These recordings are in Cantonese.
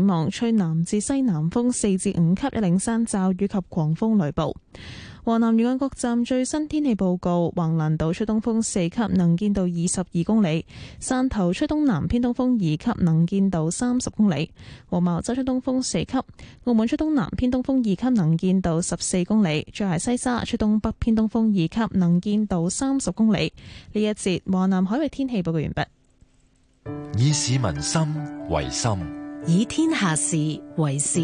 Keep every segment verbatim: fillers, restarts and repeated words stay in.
望吹南至西南風四至五級，一零山驟雨及狂風雷暴。華南沿岸各站最新天氣報告：橫瀾島吹東風四級，能見度二十二公里；汕頭吹東南偏東風二級，能見度三十公里；黃茅洲吹東風四級；澳門吹東南偏東風二級，能見度十四公里；再係西沙吹東北偏東風二級，能見度三十公里。呢一節華南海域天氣報告完畢。 以市民心為心， 以天下事為事。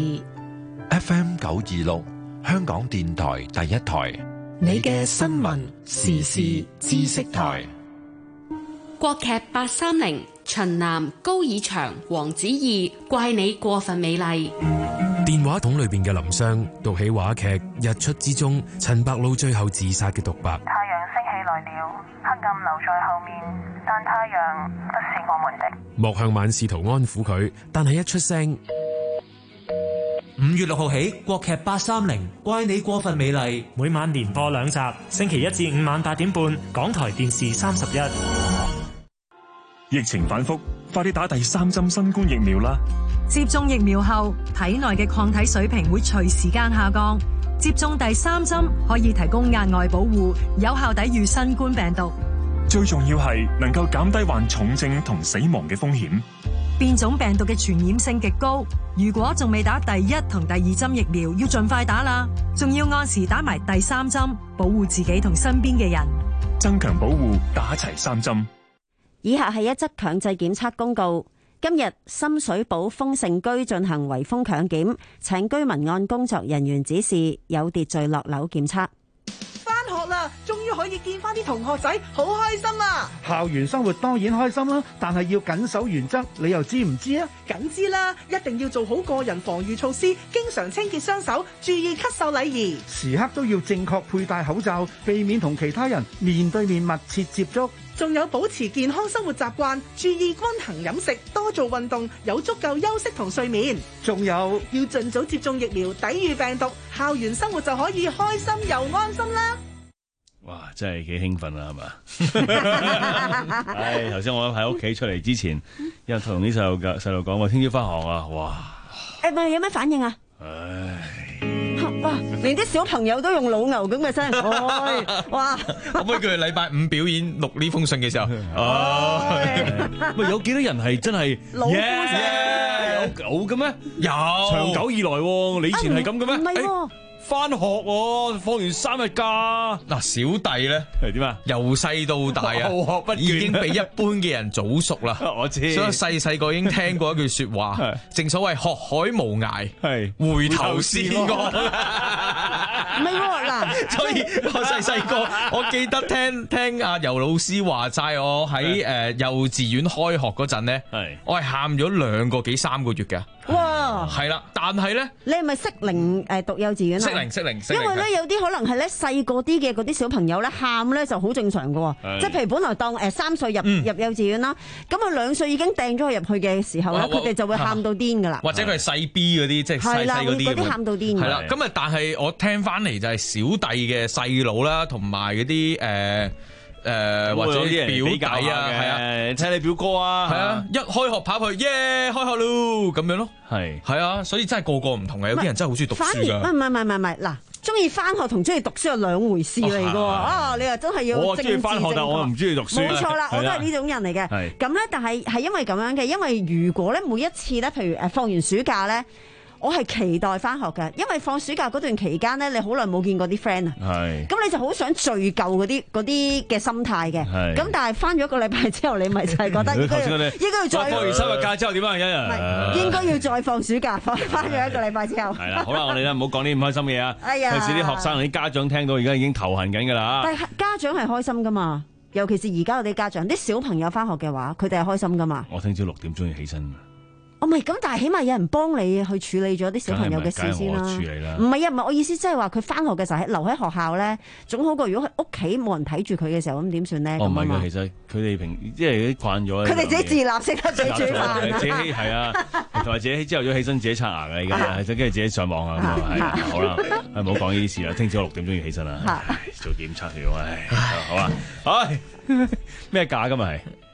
F M 九二六。香港電台第一台， 你嘅新聞時事知識台。 國劇八三零，秦嵐、高以翔、黃子怡，怪你過分美麗。 電話筒裏邊嘅林湘讀起話劇《日出之中》陳白露最後自殺嘅獨白。 太陽升起來了，黑暗留在後面，但太陽不是我們的。 莫向晚試圖安撫佢，但係一出聲。 五月六號起，國劇八三零，怪你過分美麗，每晚連播兩集，星期一至五晚八點半，港台電視三十一。 疫情反覆，快啲打第三針新冠疫苗啦！ 接種疫苗後，體內嘅抗體水平會隨時間下降。接種第三針可以提供額外保護，有效抵禦新冠病毒。 最重要係能夠減低患重症同死亡嘅風險。 變種病毒嘅傳染性極高，如果仲未打第一同第二針疫苗，要盡快打啦，仲要按時打埋第三針，保護自己同身邊嘅人， 增強保護，打齊三針。 以下係一則強制檢測公告。今日深水埗豐盛居進行圍封強檢，請居民按工作人員指示有秩序落樓檢測。 返學啦，終於可以見翻啲同學仔，好開心啊！ 校園生活當然開心啦，但係要謹守原則，你又知唔知啊？ 梗知啦，一定要做好個人防禦措施，經常清潔雙手，注意咳嗽禮儀， 時刻都要正確佩戴口罩，避免同其他人面對面密切接觸。 仲有保持健康生活習慣，注意均衡飲食，多做運動，有足夠休息同睡眠。 仲有要盡早接種疫苗，抵禦病毒，校園生活就可以開心又安心啦。 哇，真係幾興奮啊，係嘛？唉，頭先我喺屋企出嚟之前，又同啲細路嘅細路講我聽朝翻學啊，哇！ 誒，問有咩反應啊？ 唉， 哇，連啲小朋友都用老牛咁嘅聲，唉，哇！ 可唔可以叫佢禮拜五表演錄呢封信嘅時候？哦， 喂，有幾多人係真係老夫聲？ 有有嘅咩？ 有， 長久以來，你以前係咁嘅咩？ 唔係喎。 翻學喎，放完三日假。 嗱，小弟咧係點啊？ 由細到大啊，已經比一般嘅人早熟啦。 我知， 所以細細個已經聽過一句說話，正所謂學海無涯，係回頭是岸。 唔係喎，嗱， 所以我細細個，我記得聽聽阿游老師話齋，我喺誒幼稚園開學嗰陣咧，我係喊咗兩個幾三個月嘅。 哇！ 係啦，但係咧， 你係咪適齡誒讀幼稚園啊？ 適齡適齡適齡。 因為咧有啲可能係咧細個啲嘅嗰啲小朋友咧喊咧就好正常嘅，即係譬如本來當誒三歲入入幼稚園啦，咁啊兩歲已經掟咗佢入去嘅時候咧，佢哋就會喊到癲噶啦。 或者佢係細 B 嗰啲，即係細細嗰啲。 嗰啲喊到癲。 係啦，咁啊，但係我聽翻嚟就係小弟嘅細佬啦，同埋嗰啲誒。誒、呃、或者表弟啊，係啊， 睇你表哥啊， 係啊，一開學跑去耶，開學咯咁樣咯， 係係啊，所以真係個個唔同嘅，有啲人真係好中意讀書㗎。 唔係唔係唔係唔係，嗱，中意翻學同中意讀書係兩回事嚟㗎喎。啊，你又真係要我中意翻學，但我又唔中意讀書。 冇錯啦，我都係呢種人嚟嘅。咁咧，但係係因為咁樣嘅，因為如果咧每一次咧，譬如誒放完暑假咧。我係期待翻學嘅，因為放暑假嗰段期間咧，你好耐冇見過啲 friend 啊，咁你就好想聚舊嗰啲嗰啲嘅心態嘅。咁但係翻咗一個禮拜之後，你咪就係覺得應該要應該要再放完三日假之後點啊？一日應該要再放暑假，放翻咗一個禮拜之後。 係啦，好啦，我哋咧唔好講啲唔開心嘅嘢啊。 哎呀， 有時啲學生同啲家長聽到而家已經頭痕緊㗎啦。 但係家長係開心㗎嘛，尤其是而家嗰啲家長，啲小朋友翻學嘅話，佢哋係開心㗎嘛。 我聽朝六點鐘要起身。 我唔係咁，但係起碼有人幫你去處理咗啲小朋友嘅事先啦。唔係啊，唔係我意思，即係話佢翻學嘅時候喺留喺學校咧，總好過如果喺屋企冇人睇住佢嘅時候，咁點算咧？ 哦，唔係嘅，其實佢哋平即係啲慣咗。 佢哋自己自立，識得自己煮飯。 自己係啊，同埋自己朝頭早起身自己刷牙嘅，而家跟住自己上網啊咁啊，係好啦，唔好講呢啲事啦。聽朝六點鐘要起身啦，做檢測要，唉，好啊，唉，咩假今日係？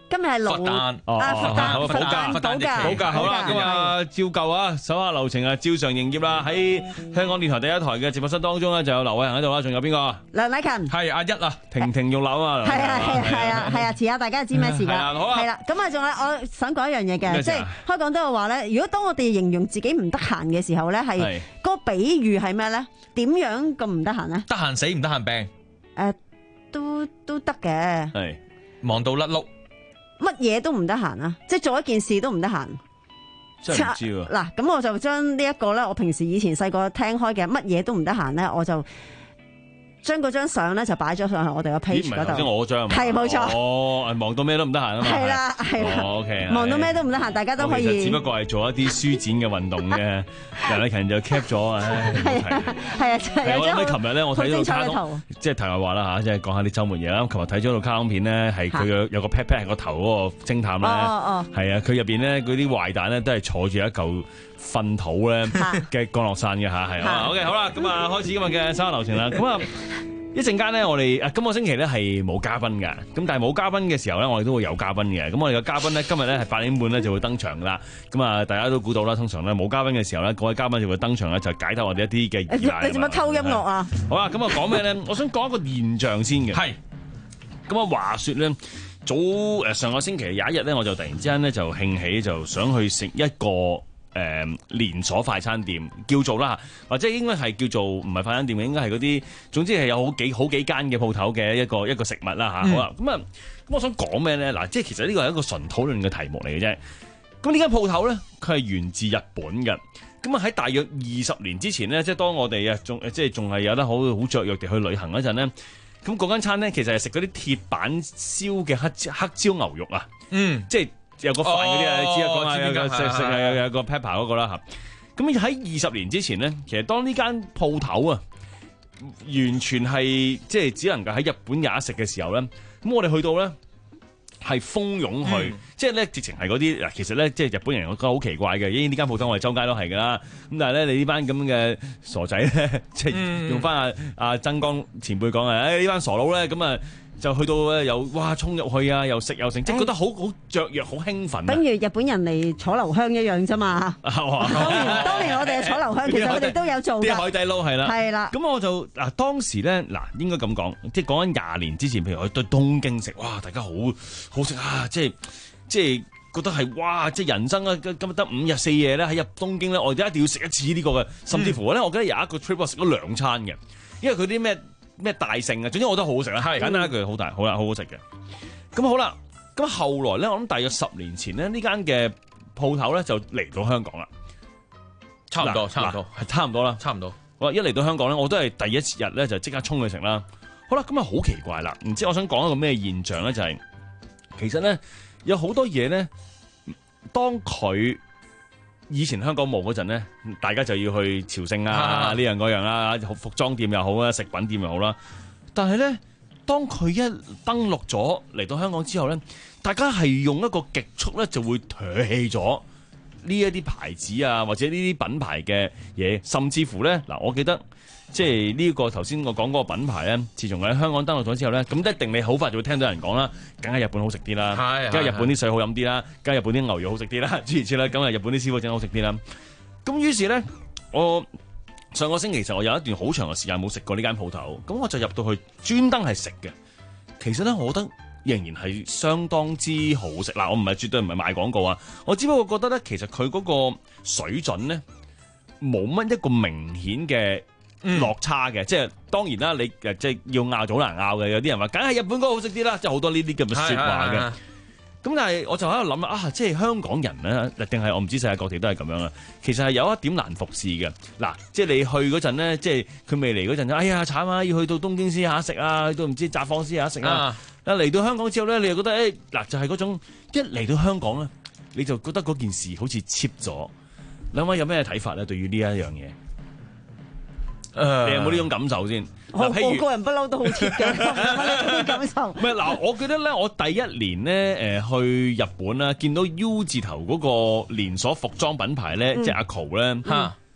今日係龍啊，佛誕， 佛誕， 佛誕，保駕好啦，咁啊，照舊啊，手下留情啊，照常營業啦。喺香港電台第一台嘅節目室當中咧，就有劉偉恒喺度啦，仲有邊個？ 梁禮勤， 係阿一啊， 亭亭玉立啊， 係啊係啊係啊係啊，遲下大家知咩事㗎？係啦，咁啊，仲有我想講一樣嘢嘅，即係香港都有話咧，如果當我哋形容自己唔得閒嘅時候咧，係嗰個比喻係咩咧？點樣咁唔得閒咧？ 得閒死唔得閒病？ 誒，都都得嘅， 係忙到甩碌。 乜嘢都唔得閒啊！即係做一件事都唔得閒。 真係唔知喎。 嗱，咁我就將呢一個咧，我平時以前細個聽開嘅乜嘢都唔得閒咧，我就將嗰張相咧就擺咗上去我哋個 page 嗰度。 即係我張係冇錯。 哦，忙到咩都唔得閒啊嘛。 係啦，係啦。 O K。 忙到咩都唔得閒，大家都可以。 其實只不過係做一啲舒展嘅運動嘅。梁禮勤就 cap 咗啊。 係啊，係啊，真係有張好琴日咧，我睇到卡通，即係題外話啦嚇，即係講下啲週末嘢啦。琴日睇咗套卡通片咧，係佢有有個 pat pat 係個頭嗰個偵探咧，係啊，佢入邊咧嗰啲壞蛋咧都係坐住一嚿糞土咧嘅降落傘嘅嚇，係啊。O K， 好啦，咁啊開始今日嘅生活流程啦，咁啊。一陣間咧，我哋啊今個星期咧係冇嘉賓㗎，咁但係冇嘉賓嘅時候咧，我哋都會有嘉賓嘅。咁我哋嘅嘉賓咧，今日咧係八點半咧就會登場㗎啦。咁啊，大家都估到啦，通常咧冇嘉賓嘅時候咧，嗰位嘉賓就會登場咧，就解答我哋一啲嘅疑難。 你做乜偷音樂啊？ 好啦，咁啊講咩咧？我想講一個現象先嘅。係。咁啊話説咧，早誒上個星期有一日咧，我就突然之間咧就興起，就想去食一個。誒、嗯、連鎖快餐店叫做啦，或者應該係叫做唔係快餐店嘅，應該係嗰啲，總之係有好幾好幾間嘅鋪頭嘅一個一個食物啦嚇。嗯、好啦，咁啊，咁我想講咩咧？嗱，即係其實呢個係一個純討論嘅題目嚟嘅啫。咁呢間鋪頭咧，佢係源自日本嘅。咁啊喺大約二十年之前咧，即係當我哋啊仲即係仲係有得好好雀躍地去旅行嗰陣咧，咁嗰間餐咧其實係食嗰啲鐵板燒嘅黑黑椒牛肉啊。嗯，即係。有個飯嗰啲啊，哦、你知啊，講下有個食食有有個 pepper 嗰個啦嚇。咁喺二十年之前咧，其實當呢間鋪頭啊，完全係即係只能夠喺日本有得食嘅時候咧，咁我哋去到咧係蜂擁去，嗯、即係咧直情係嗰啲嗱，其實咧即係日本人覺得好奇怪嘅，因為呢間鋪頭我哋周街都係㗎啦。咁但係咧，你呢班咁嘅傻仔咧，即係用翻阿阿曾江前輩講啊，誒呢班傻佬咧咁啊。就去到咧，又哇衝入去啊，又食又食，即係覺得好好雀躍，好興奮。等於日本人嚟楚留香一樣啫嘛。當年當年我哋嘅楚留香，其實我哋都有做嘅。啲海底撈係啦， 係啦。 咁我就嗱當時咧嗱應該咁講，即係講緊廿年之前，譬如我去東京食，哇大家好好食啊！即係即係覺得係哇！即係人生啊，今日得五日四夜咧，喺入東京咧，我哋一定要食一次呢個嘅，甚至乎咧，我記得有一個 trip 我食咗兩餐嘅，因為佢啲咩。咩大盛啊！總之我覺得好好食啦，係簡單一句好大，好啦，好好食嘅。咁好啦，咁後來咧，我諗大約十年前咧，呢間嘅鋪頭咧就嚟到香港啦， 差唔多，差唔多， 係差唔多啦， 差唔多。 我一嚟到香港咧，我都係第一次日咧就即刻衝去食啦。好啦，咁啊好奇怪啦，唔知我想講一個咩現象咧，就係、是、其實咧有好多嘢咧，當佢。以前香港冇嗰陣咧，大家就要去朝聖啊，呢樣嗰樣啦，服裝店又好啦，食品店又好啦。但係咧，當佢一登陸咗嚟到香港之後咧，大家係用一個極速咧，就會唾棄咗呢一啲牌子啊，或者呢啲品牌嘅嘢，甚至乎咧嗱，我記得即係呢個頭先我講嗰個品牌咧，自從喺香港登陸咗之後咧，咁一定你好快就會聽到人講啦，梗係日本好食啲啦，梗係日本啲水好飲啲啦，梗係日本啲牛肉好食啲啦，諸如此類，咁啊日本啲師傅整好食啲啦。咁於是咧，我上個星期其實我有一段好長嘅時間冇食過呢間鋪頭，咁我就入到去專登係食嘅。其實咧，我覺得仍然係相當之好食。嗱，我唔係絕對唔係賣廣告啊，我只不過覺得咧，其實佢嗰個水準咧冇乜一個明顯嘅落差嘅，嗯、即係當然啦，你誒即係要拗就好難拗嘅，有啲人話梗係日本嗰個好食啲啦，即係好多呢啲咁嘅説話嘅。咁但係我就喺度諗啊，即係香港人咧，定係我唔知世界各地都係咁樣啦。其實係有一點難服侍嘅。嗱，即係你去嗰陣咧，即係佢未嚟嗰陣，哎呀慘啊，要去到東京先有得食啊，去到唔知札幌先有得食啊。啊嚟到香港之後咧，你又覺得誒嗱、哎，就係、是、嗰種一嚟到香港咧，你就覺得嗰件事好似 cheap 咗。兩位有咩睇法咧？對於呢一樣嘢？誒，你有冇呢種感受先？ 我我個人不嬲都好貼嘅，有冇呢種感受？ 唔係嗱，我記得咧，我第一年咧誒去日本啦，見到 U 字頭嗰個連鎖服裝品牌咧，即係阿 Co 咧嚇，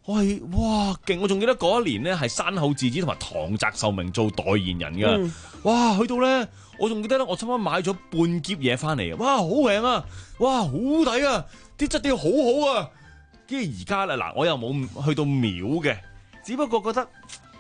我係哇勁！我仲記得嗰一年咧係山口智子同埋唐澤壽明做代言人㗎。嗯、哇，去到咧我仲記得咧，我差唔多買咗半篋嘢翻嚟，哇，好平啊！哇，好抵啊！啲質地好好啊！跟住而家咧嗱，我又冇去到秒嘅，只不過覺得，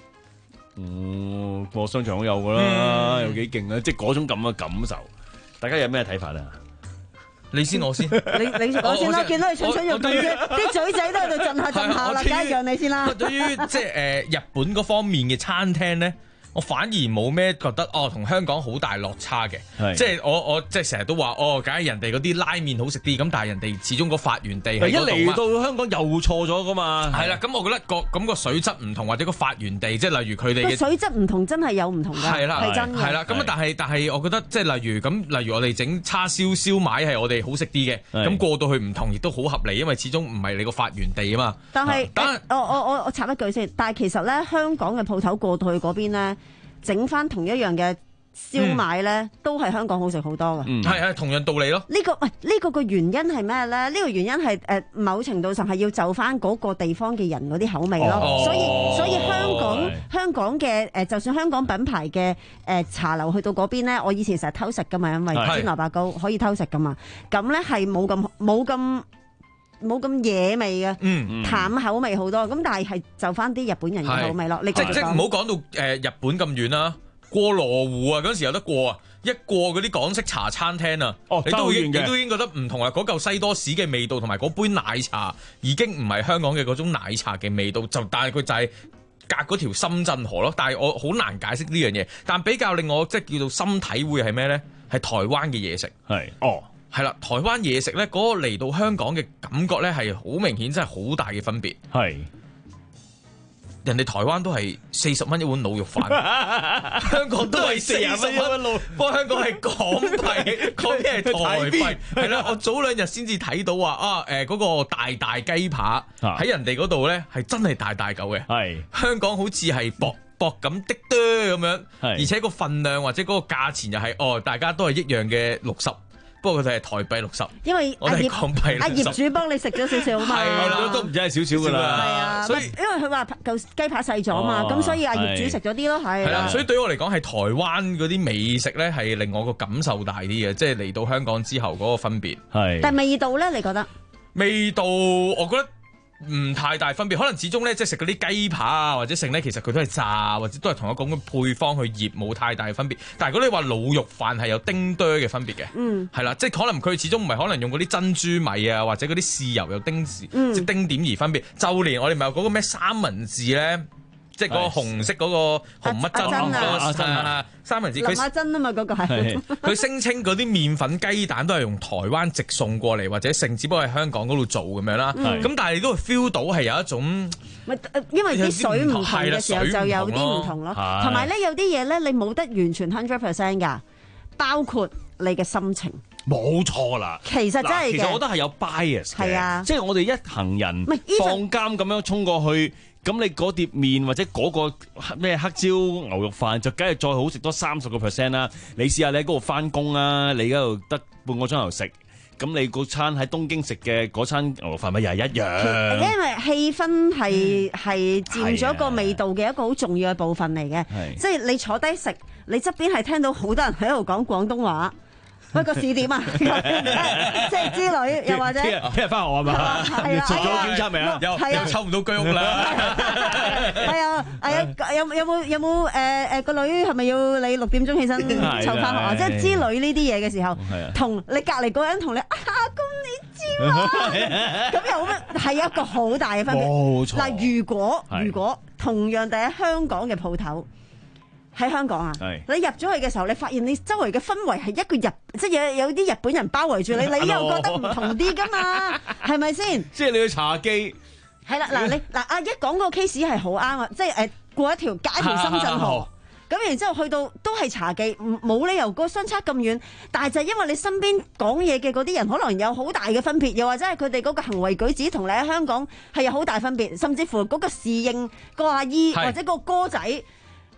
嗯，個商場好有㗎啦，有幾勁啊！即係嗰種咁嘅感受，大家有咩睇法啊？ 你先，我先。 你你講先啦，見到你蠢蠢欲動嘅，啲嘴仔都喺度震下震下啦，梗係讓你先啦。 對於即係誒日本嗰方面嘅餐廳咧，我反而冇咩覺得哦，同香港好大落差嘅。即係我我即係成日都話哦，梗係人哋嗰啲拉麵好食啲，咁但係人哋始終個發源地係一嚟到香港又錯咗噶嘛。 係啦，咁我覺得個咁個水質唔同，或者個發源地，即係例如佢哋嘅水質唔同，真係有唔同㗎。 係啦， 係真嘅。 係啦，咁但係但係我覺得即係例如咁，例如我哋整叉燒燒賣係我哋好食啲嘅，咁過到去唔同亦都好合理，因為始終唔係你個發源地啊嘛。 但係，我我我我插一句先，但係其實咧香港嘅鋪頭過到去嗰邊咧。整翻同一樣嘅燒賣咧，嗯、都係香港好食好多嘅。 係係、嗯、同樣道理咯。 呢、呢個喂，呢、呢個個原因係咩咧？呢、呢個原因係誒、呃、某程度上係要就翻嗰個地方嘅人嗰啲口味咯。哦、所以所以香港、哦、香港嘅誒、呃，就算香港品牌嘅誒、呃、茶樓去到嗰邊咧，我以前成日偷食噶嘛，因為煎蘿蔔糕可以偷食噶嘛。咁咧係冇咁冇咁。冇咁野味嘅，嗯嗯、淡口味好多，咁但係係就翻啲日本人嘅口味咯。是你即即唔好講到誒、呃、日本咁遠啦，過羅湖啊嗰陣時有得過啊，一過嗰啲港式茶餐廳啊，哦、你都已經你都已經覺得唔同啦。嗰嚿西多士嘅味道同埋嗰杯奶茶已經唔係香港嘅嗰種奶茶嘅味道，就但係佢就係隔嗰條深圳河咯。但係我好難解釋呢樣嘢，但比較令我即係叫做深體會係咩咧？係台灣嘅嘢食係哦。係啦，台灣嘢食咧，嗰、那個嚟到香港嘅感覺咧，係好明顯，真係好大嘅分別。係是，人哋台灣都係四十蚊一碗滷肉飯，香港都係四十蚊一碗滷，不過香港係港幣，嗰邊係台幣。係啦，我早兩日先至睇到話啊，誒、呃、嗰、那個大大雞扒喺人哋嗰度咧，係真係大大嚿嘅。係是，香港好似係薄薄咁的多咁樣，是而且個份量或者嗰個價錢又係哦，大家都係一樣嘅六十。不過佢哋係台幣六十， 因為我哋港幣六十。 阿業主幫你食咗少少嘛， 係都唔止係少少噶啦。係啊， 所以因為佢話嚿雞扒細咗嘛，咁、哦、所以阿業主食咗啲咯，係。係啦， 所以對於我嚟講係台灣嗰啲美食咧，係令我個感受大啲嘅，即係嚟到香港之後嗰個分別。係。但係味道咧，你覺得？味道，我覺得。唔太大分別，可能始終咧，即係食嗰啲雞扒啊，或者剩咧，其實佢都係炸，或者都係同一個咁嘅配方去醃，冇太大嘅分別。但係如果你話滷肉飯係有丁多嘅分別嘅，嗯，係啦，即係可能佢始終唔係可能用嗰啲珍珠米啊，或者嗰啲豉油有丁，嗯、即係丁點而分別。就連我哋咪有嗰個咩三文治咧。即係嗰個紅色嗰個紅乜珍啊，三文治佢林珍啊嘛，嗰個係佢聲稱嗰啲麵粉雞蛋都係用台灣直送過嚟，或者剩只不過喺香港嗰度做咁樣啦。咁但係你都會 feel 到係有一種， 因為啲水唔同嘅時候就有啲唔同咯。同埋咧有啲嘢咧，你冇得完全 hundred percent 㗎，包括你嘅心情。 冇錯啦， 其實真係嘅， 其實我覺得係有 bias 嘅， 係啊， 即係我哋一行人放監咁樣衝過去。咁你嗰碟麵或者嗰個咩黑椒牛肉飯就梗係再好食多三十個 percent 啦！你試下你喺嗰度翻工啊，你嗰度得半個鐘頭食，咁你嗰餐喺東京食嘅嗰餐牛肉飯咪又係一樣？ 因為氣氛係係佔咗個味道嘅一個好重要嘅部分嚟嘅，即係你坐低食，你側邊係聽到好多人喺度講廣東話。喂，個試點啊，即係之類，又或者聽日翻學啊嘛，做咗檢測未啊？ 又又抽唔到居屋啦， 係啊，係啊，有有冇有冇誒誒個女係咪要你六點鐘起身湊翻學啊？即係之類呢啲嘢嘅時候，同你隔離嗰個人同你啊公你知喎，咁有咩係一個好大嘅分別？冇錯。嗱，如果如果同樣地喺香港嘅鋪頭。喺香港啊，是你入咗去嘅時候，你發現你周圍嘅氛圍係一個日，即係有有啲日本人包圍住你，你又覺得唔同啲噶嘛，係咪先？ 即係你去茶記， 係啦，嗱你嗱阿一講個 case 係好啱啊，即係誒過一條隔一條深圳河，咁然之後去到都係茶記，冇理由個相差咁遠，但係就係因為你身邊講嘢嘅嗰啲人可能有好大嘅分別，又或者係佢哋嗰個行為舉止同你喺香港係有好大分別，甚至乎嗰個侍應個阿姨或者個哥仔。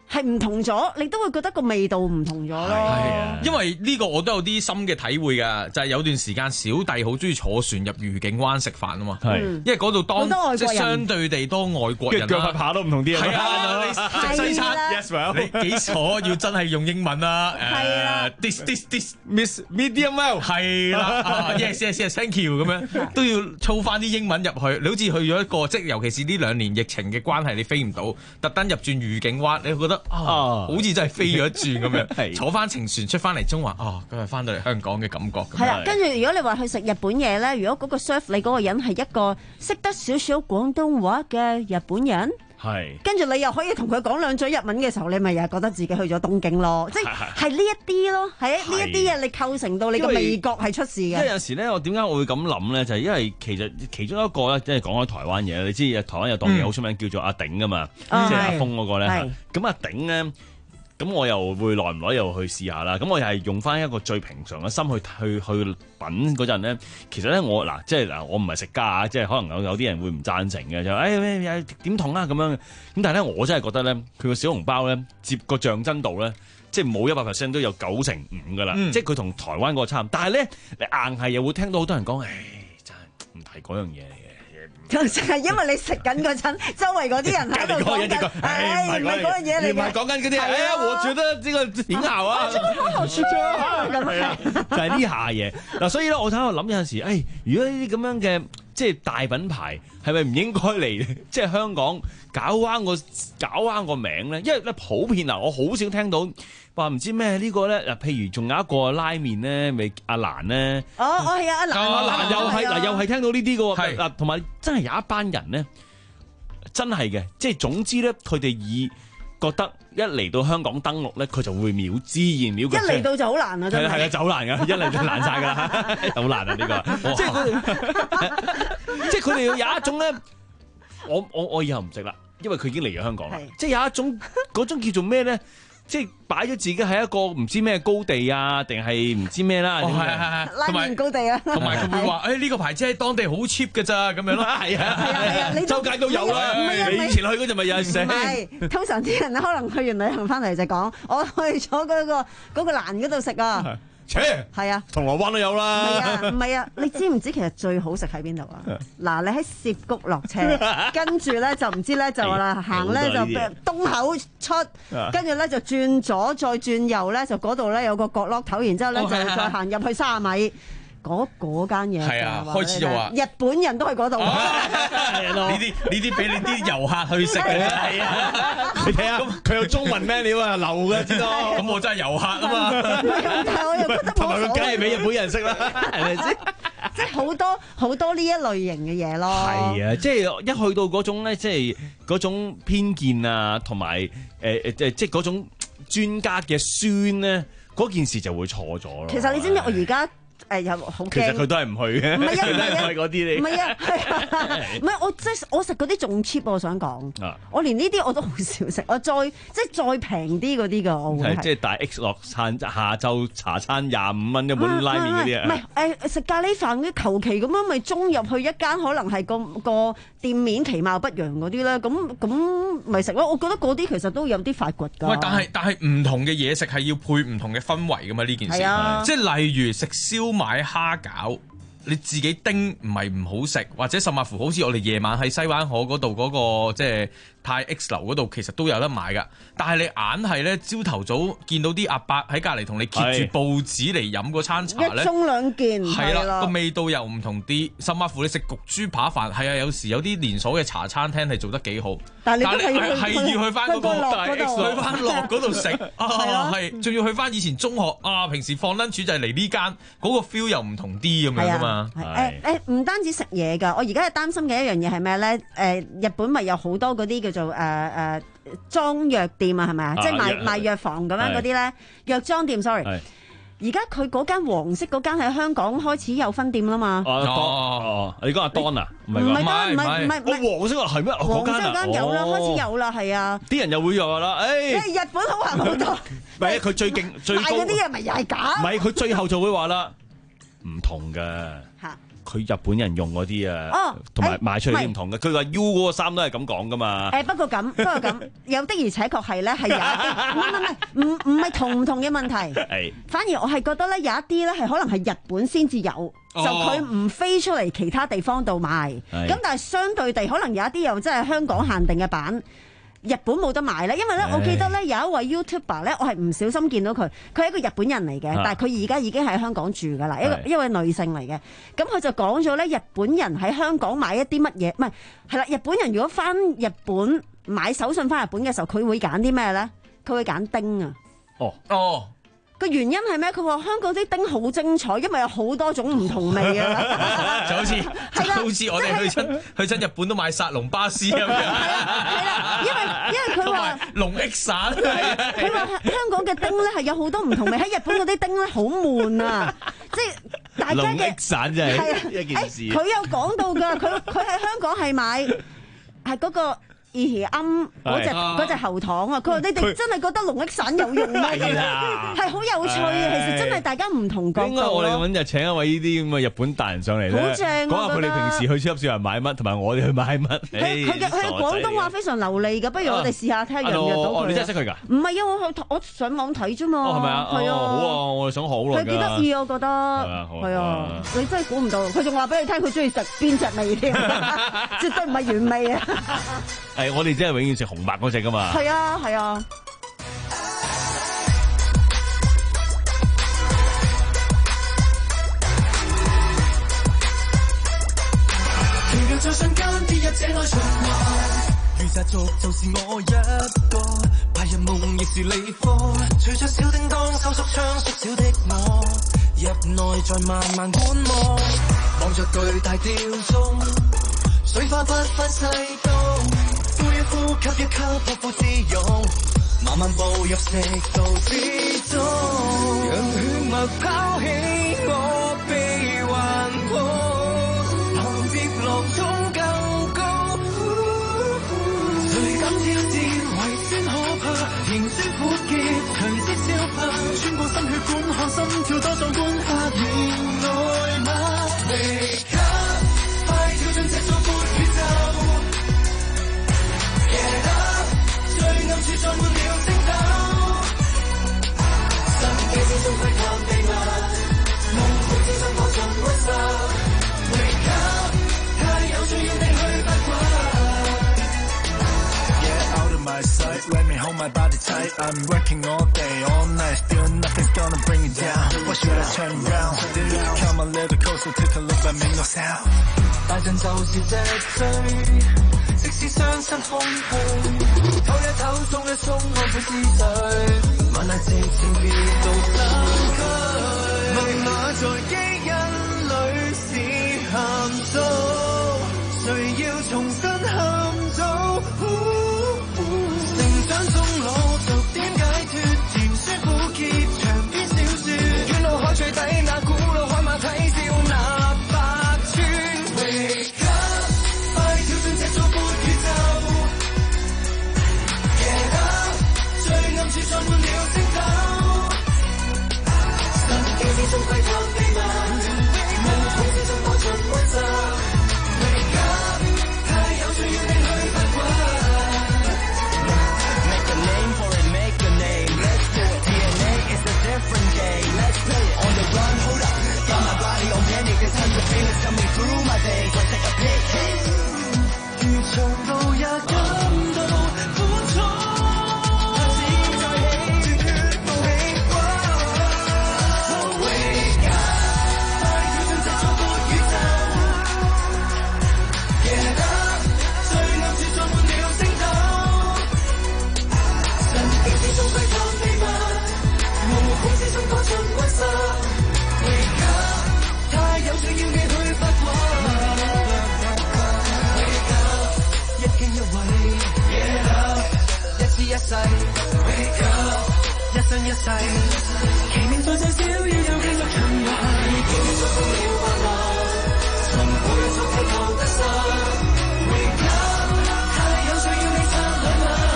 係唔同咗，你都會覺得個味道唔同咗咯。 係，因為呢個我都有啲深嘅體會㗎，就係、是、有段時間小弟好中意坐船入愉景灣食飯啊嘛。係，因為嗰度當即係相對地多外國人啦， 腳拍都唔同啲啊。 係啊，你食西餐 ，yes well， 你幾坐要真係用英文啊？係啊 ，this this this miss medium well， 係啦，yes yes yes，thank you 咁樣都要操翻啲英文入去。你好似去咗一個，即係尤其是呢兩年疫情嘅關係，你飛唔到，特登入轉愉景灣，你會覺得啊，啊好似真係飛咗一轉咁樣，坐翻程船出翻嚟中環，啊，今日翻到嚟香港嘅感覺咁。 係啊，跟住如果你話去食日本嘢咧，如果嗰個 serve 你嗰個人係一個識得少少廣東話嘅日本人。係，跟住你又可以同佢講兩嘴日文嘅時候，你咪又覺得自己去咗東京咯，即係係呢一啲咯，係呢一啲嘢你構成到你個味覺係出事嘅。 因為有時咧，我點解我會咁諗咧？就係、是、因為其實其中一個咧，即係講開台灣嘢，你知台灣有檔嘢好出名，叫做阿鼎噶嘛，嗯、即係阿峰嗰個咧。咁阿鼎咧。咁我又會耐唔耐又去試下啦。咁我又係用翻一個最平常嘅心去去去品嗰陣咧。其實咧我嗱即係嗱我唔係食家啊，即係可能有有啲人會唔贊成嘅就誒咩點同啊咁樣。咁但係咧我真係覺得咧佢個小籠包咧接個醬真度咧，即係冇一百 percent 都有九成五噶啦。嗯、即係佢同台灣嗰個差唔多。但係咧你硬係又會聽到好多人講誒真係唔係嗰樣嘢嚟嘅。 就係因為你食緊嗰陣，周圍嗰啲人喺度講緊，誒唔係嗰樣嘢嚟嘅， 唔係講緊嗰啲，誒我覺得呢個點好啊，好好食啊，係啊，就係呢下嘢嗱，所以咧我喺度諗有陣時，誒如果呢啲咁樣嘅即係大品牌，係咪唔應該嚟即係香港搞彎個搞彎個名咧？因為咧普遍嗱，我好少聽到話唔知咩呢個咧嗱，譬如仲有一個拉麵咧，咪阿蘭咧， 哦哦係啊，阿蘭阿蘭又係嗱，又係聽到呢啲嘅喎，嗱同埋真係有一班人咧，真係嘅，即係總之咧，佢哋以覺得一嚟到香港登陸咧，佢就會秒自然秒腳， 一嚟到就好難啊，真係係啊，就好難噶，一嚟就難晒噶啦，好難啊呢個，即係佢哋，即係佢哋有一種咧，我我我以後唔食啦，因為佢已經嚟咗香港啦，即係有一種嗰種叫做咩咧？即係擺咗自己喺一個唔知咩高地啊，定係唔知咩啦？ 哦，係係係， 拉麵高地啊！ 同埋佢會話：誒呢個牌子喺當地好 cheap 㗎咋，咁樣咯。係啊係啊，你周街都有啦。你以前去嗰陣咪有人食？ 唔係，通常啲人可能去完旅行翻嚟就講：我去咗嗰個嗰個蘭嗰度食啊。 切， 係啊， 銅鑼灣都有啦。 唔係啊，唔係啊，你知唔知其實最好食喺邊度啊？嗱，你喺涉谷落車，跟住咧就唔知咧就啦，行咧就東口出，跟住咧就轉左再轉右咧，就嗰度咧有個角落頭，然之後咧就再行入去三十米。嗰嗰間嘢係啊，開始就話日本人都去嗰度。 呢啲呢啲俾你啲遊客去食嘅，係啊！ 你睇下佢有中文咩料啊，流嘅知道。 咁我真係遊客啊嘛。 但係我又覺得同埋佢梗係俾日本人識啦，係咪先？ 即係好多好多呢一類型嘅嘢咯。 係啊，即係一去到嗰種咧，即係嗰種偏見啊，同埋誒誒誒，即係嗰種專家嘅酸咧，嗰件事就會錯咗咯。 其實你知唔知我而家？誒又好驚， 其實佢都係唔去嘅， 唔係啊， 唔係嗰啲你， 唔係啊，唔係我即係我食嗰啲仲 cheap，我想講，我連呢啲我都好少食，我再即係再平啲嗰啲㗎，我會係即係大 X 落餐下晝茶餐廿五蚊一碗拉麵嗰啲啊， 唔係誒食咖喱飯嗰啲求其咁樣咪中入去一間可能係個個店面其貌不揚嗰啲咧，咁咁咪食咯。我覺得嗰啲其實都有啲發掘㗎。 喂，但係但係唔同嘅嘢食係要配唔同嘅氛圍㗎嘛？呢件事，啊、即係例如食燒買蝦餃，你自己叮唔係唔好食，或者甚至乎好似我哋夜晚喺西灣河嗰度嗰個即係泰 X 樓嗰度，其實都有得買噶。但係你硬係咧，朝頭早見到啲阿伯喺隔離同你揭住報紙嚟飲嗰餐茶咧， 一盅兩件， 係啦，個味道又唔同啲。甚至乎你食焗豬扒飯，係啊，有時有啲連鎖嘅茶餐廳係做得幾好， 但係你係係要去翻嗰個大 X 去翻落嗰度食啊，係仲要去翻以前中學啊，平時放 lunch 就係嚟呢間，嗰個 feel 又唔同啲咁樣噶嘛。 誒誒，唔單止食嘢㗎，我而家係擔心嘅一樣嘢係咩咧？誒，日本咪有好多嗰啲叫做誒誒裝藥店啊，係咪啊？即係賣賣藥房咁樣嗰啲咧，藥妝店 sorry。而家佢嗰間黃色嗰間喺香港開始有分店啦嘛。 哦哦，你講阿 Don 啊？唔係唔係唔係唔係唔係，黃色啊係咩？ 黃色嗰間有啦，開始有啦，係啊。 啲人又會話啦，誒， 日本好行好多。 唔係佢最勁最高嗰啲嘢咪又係假？ 唔係佢最後就會話啦，唔同㗎。 佢日本人用嗰啲啊，同埋賣出去唔同嘅。佢話 U 嗰個衫都係咁講噶嘛。 誒不過咁，不過咁，有的而且確係咧係有一啲，唔係唔係唔唔係同唔同嘅問題。係，反而我係覺得咧有一啲咧係可能係日本先至有，就佢唔飛出嚟其他地方度賣。咁但係相對地，可能有一啲又真係香港限定嘅版。日本冇得賣咧，因為咧，我記得咧有一位 YouTuber 咧，我係唔小心見到佢，佢係一個日本人嚟嘅，但係佢而家已經喺香港住噶啦，一個一位女性嚟嘅。咁佢就講咗咧，日本人喺香港買一啲乜嘢，唔係係啦，日本人如果翻日本買手信翻日本嘅時候，佢會揀啲咩咧？佢會揀丁啊。 哦哦。 個原因係咩？佢話香港啲丁好精彩，因為有好多種唔同味啊！ 就好似就好似我哋去親去親日本都買薩隆巴斯咁樣。 係啦，因為因為佢話龍 X 散， 佢話香港嘅丁咧係有好多唔同味，喺日本嗰啲丁咧好悶啊！即係大家嘅 X 散真係一件事。 佢有講到㗎，佢佢喺香港係買係嗰個。以前啱嗰隻嗰隻喉糖啊！佢話：你哋真係覺得龍 X 散有用咩？係好有趣嘅，其實真係大家唔同角度。 應該我哋揾日請一位呢啲咁嘅日本達人上嚟咧， 好正啊！ 講下佢哋平時去超級市場買乜，同埋我哋去買乜。 佢佢嘅佢嘅廣東話非常流利㗎，不如我哋試下睇下約唔約到佢。 你真係識佢㗎？ 唔係啊，我去我上網睇啫嘛。 哦，係咪啊？ 係啊， 好啊，我哋想好耐㗎。 佢幾得意啊，我覺得。係啊，你真係估唔到，佢仲話俾你聽，佢中意食邊隻味添，絕對唔係原味啊！ 係，我哋真係永遠食紅白嗰隻噶嘛。 係啊，係啊。 奇妙在瞬間，跌入這內循環。如殺族就是我一個，排入夢亦是理科。隨着小叮當收縮槍縮小的我，入內再慢慢觀摩，望着巨大吊鐘，水花不分西東。呼一呼吸一吸，破腹之勇，慢慢步入食道之中，讓血脈拋起我臂環抱，行接浪衝更高。誰敢挑戰？為先可怕，迎接苦澀，隨即消化，穿過心血管，看心跳多壯觀，發現愛嗎？離家，快跳進這座闊宇宙。最暗處載滿了星斗，神奇之中窺探秘密，夢境之中破盡溫習。Wake up，太有趣要你去發掘。Get out of my sight, let me hold my body tight. I'm working all day, all night, still nothing's gonna bring it down. What should I turn around? Come a little closer, take a look, but make no sound. 大陣就是隻追。即使雙身空虛，唞一唞，鬆一鬆，安撫思緒，萬籟靜靜變到身軀。密碼在基因裏是函數，誰要重新陷走？成長中攞逐點解脫，甜酸苦澀長篇小説，遠路海最底那古老海馬睇笑那百川。住載滿了星斗，神經之中窺探秘密，夢境之中破盡溫習。Wake up，太有趣要你去發掘。Make a name for it, make a name, let's do it. D N A is a different game, let's play it. On the run, hold up, got my body organic, the tons of feelings coming through my veins. Let's take a pic, hey. 如長路也感到苦楚。太有趣要你去發掘，一經一位，一知一世，一生一世，奇妙在細小宇宙繼續循環，已經觸碰了萬物，從每速睇透得失。太有趣要你策略啊！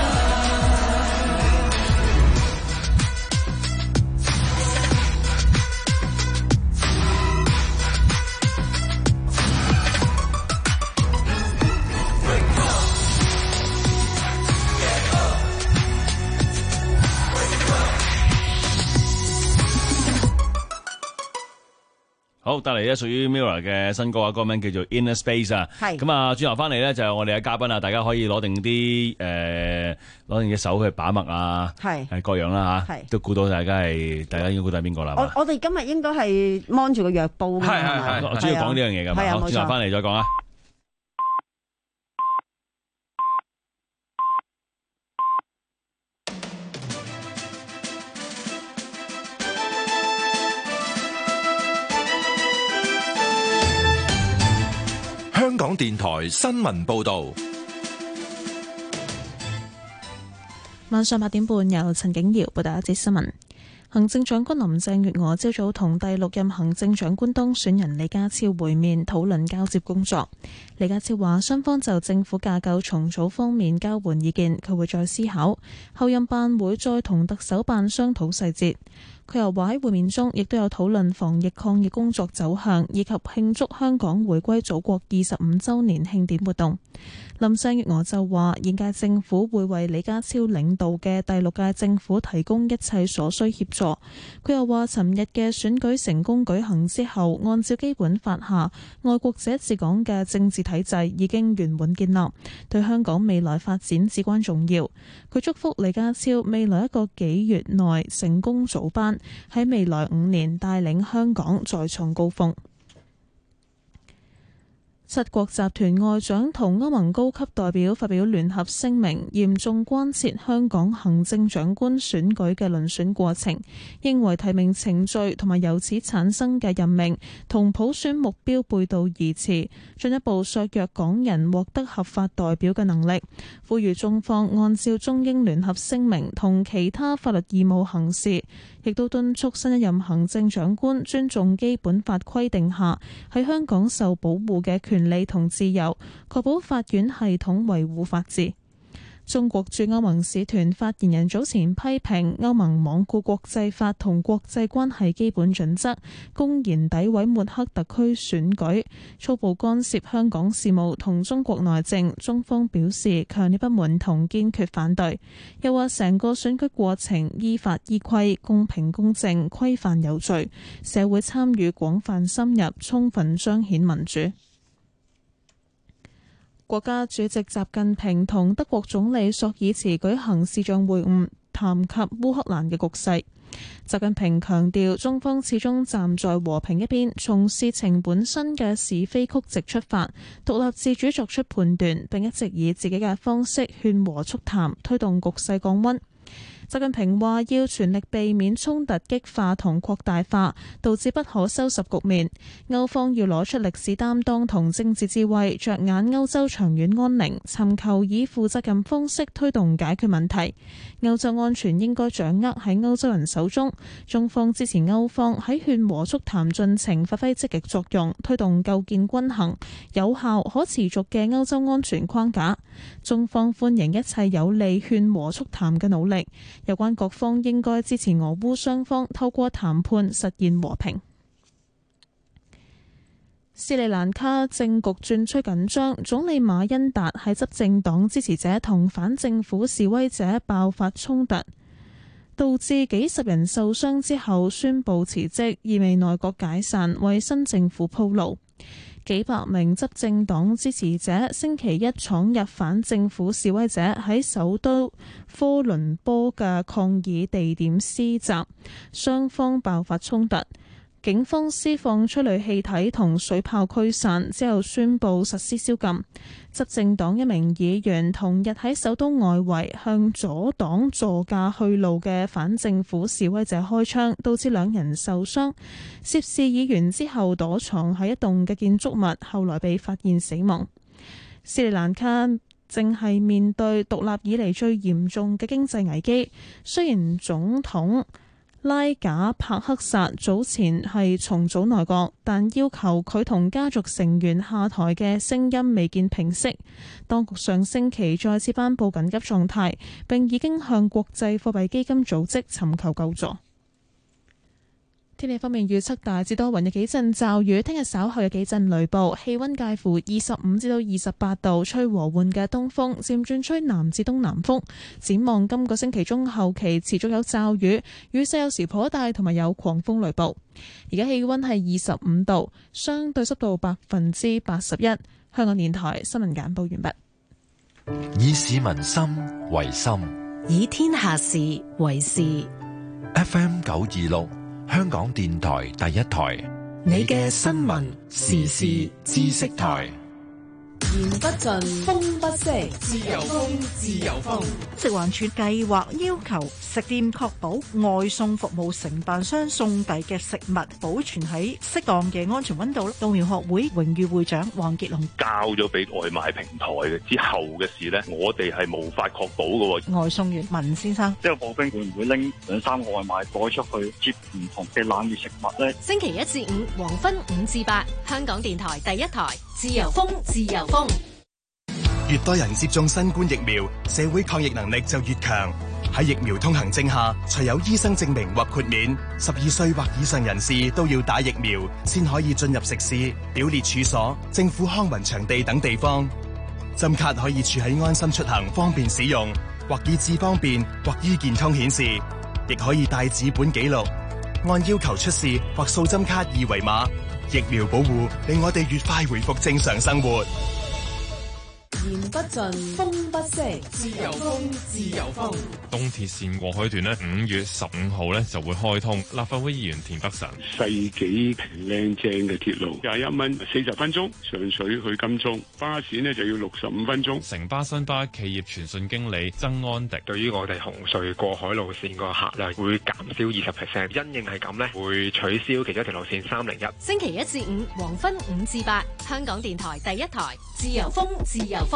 好，帶嚟咧屬於 Mirror 嘅新歌啊，歌名叫做 Inner Space 啊。 係咁啊，轉頭翻嚟咧就係我哋嘅嘉賓啊，大家可以攞定啲誒攞定隻手去把脈啊， 係係各樣啦嚇， 係都估到大家係大家應該估到係邊個啦。 我我哋今日應該係望住個藥煲㗎嘛。 係係係，我主要講呢樣嘢㗎嘛。好，轉頭翻嚟再講啊。 香港電台新聞報道， 晚上八點半由陳景瑤報道一節新聞。行政長官林鄭月娥朝早同第六任行政長官當選人李家超會面，討論交接工作。李家超話，雙方就政府架構重組方面交換意見，佢會再思考，後任辦會再同特首辦商討細節。佢又話喺會面中亦都有討論防疫抗疫工作走向，以及慶祝香港回歸祖國二十五週年慶典活動。林鄭月娥就話，現屆政府會為李家超領導嘅第六屆政府提供一切所需協助。佢又話，尋日嘅選舉成功舉行之後，按照基本法下愛國者治港嘅政治體制已經圓滿建立，對香港未來發展至關重要。佢祝福李家超未來一個幾月內成功組班，喺未來五年帶領香港再創高峰。七國集團外長同歐盟高級代表發表聯合聲明，嚴重關切香港行政長官選舉嘅遴選過程，認為提名程序同埋由此產生嘅任命同普選目標背道而馳，進一步削弱港人獲得合法代表嘅能力，呼籲中方按照中英聯合聲明同其他法律義務行事，亦都敦促新一任行政長官尊重基本法規定下喺香港受保護嘅權利同自由，確保法院系統維護法治。中國駐歐盟使團發言人早前批評歐盟罔顧國際法同國際關係基本準則，公然詆毀抹黑特區選舉，粗暴干涉香港事務同中國內政。中方表示強烈不滿同堅決反對，又話成個選舉過程依法依規、公平公正、規範有序，社會參與廣泛深入，充分彰顯民主。國家主席習近平同德國總理朔爾茨舉行視像會晤，談及烏克蘭嘅局勢。習近平強調，中方始終站在和平一邊，從事情本身嘅是非曲直出發，獨立自主作出判斷，並一直以自己嘅方式勸和促談，推動局勢降溫。習近平話要全力避免衝突激化同擴大化，導致不可收拾局面。歐方要攞出歷史擔當同政治智慧，着眼歐洲長遠安寧，尋求以負責任方式推動解決問題。歐洲安全應該掌握喺歐洲人手中。中方支持歐方喺勸和促談進程發揮積極作用，推動構建均衡、有效、可持續嘅歐洲安全框架。中方歡迎一切有利勸和促談嘅努力。有關各方應該支持俄烏雙方透過談判實現和平。斯里蘭卡政局轉趨緊張，總理馬恩達喺執政黨支持者同反政府示威者爆發衝突，導致幾十人受傷之後宣布辭職，意味內閣解散，為新政府鋪路。幾百名執政黨支持者星期一闖入反政府示威者喺首都科倫坡嘅抗議地點施襲，雙方爆發衝突。警方施放催淚氣體同水炮驅散，之後宣布實施宵禁。執政黨一名議員同日喺首都外圍向阻擋座駕去路嘅反政府示威者開槍，導致兩人受傷。涉事議員之後躲藏喺一棟嘅建築物，後來被發現死亡。斯里蘭卡正係面對獨立以嚟最嚴重嘅經濟危機，雖然總統拉賈帕克薩早前係重組內閣，但要求佢同家族成員下台嘅聲音未見平息。當局上星期再次頒布緊急狀態，並已經向國際貨幣基金組織尋求救助。 天氣方面預測大致多雲，有幾陣驟雨。聽日稍後有幾陣雷暴，氣溫介乎二十五至到二十八度，吹和緩嘅東風，漸轉吹南至東南風。展望今個星期中後期持續有驟雨，雨勢有時頗大，同埋有狂風雷暴。而家氣溫係二十五度，相對濕度百分之八十一。香港電台新聞簡報完畢。 以市民心為心， 以天下事為事。 F M 九二六。香港電台第一台， 你嘅新聞時事知識台。 言不盡，風不息，自由風，自由風。 食環署計劃要求食店確保外送服務承辦商送遞嘅食物保存喺適當嘅安全溫度。稻苗學會榮譽會長黃傑龍： 交咗俾外賣平台嘅之後嘅事呢，我哋係無法確保嘅。 外送員文先生： 即係步兵會唔會拎兩三個外賣袋出去接唔同嘅冷熱食物呢？ 星期一至五黃昏五至八，香港電台第一台，自由風，自由風。 越多人接種新冠疫苗，社會抗疫能力就越強。喺疫苗通行證下，除有醫生證明或豁免，十二歲或以上人士都要打疫苗，先可以進入食肆、表列處所、政府康文場地等地方。針卡可以儲喺安心出行，方便使用，或以智方便，或醫健通顯示，亦可以帶紙本記錄，按要求出示或掃針卡二維碼。疫苗保護令我哋越快回復正常生活。 言不盡，風不息，自由風，自由風。 東鐵線過海段呢，五月十五號呢就會開通。立法會議員田北辰： 世紀靚正嘅鐵路，廿一蚊四十分鐘，上水去金鐘，巴士呢就要六十五分鐘。 城巴新巴企業傳訊經理曾安迪： 對於我哋紅隧過海路線個客量會減少二十 percent， 因應係咁呢，會取消其中一條路線三零一。 星期一至五黃昏五至八，香港電台第一台，自由風，自由風。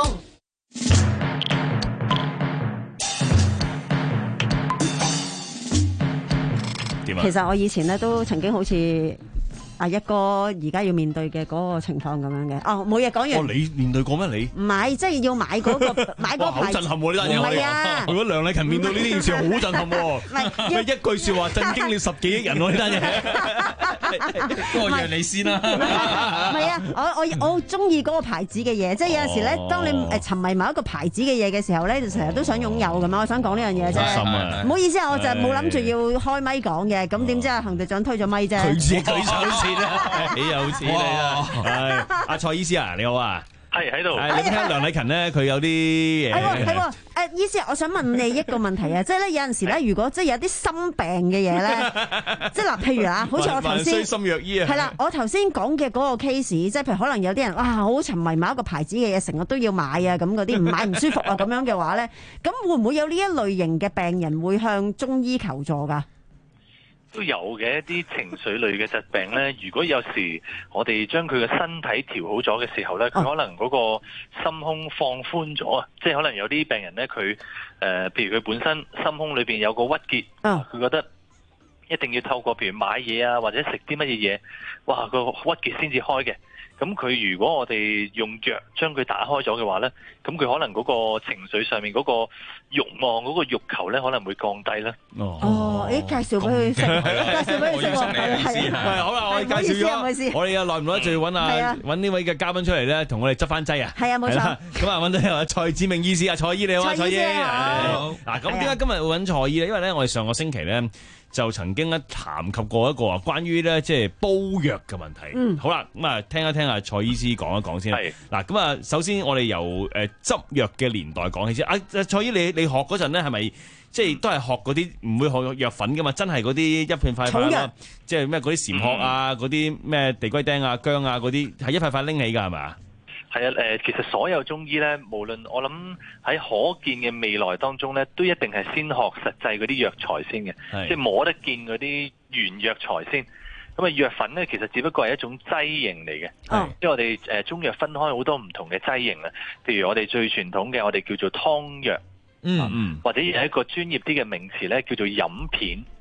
其實我以前咧都曾經好似阿一哥而家要面對嘅嗰個情況咁樣嘅。哦，冇嘢講完。 哦，你面對過咩？你唔係，即係要買嗰個買嗰個牌。 好震撼喎！呢單嘢。 唔係啊！ 如果梁麗勤面對呢啲件事，好震撼喎。唔係一句説話震驚你十幾億人喎！呢單嘢。 我讓你先啦。 唔係啊！我我我好中意嗰個牌子嘅嘢，即係有陣時咧，當你誒沉迷某一個牌子嘅嘢嘅時候咧，就成日都想擁有咁嘛。我想講呢樣嘢啫。唔好意思啊，我就冇諗住要開咪講嘅，咁點知阿行隊長推咗咪啫。 佢自己舉手先啦，幾有錢你啊！係阿蔡醫師啊，你好啊。 係喺度。 你聽梁麗勤咧，佢有啲嘢。 係喎係喎，誒醫師，我想問你一個問題啊，即係咧有陣時咧，如果即係有啲心病嘅嘢咧，即係嗱，譬如啊，好似我頭先心藥醫啊， 係啦，我頭先講嘅嗰個 case，即係譬如可能有啲人哇好沉迷某一個牌子嘅嘢，成日都要買啊，咁嗰啲唔買唔舒服啊，咁樣嘅話咧，咁會唔會有呢一類型嘅病人會向中醫求助㗎？ 都有嘅，一啲情緒類嘅疾病咧，如果有時我哋將佢嘅身體調好咗嘅時候咧，佢可能嗰個心胸放寬咗啊，即係可能有啲病人咧，佢誒、呃，譬如佢本身心胸裏邊有個鬱結，佢覺得一定要透過譬如買嘢啊，或者食啲乜嘢嘢，哇，個鬱結先至開嘅。咁佢如果我哋用藥將佢打開咗嘅話咧，咁佢可能嗰個情緒上面嗰個慾望嗰個慾求咧，可能會降低啦。 哦，誒介紹俾佢食，介紹俾佢食喎，係係好啦，我哋介紹咗，我哋啊耐唔耐就要揾啊揾呢位嘅嘉賓出嚟咧，同我哋執翻劑啊。 係啊，冇錯。 咁啊揾到阿蔡志明醫師啊，蔡醫你好啊，蔡醫。好。嗱，咁點解今日會揾蔡醫咧？因為咧，我哋上個星期咧，就曾經咧談及過一個啊，關於咧即係煲藥嘅問題。嗯，好啦，咁啊聽一聽阿蔡醫師講一講先。係嗱，咁啊首先我哋由誒執藥嘅年代講起先。啊，蔡醫你你學嗰陣咧係咪即係都係學嗰啲唔會學藥粉噶嘛？真係嗰啲一片塊塊啦，即係咩嗰啲禪殼啊，嗰啲咩地龜釘啊、薑啊嗰啲係一塊塊拎起㗎係嘛？ 係啊，誒，其實所有中醫咧，無論我諗喺可見嘅未來當中咧，都一定係先學實際嗰啲藥材先嘅，即係摸得見嗰啲原藥材先。咁啊，藥粉咧其實只不過係一種劑型嚟嘅，因為我哋誒中藥分開好多唔同嘅劑型啊。譬如我哋最傳統嘅，我哋叫做湯藥，嗯嗯，或者有一個專業啲嘅名詞咧，叫做飲片。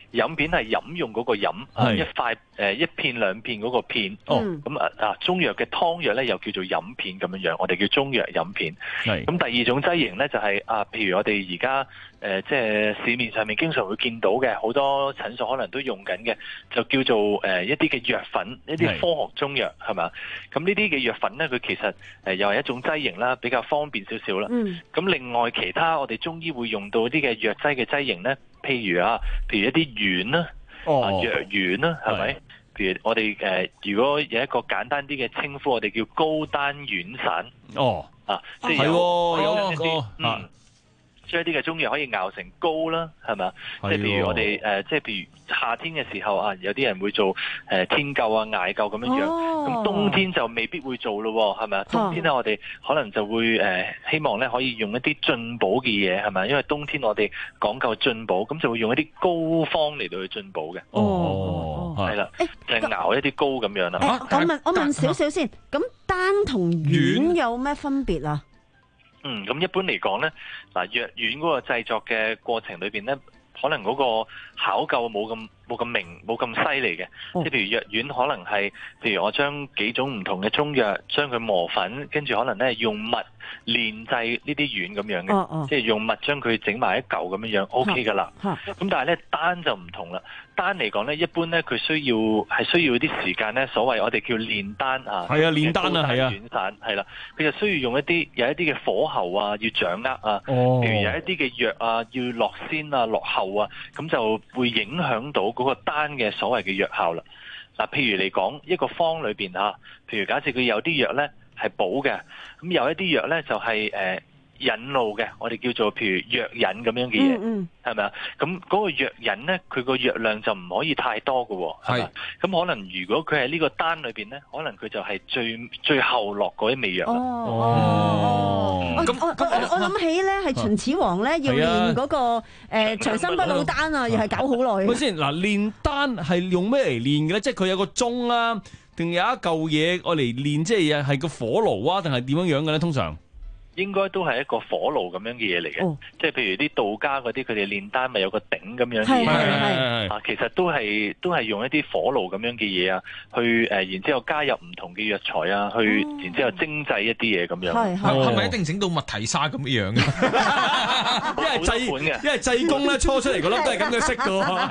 飲片係飲用嗰個飲，啊一塊誒一片兩片嗰個片。哦，咁啊啊中藥嘅湯藥咧又叫做飲片咁樣樣，我哋叫中藥飲片。係。咁第二種劑型咧就係、是、啊，譬如我哋而家誒即係市面上面經常會見到嘅，好多診所可能都用緊嘅，就叫做誒、呃、一啲嘅藥粉，一啲科學中藥係嘛？咁呢啲嘅藥粉咧，佢其實誒又係一種劑型啦，比較方便少少啦。嗯。咁另外其他我哋中醫會用到啲嘅藥劑嘅劑型咧，譬如啊，譬如一啲丸啦，哦、啊藥丸啦，係咪？譬如我哋誒、呃，如果有一個簡單啲嘅稱呼，我哋叫高丹丸散。哦。啊，即係有有一啲嗯。將一啲嘅中藥可以熬成膏啦，係咪？即係譬如我哋誒、呃，即係譬如夏天嘅時候啊，有啲人會做誒、呃、天灸啊、艾灸咁樣樣。咁、哦、冬天就未必會做咯，係咪啊？冬天咧，我哋可能就會誒、呃、希望咧可以用一啲進補嘅嘢，係咪？因為冬天我哋講究進補，咁就會用一啲膏方嚟到去進補嘅。哦，係啦，就係、是、熬一啲膏咁樣啦。 誒、欸，我問我問少少先，咁丹同丸有咩分別啊？ 嗯，咁一般嚟講咧，嗱藥丸嗰個製作嘅過程裏邊咧，可能嗰個考究冇咁冇咁明，冇咁犀利嘅。即係譬如藥丸可能係，譬如我將幾種唔同嘅中藥，將佢磨粉，跟住可能咧用蜜煉製呢啲丸咁樣嘅，哦哦、即係用蜜將佢整埋一嚿咁樣樣 ，OK 噶啦。咁但係咧丹就唔同啦，丹嚟講咧，一般咧佢需要係需要啲時間咧，所謂我哋叫煉丹啊。係啊，煉丹啊，係啊。丸散係啦，佢就需要用一啲有一啲嘅火候啊，要掌握啊。哦。譬如有一啲嘅藥啊，要落先啊，落後啊，咁就會影響到嗰個丹嘅所謂嘅藥效啦。嗱，譬如嚟講一個方裏邊嚇，譬如假設佢有啲藥咧係補嘅，咁有一啲藥咧就係誒引路嘅，我哋叫做譬如藥引咁樣嘅嘢，係咪啊？咁嗰個藥引咧，佢個藥量就唔可以太多嘅喎，係咪？咁可能如果佢係呢個丹裏邊咧，可能佢就係最最後落嗰啲味藥啦。 哦，我我我諗起咧係秦始皇咧要練嗰個誒長生不老丹啊，又係搞好耐。 咪先嗱，練丹係用咩嚟練嘅咧？即係佢有個鐘啦，定有一嚿嘢我嚟練，即係係個火爐啊，定係點樣樣嘅咧？通常？ 應該都係一個火爐咁樣嘅嘢嚟嘅，哦、即係譬如啲道家嗰啲，佢哋煉丹咪有個鼎咁樣嘅嘢，啊，其實都係都係用一啲火爐咁樣嘅嘢啊，去誒、呃，然之後加入唔同嘅藥材啊，去、哦、然之後精製一啲嘢咁樣。係係咪一定整到麥提沙咁樣嘅？ 因為濟因為濟公咧搓出嚟嗰粒都係咁嘅色嘅喎。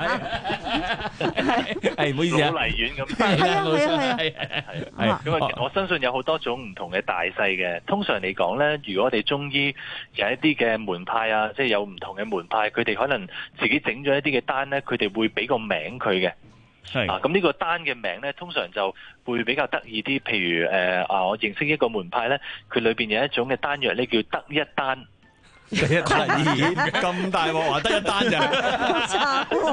係唔好意思啊， 老泥丸咁。 係啊係啊係啊。咁啊，我相信有好多種唔同嘅大細嘅。通常嚟講咧，如果我哋中醫有一啲嘅門派啊，即係有唔同嘅門派，佢哋可能自己整咗一啲嘅丹咧，佢哋會俾個名佢嘅。係啊，咁呢個丹嘅名咧，通常就會比較得意啲。譬如誒啊，我認識一個門派咧，佢裏邊有一種嘅丹藥咧，叫得一丹。 第一單咁大鑊話得一單咋？ 好慘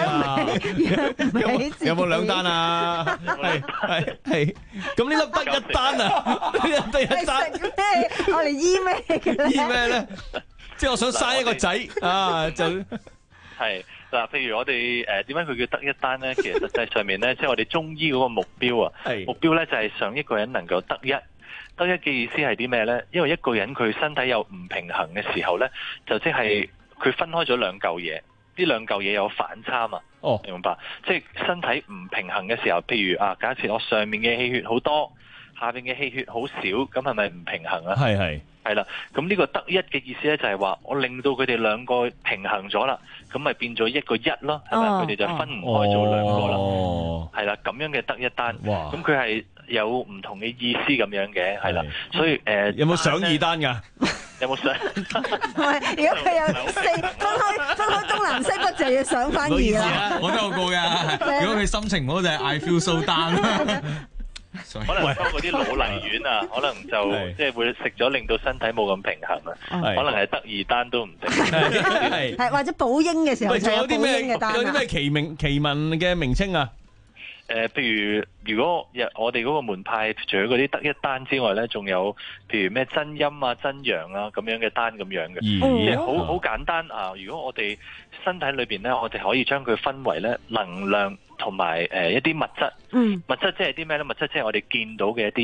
喎！ 有冇兩單啊？係係係。咁呢粒得一單啊？呢粒得一單。 我哋醫咩嘅咧？ 醫咩咧？即係我想生一個仔啊！就係嗱，譬如我哋誒點解佢叫得一單咧？其實實際上面咧，即係我哋中醫嗰個目標啊，目標咧就係想一個人能夠得一。得一嘅意思係啲咩呢？因為一個人佢身體有唔平衡嘅時候呢，就即係佢分開咗兩嚿嘢，呢兩嚿嘢有反差嘛。哦，明白。即係身體唔平衡嘅時候，譬如啊，假設我上面嘅氣血好多，下邊嘅氣血好少，咁係咪唔平衡啊？係係係啦。咁呢個得一嘅意思呢，就係話我令到佢哋兩個平衡咗啦，咁咪變咗一個一咯，係咪？佢哋就分唔開做兩個啦。哦，係啦，咁樣嘅得一單。哇！咁佢係有唔同嘅意思咁樣嘅，係啦，所以誒，呃、 有冇上二單㗎？ 有冇上？ 唔係，如果佢有四分開分開東南西北，就要上翻二啦。 我都有過㗎。如果佢心情唔好，就係 I feel so down。 可能收嗰啲老泥丸啊，可能就即係會食咗，令到身體冇咁平衡啊。可能係得二單都唔定。 係或者補陰嘅時候就有補陰嘅單。 有啲咩奇名奇文嘅名稱啊？ 誒、呃，譬如如果我哋嗰個門派，除咗嗰啲得一丹之外咧，仲有譬如咩真陰啊、真陽啊咁樣嘅丹咁樣嘅，即係好好簡單啊！如果我哋身體裏邊咧，我哋可以將佢分為咧能量同埋誒一啲物質。嗯，物質即係啲咩咧？物質即係我哋見到嘅一啲嘢。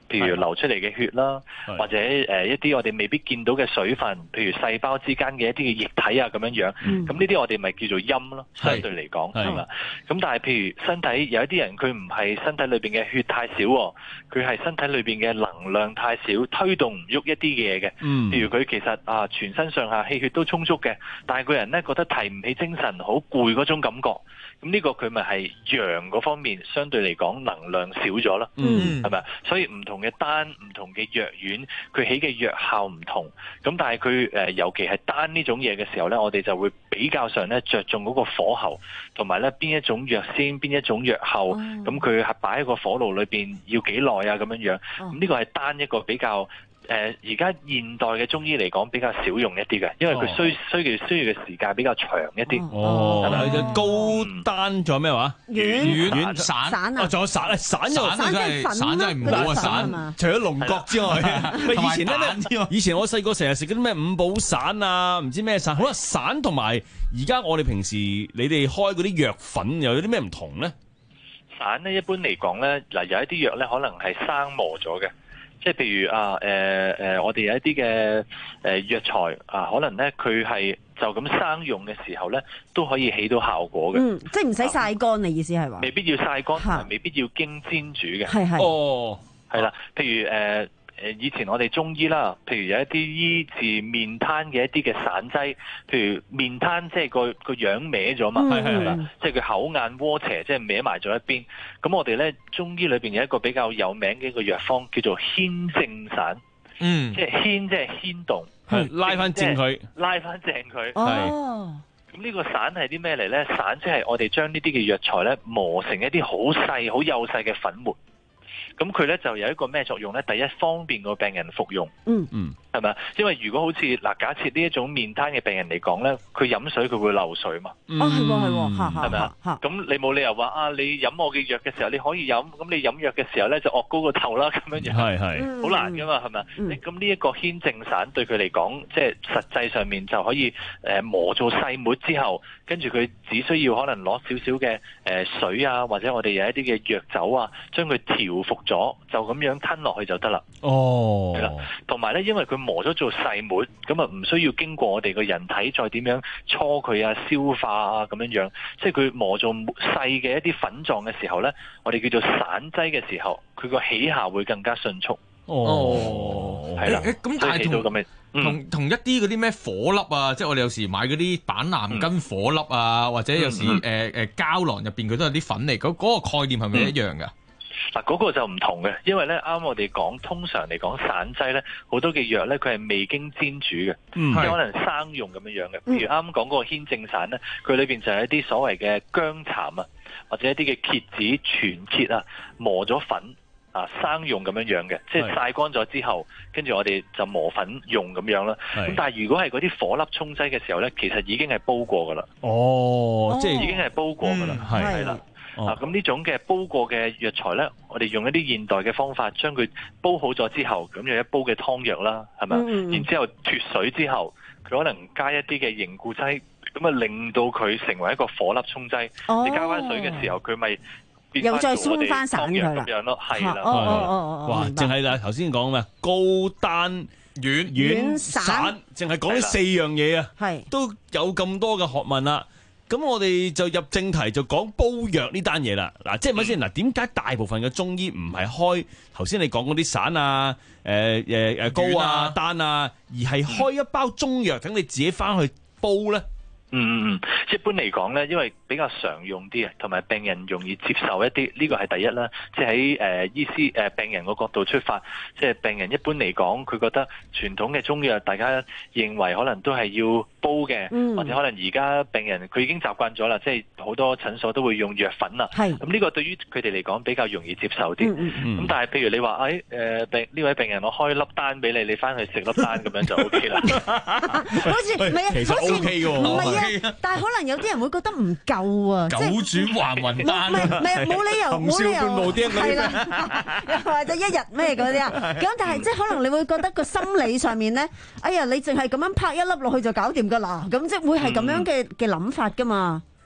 譬如流出嚟嘅血啦，或者誒一啲我哋未必見到嘅水分，譬如細胞之間嘅一啲嘅液體啊咁樣樣。咁呢啲我哋咪叫做陰咯，相對嚟講係嘛。咁但係譬如身體有一啲人佢唔係身體裏邊嘅血太少，佢係身體裏邊嘅能量太少，推動唔喐一啲嘅嘢嘅。譬如佢其實啊全身上下氣血都充足嘅，但係個人咧覺得提唔起精神，好攰嗰種感覺。咁呢個佢咪係陽嗰方面相對嚟講能量少咗啦，係咪？所以唔同嘅丹、唔同嘅藥丸，佢起嘅藥效唔同。咁但係佢誒尤其係丹呢種嘢嘅時候咧，我哋就會比較上咧着重嗰個火候，同埋咧邊一種藥先，邊一種藥後。咁佢係擺喺個火爐裏邊要幾耐啊咁樣樣。咁呢個係丹一個比較。誒而家現代嘅中醫嚟講比較少用一啲嘅，因為佢需需要需要嘅時間比較長一啲。 哦，係咪高丹仲有咩話？ 丸丸散散啊，仲有散啊，散又散真係散真係唔好啊！散除咗龍角之外，以前咧咩？以前我細個成日食嗰啲咩五寶散啊，唔知咩散。好啦，散同埋而家我哋平時你哋開嗰啲藥粉又有啲咩唔同咧？ 散咧一般嚟講咧，嗱有一啲藥咧可能係生磨咗嘅。即係譬如啊，誒、呃、誒、呃，我哋有一啲嘅誒藥材啊，可能咧佢係就咁生用嘅時候咧，都可以起到效果嘅。嗯， 即係唔使曬乾，你意思係話？ 未必要曬乾，同埋未必要經煎煮嘅。 係係。 哦，係啦，譬如誒。呃誒以前我哋中醫啦，譬如有一啲醫治面癱嘅一啲嘅散劑，譬如面癱即係個個樣歪咗嘛，係係啦，即係佢口眼窩斜，即係歪埋咗一邊。咁我哋咧中醫裏邊有一個比較有名嘅一個藥方叫做牽正散，嗯，即係牽即係牽動， 拉翻正佢， 拉翻正佢。 哦， 咁呢個散係啲咩嚟咧？散即係我哋將呢啲嘅藥材咧磨成一啲好細好幼細嘅粉末。咁佢咧就有一個咩作用咧？第一，方便個病人服用， 嗯嗯， 係咪？因為如果好似嗱，假設呢一種面癱嘅病人嚟講咧，佢飲水佢會漏水嘛， 哦係喎係喎， 係咪啊？咁你冇理由話啊，你飲我嘅藥嘅時候你可以飲，咁你飲藥嘅時候咧就惡高個頭啦，咁樣樣係係， 好難噶嘛，係咪？咁呢一個牽正散對佢嚟講，即係實際上面就可以誒磨做細末之後，跟住佢只需要可能攞少少嘅誒水啊，或者我哋有一啲嘅藥酒啊，將佢調服咗，就咁樣吞落去就得啦。 哦， 係啦，同埋咧，因為佢磨咗做細末，咁啊唔需要經過我哋個人體再點樣搓佢啊、消化啊咁樣樣，即係佢磨做細嘅一啲粉狀嘅時候咧，我哋叫做散劑嘅時候，佢個起效會更加迅速。 哦， 係啦， 咁但係同咁嘅。 同同一啲嗰啲咩火粒啊，即係我哋有時買嗰啲板藍根火粒啊，嗯、或者有時誒誒膠囊入邊佢都有啲粉嚟，嗰、嗰個概念係咪一樣㗎？ 嗱、嗯，嗰個就唔同嘅，因為咧啱我哋講，通常嚟講散劑咧，好多嘅藥咧佢係未經煎煮嘅，嗯、即係可能生用咁樣樣嘅。譬如啱啱講嗰個牽正散咧，佢裏邊就係一啲所謂嘅薑蠶啊，或者一啲嘅蠍子、全蠍啊，磨咗粉。啊，生用咁樣樣嘅，即係曬乾咗之後，跟住我哋就磨粉用咁樣啦。咁但係如果係嗰啲火粒沖劑嘅時候咧，其實已經係煲過噶啦。 哦，即係已經係煲過噶啦，係係啦。啊，咁呢種嘅煲過嘅藥材咧，我哋用一啲現代嘅方法將佢煲好咗之後，咁有一煲嘅湯藥啦，係咪？嗯、然之後脫水之後，佢可能加一啲嘅凝固劑，咁啊令到佢成為一個火粒沖劑。哦、你加翻水嘅時候，佢咪又再鬆翻散佢啦， 咁樣咯，係啦。 哦哦哦哇，淨係啦，頭先講咩？高丹丸丸散，淨係講呢四樣嘢啊， 係都有咁多嘅學問啦。咁我哋就入正題，就講煲藥呢單嘢啦。嗱，即係咪先？嗱，點解大部分嘅中醫唔係開頭先你講嗰啲散啊、誒誒誒高啊、丹啊，而係開一包中藥，等你自己翻去煲咧？ 嗯嗯嗯，一般嚟講咧，因為比較常用啲啊，同埋病人容易接受一啲，呢個係第一啦。即係喺誒醫師誒病人個角度出發，即係病人一般嚟講，佢覺得傳統嘅中藥，大家認為可能都係要煲嘅，嗯、或者可能而家病人佢已經習慣咗啦，即係好多診所都會用藥粉啦。係咁呢個對於佢哋嚟講比較容易接受啲。咁、嗯嗯、但係譬如你話誒誒病呢位病人，我開粒丹俾你，你翻去食粒丹咁樣就 O K 啦。 好似唔係啊， 其實 O K 嘅， 唔係啊，但係可能有啲人會覺得唔夠啊， 九轉還魂丹， 唔係唔係冇理由冇理由係啦，或者一日咩嗰啲啊。咁但係即係可能你會覺得個心理上面咧，哎呀你淨係咁樣拍一粒落去就搞掂㗎啦，咁即係會係咁樣嘅嘅諗法㗎嘛。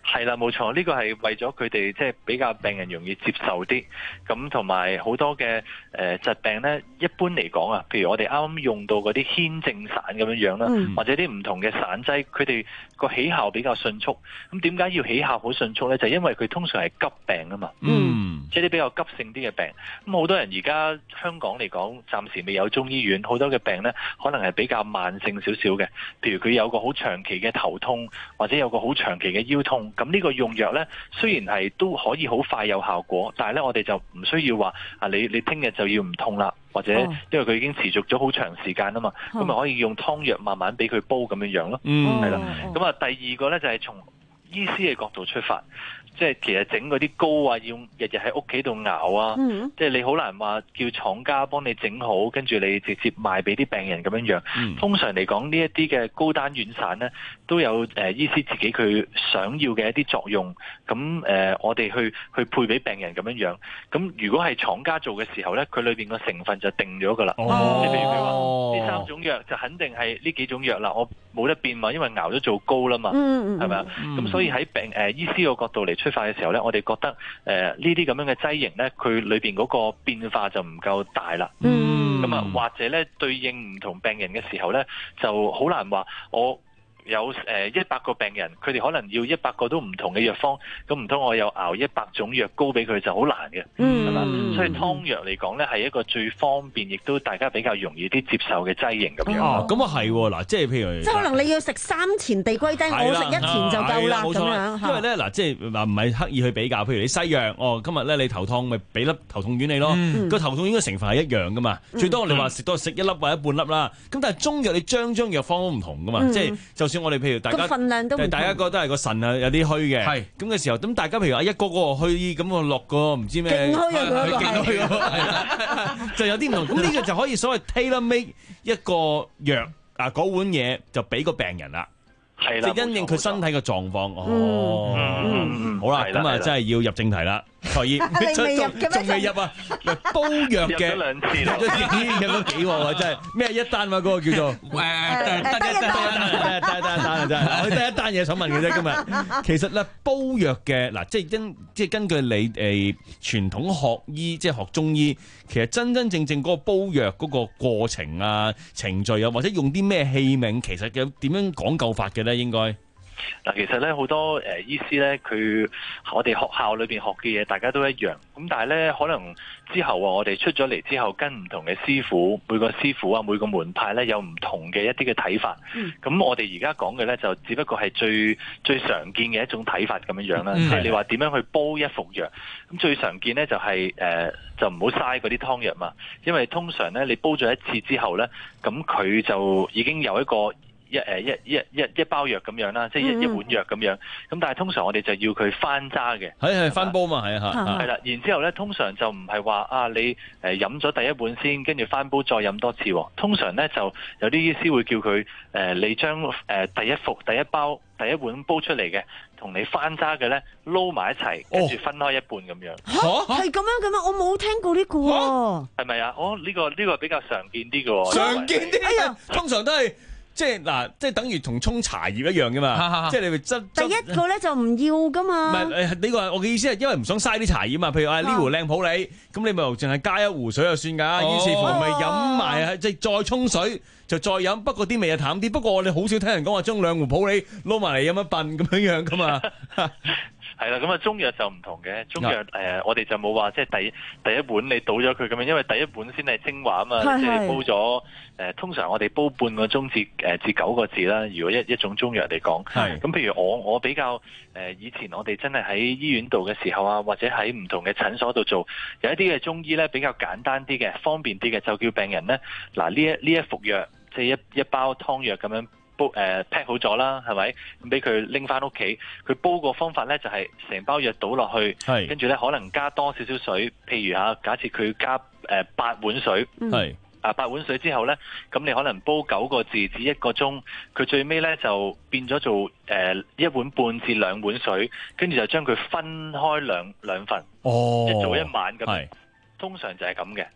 係啦，冇錯，呢個係為咗佢哋即係比較病人容易接受啲，咁同埋好多嘅誒疾病咧，一般嚟講啊，譬如我哋啱啱用到嗰啲牽證散咁樣樣啦， 嗯、 或者啲唔同嘅散劑，佢哋個起效比較迅速。咁點解要起效好迅速咧？就係、因為佢通常係急病啊嘛， 嗯， 即係啲比較急性啲嘅病。咁好多人而家香港嚟講，暫時未有中醫院，好多嘅病咧，可能係比較慢性少少嘅，譬如佢有個好長期嘅頭痛，或者有個好長期嘅腰痛。咁呢個用藥呢，雖然係都可以好快有效果，但係呢，我哋就唔需要話啊，你你聽日就要唔痛啦，或者因為佢已經持續咗好長時間啊嘛，咁咪、哦、可以用湯藥慢慢俾佢煲咁樣樣咯，係啦、嗯。咁啊，第二個呢，就係從醫師嘅角度出發。即係其實整嗰啲膏啊，要日日喺屋企度熬啊，嗯、即係你好難話叫廠家幫你整好，跟住你直接賣俾啲病人咁樣樣。嗯、通常嚟講，呢一啲嘅膏丹丸散呢，都有誒、呃、醫師自己佢想要嘅一啲作用。咁誒、呃，我哋去去配俾病人咁樣樣。咁如果係廠家做嘅時候呢，佢裏邊個成分就定咗㗎啦。哦、即係譬如佢話呢三種藥就肯定係呢幾種藥啦，我冇得變嘛，因為熬咗做膏啦嘛，係咪啊？咁所以喺病誒、呃、醫師個角度嚟出發嘅時候咧，我哋覺得誒呢啲咁樣嘅劑型咧，佢裏邊嗰個變化就唔夠大啦。嗯，咁啊或者咧對應唔同病人嘅時候咧，就好難話我有誒一百個病人，佢哋可能要一百個都唔同嘅藥方，咁唔通我又熬一百種藥膏俾佢就好難嘅，係嘛？嗯、所以湯藥嚟講咧係一個最方便，亦都大家比較容易啲接受嘅劑型咁樣。 哦，咁啊係嗱，即係譬如即係可能你要食三錢地龜丁，我食一錢就夠啦咁樣。 因為咧嗱，即係嗱唔係刻意去比較，譬如你西藥，哦今日咧你頭痛咪俾粒頭痛丸你咯，個、嗯、頭痛丸嘅成分係一樣噶嘛，嗯、最多我哋話食多食一粒或者半粒啦。咁但係中藥你張張藥方都唔同噶嘛，嗯、即係就算我哋譬如大家份量都唔同，大家覺得係個腎啊有啲虛嘅，係咁嘅時候，咁大家譬如話一個個虛咁我落個唔知咩，勁虛啊佢勁虛啊，就有啲唔同。咁呢個就可以所謂 tailor make 一個藥啊，嗰碗嘢就俾個病人啦。係啦，即係因應佢身體嘅狀況。哦，好啦，咁啊，真係要入正題啦。蔡醫，仲未入啊？煲藥嘅入咗兩次啦，入咗幾鑊啊！真係咩一單啊？嗰個叫做誒得一單，得一單啊！真係，我得一單嘢想問嘅啫。今日其實咧煲藥嘅嗱，即係根即係根據你誒傳統學醫，即係學中醫，其實真真正正嗰個煲藥嗰個過程啊、程序啊，或者用啲咩器皿，其實有點樣講究法嘅咧？應該。 嗱，其實咧好多誒醫師咧，佢我哋學校裏邊學嘅嘢，大家都一樣。咁但係咧，可能之後啊，我哋出咗嚟之後，跟唔同嘅師傅，每個師傅啊，每個門派咧，有唔同嘅一啲嘅睇法。咁、嗯、我哋而家講嘅咧，就只不過係最最常見嘅一種睇法咁樣樣啦。即係、嗯、你話點樣去煲一服藥？咁最常見咧就係、是、誒、呃，就唔好嘥嗰啲湯藥嘛。因為通常咧，你煲咗一次之後咧，咁佢就已經有一個。一誒一一一一包藥咁樣啦，即係一一碗藥咁樣。咁但係通常我哋就要佢翻渣嘅， 係係翻煲嘛，係啊嚇。 係啦，然之後咧，通常就唔係話啊，你誒飲咗第一碗先，跟住翻煲再飲多次。通常咧就有啲醫師會叫佢誒、呃，你將誒、呃、第一服第一包第一碗煲出嚟嘅，同你翻渣嘅咧撈埋一齊，跟住分開一半咁樣。 嚇係咁樣嘅咩？我冇聽過呢個喎。 係咪啊？哦，呢個呢個比較常見啲嘅喎。 常見啲。哎呀，通常都係。即係嗱，即係等於同沖茶葉一樣噶嘛，即係你咪執第一個咧就唔要噶嘛。 唔係誒，呢個我嘅意思係因為唔想嘥啲茶葉嘛。譬如話呢壺靚普洱，咁你咪淨係加一壺水就算㗎。於是乎咪飲埋即係再沖水就再飲，不過啲味又淡啲。不過我哋好少聽人講話將兩壺普洱撈埋嚟飲一笨咁樣樣噶嘛。 係啦，咁啊中藥就唔同嘅，中藥誒、呃、我哋就冇話即係第第一碗你倒咗佢咁樣，因為第一碗先係精華啊嘛，即係煲咗誒、呃、通常我哋煲半個鐘至誒、呃、至九個字啦。如果一一種中藥嚟講，咁譬如我我比較誒、呃、以前我哋真係喺醫院度嘅時候啊，或者喺唔同嘅診所度做，有一啲嘅中醫咧比較簡單啲嘅，方便啲嘅，就叫病人咧嗱呢一呢一服藥即係一一包湯藥咁樣。煲誒 pack 好咗啦，係咪？咁俾佢拎翻屋企，佢煲個方法咧就係、是、成包藥倒落去，跟住咧可能加多少少水，譬如嚇，假設佢加誒、呃、八碗水，係啊八碗水之後咧，咁你可能煲九個字至一個鐘，佢最尾咧就變咗做誒、呃、一碗半至兩碗水，跟住就將佢分開兩兩份，哦、一早一晚咁，通常就係咁嘅。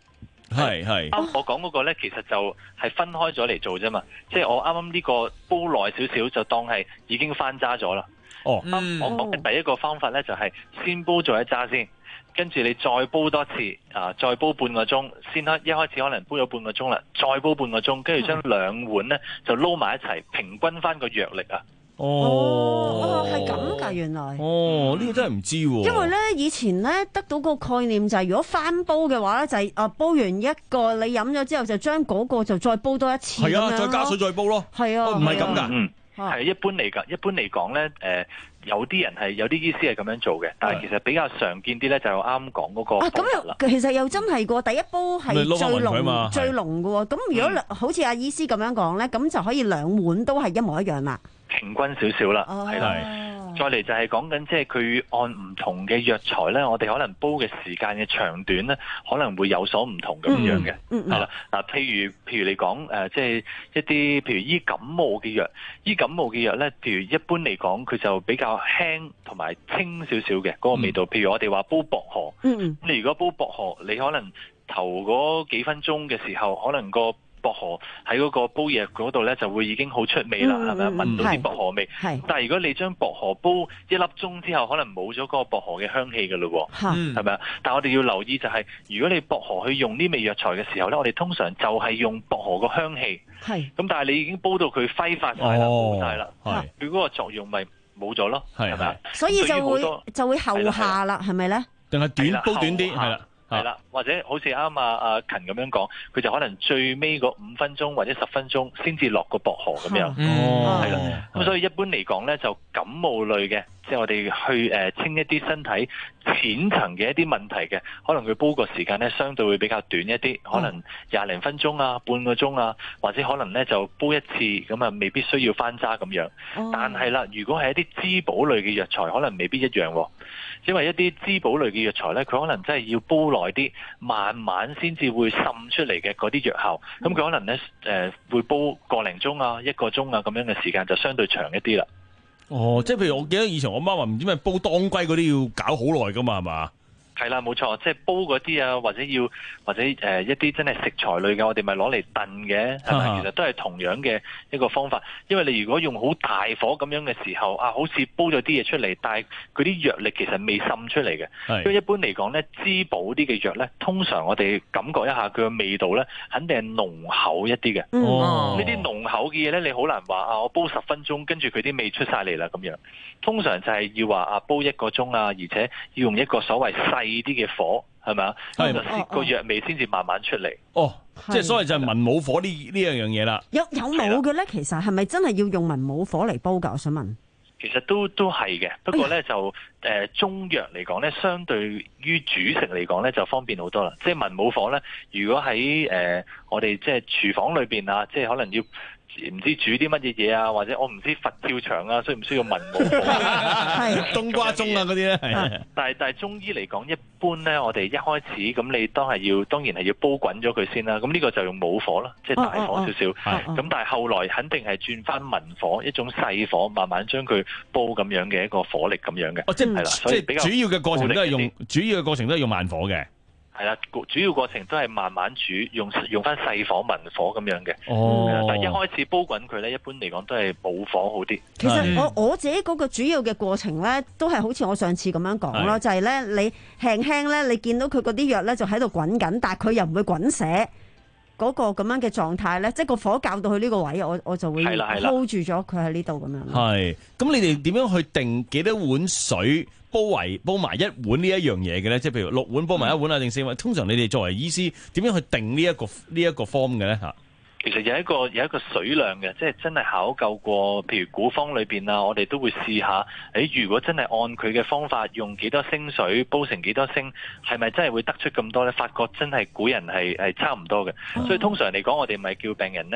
係係。 啱我講嗰個咧，其實就係分開咗嚟做啫嘛。即係我啱啱呢個煲耐少少，就當係已經翻渣咗啦。 哦， 嗯、我講嘅第一個方法咧，就係先煲咗一渣先。跟住你再煲多次啊，再煲半個鐘先啦。一開始可能煲咗半個鐘啦，再煲半個鐘，跟住將兩碗咧就撈埋一齊，平均翻個藥力啊。 哦， 哦，係咁㗎，原來。 哦，呢、這個真係唔知喎。 因為咧，以前咧得到個概念就係、是，如果翻煲嘅話咧，就係、是、啊煲完一個你飲咗之後，就將嗰個就再煲多一次。 係啊，再加水再煲咯。 係啊， 唔係咁㗎。 嗯，係一般嚟講，一般嚟講咧，誒、呃。有啲人係有啲醫師係咁樣做嘅，但係其實比較常見啲咧，就啱講嗰個方法啦。啊，咁又其實又真係個第一煲係最濃最濃嘅喎。咁如果、嗯、好似阿醫師咁樣講咧，咁就可以兩碗都係一模一樣啦。 平均少少啦，係啦、哦。再嚟就係講緊即係佢按唔同嘅藥材咧，我哋可能煲嘅時間嘅長短咧，可能會有所唔同咁樣嘅。嗯係啦，嗱，譬如譬如你講誒，即係一啲譬如醫感冒嘅藥，醫感冒嘅藥咧，譬如一般嚟講，佢就比較輕同埋清少少嘅嗰個味道。嗯、譬如我哋話煲薄荷，嗯，咁你如果煲薄荷，你可能頭嗰幾分鐘嘅時候，可能個薄荷喺嗰個煲藥嗰度咧，就會已經好出味啦，係咪啊？聞到啲薄荷味。係。但係如果你將薄荷煲一粒鐘之後，可能冇咗嗰個薄荷嘅香氣㗎咯喎。係咪啊？但係我哋要留意就係、是，如果你薄荷去用呢味藥材嘅時候咧，我哋通常就係用薄荷個香氣。係。咁但係你已經煲到佢揮發晒啦，冇晒啦，佢嗰個作用咪冇咗咯，係咪啊？所以就會就會後下啦，係咪咧？定係短煲短啲，係啦。係啦，或者好似啱啊阿勤咁樣講，佢就可能最尾嗰五分鐘或者十分鐘先至落個薄荷咁樣，係啦。咁所以一般嚟講咧，就感冒類嘅，即係我哋去誒清一啲身體淺層嘅一啲問題嘅，可能佢煲個時間咧相對會比較短一啲，可能廿零分鐘啊、半個鐘啊，或者可能咧就煲一次咁啊，未必需要翻渣咁樣。但係啦，如果係一啲滋補類嘅藥材，可能未必一樣喎。因為一啲滋補類嘅藥材咧，佢可能真係要煲耐啲，慢慢先至會滲出嚟嘅嗰啲藥效。咁佢可能咧誒、呃、會煲個零鐘啊、一個鐘啊咁樣嘅時間，就相對長一啲啦。哦，即係譬如我記得以前我媽話唔知咩煲當歸嗰啲要搞好耐㗎嘛，係嘛？係啦，冇錯，即係煲嗰啲啊，或者要或者誒、呃、一啲真係食材類嘅，我哋咪攞嚟燉嘅，係咪？其實都係同樣嘅一個方法。因為你如果用好大火咁樣嘅時候，啊，好似煲咗啲嘢出嚟，但係嗰啲藥力其實未滲出嚟嘅。因為一般嚟講咧，滋補啲嘅藥咧，通常我哋感覺一下佢嘅味道咧，肯定係濃厚一啲嘅。哦，呢啲濃厚嘅嘢咧，你好難話啊，我煲十分鐘，跟住佢啲味出晒嚟啦咁樣。通常就係要話啊，煲一個鐘啊，而且要用一個所謂細啲嘅火，係咪啊？係咪個藥味先至慢慢出嚟？哦，即係所謂就係文武火呢呢樣樣嘢啦。有有冇嘅咧？其實係咪真係要用文武火嚟煲㗎？我想問。其實都都係嘅，不過咧就誒、呃、中藥嚟講咧，相對於主食嚟講咧就方便好多啦。即係文武火咧，如果喺誒、呃、我哋即係廚房裏邊啊，即係可能要。唔知煮啲乜嘢嘢啊，或者我唔知佛跳牆啊，需唔需要文武火？係冬瓜盅啊嗰啲咧，係。但係但係中醫嚟講，一般咧，我哋一開始咁，你當係要當然係要煲滾咗佢先啦。咁呢個就用武火啦，即係大火少少。咁、哦哦、但係後來肯定係轉翻文火，一種細火，慢慢將佢煲咁樣嘅一個火力咁樣嘅。哦，即係係啦，所以比較主要嘅過程都係用主要嘅過程都係用慢火嘅。係啦，主要過程都係慢慢煮，用用翻細火文火咁樣嘅。哦，但係一開始煲滾佢咧，一般嚟講都係冇火好啲。其實我我自己嗰個主要嘅過程咧，都係好似我上次咁樣講咯，就係咧你輕輕咧，你見到佢嗰啲藥咧就喺度滾緊，但係佢又唔會滾瀉嗰個咁樣嘅狀態咧，即係個火較到去呢個位，我我就會 hold 住咗佢喺呢度咁樣。係，咁你哋點樣去定幾多碗水？煲為煲埋一碗呢一樣嘢嘅咧，即係譬如六碗煲埋一碗啊，定四碗？通常你哋作為醫師，點樣去定呢一個呢一個 form 嘅咧嚇？其實有一個有一個水量嘅，即係真係考究過，譬如古方裏邊啊，我哋都會試下。誒，如果真係按佢嘅方法，用幾多升水煲成幾多升，係咪真係會得出咁多咧？發覺真係古人係係差唔多嘅，所以通常嚟講，我哋咪叫病人咧。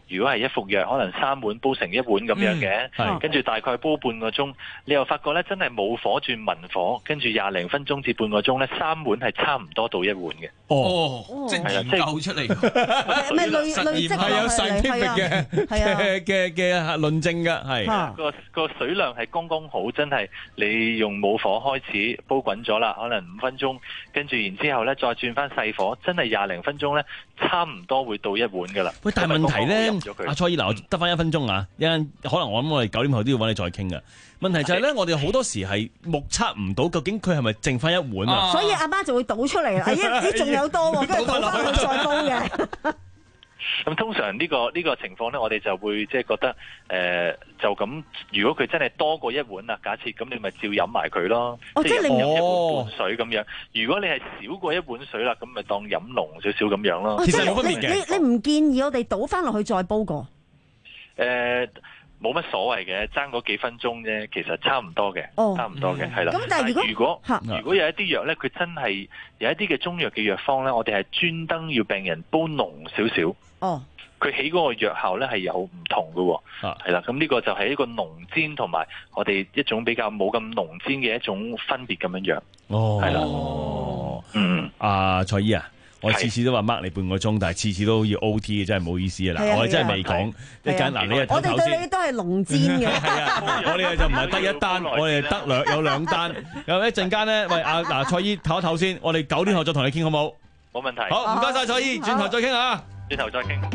如果係一服藥，可能三碗煲成一碗咁樣嘅， 嗯、 跟住大概煲半個鐘，你又發覺咧真係冇火轉文火，跟住廿零分鐘至半個鐘咧，三碗係差唔多到一碗嘅。 哦，即係研究出嚟， 咩累累積係有 scientific 嘅嘅嘅嘅論證㗎，係個個水量係剛剛好，真係你用冇火開始煲滾咗啦，可能五分鐘，跟住然之後咧再轉翻細火，真係廿零分鐘咧，差唔多會到一碗㗎啦。 喂，但係問題咧，阿蔡醫嗱，我得翻一分鐘啊，一陣可能我諗我哋九點後都要揾你再傾㗎。問題就係咧，我哋好多時係目測唔到究竟佢係咪剩翻一碗啊？ 所以阿媽就會倒出嚟啦。咦，仲有多喎，跟住倒翻去再煲嘅。 咁通常呢、這個呢、這個情況咧，我哋就會即係覺得誒、呃，就咁。如果佢真係多過一碗啊，假設咁，你咪照飲埋佢咯。 哦、 即係飲一碗半水咁樣。如果你係少過一碗水啦，咁咪當飲濃少少咁樣咯。 哦、 其實冇分別嘅。 你你唔建議我哋倒翻落去再煲過？ 誒、呃。冇乜所謂嘅，爭嗰幾分鐘啫，其實差唔多嘅， 哦、 差唔多嘅，係啦。 咁但係如果如果如果有一啲藥咧，佢真係有一啲嘅中藥嘅藥方咧，我哋係專登要病人煲濃少少。 哦， 佢起嗰個藥效咧係有唔同嘅喎，係啦。咁呢個就係一個濃煎同埋我哋一種比較冇咁濃煎嘅一種分別咁樣樣。 哦， 係啦。嗯， 阿蔡醫啊。我次次都話 mark 你半個鐘，但係次次都要 O T 嘅，真係唔好意思啊！嗱，我哋真係未講一間嗱，你係我哋對你都係濃煎嘅。 係啊，我哋就唔係得一單，我哋得兩有兩單。有一陣間咧，喂阿嗱蔡醫唞一唞先，我哋九點後再同你傾好冇？ 冇問題。 好，唔該晒蔡醫，轉頭再傾啊！ 轉頭再傾。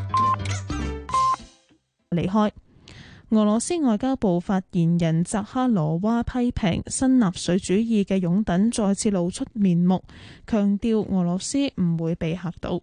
離開。俄羅斯外交部發言人扎哈羅娃批評新納粹主義嘅擁躉再次露出面目，強調俄羅斯唔會被嚇到。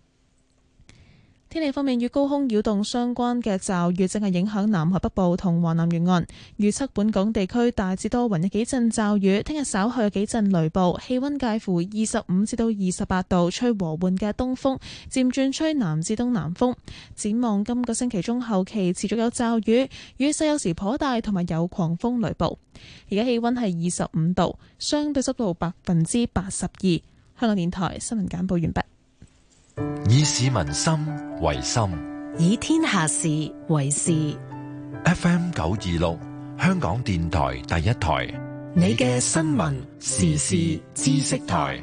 天氣方面，與高空擾動相關嘅驟雨正係影響南海北部同華南沿岸。預測本港地區大致多雲，有幾陣驟雨。聽日稍後有幾陣雷暴，氣溫介乎二十五至到二十八度，吹和緩嘅東風，漸轉吹南至東南風。展望今個星期中後期持續有驟雨，雨勢有時頗大，同埋有狂風雷暴。而家氣溫係二十五度，相對濕度百分之八十二。香港電台新聞簡報完畢。 以市民心為心， 以天下事為事。 F M 九二六，香港電台第一台， 你嘅新聞時事知識台。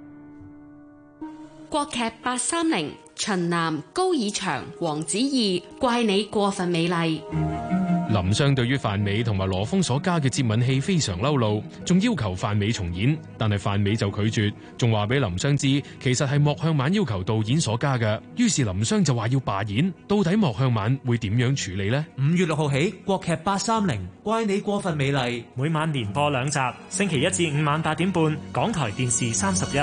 國劇八三零，秦嵐、高以翔、黃子怡，怪你過分美麗。 林湘對於范美同埋羅峰所加嘅接吻戲非常嬲怒，仲要求范美重演，但係范美就拒絕，仲話俾林湘知其實係莫向晚要求導演所加嘅，於是林湘就話要罷演。到底莫向晚會點樣處理呢？ 五月六號起，國劇八三零，怪你過分美麗，每晚連播兩集，星期一至五晚八點半，港台電視三十一。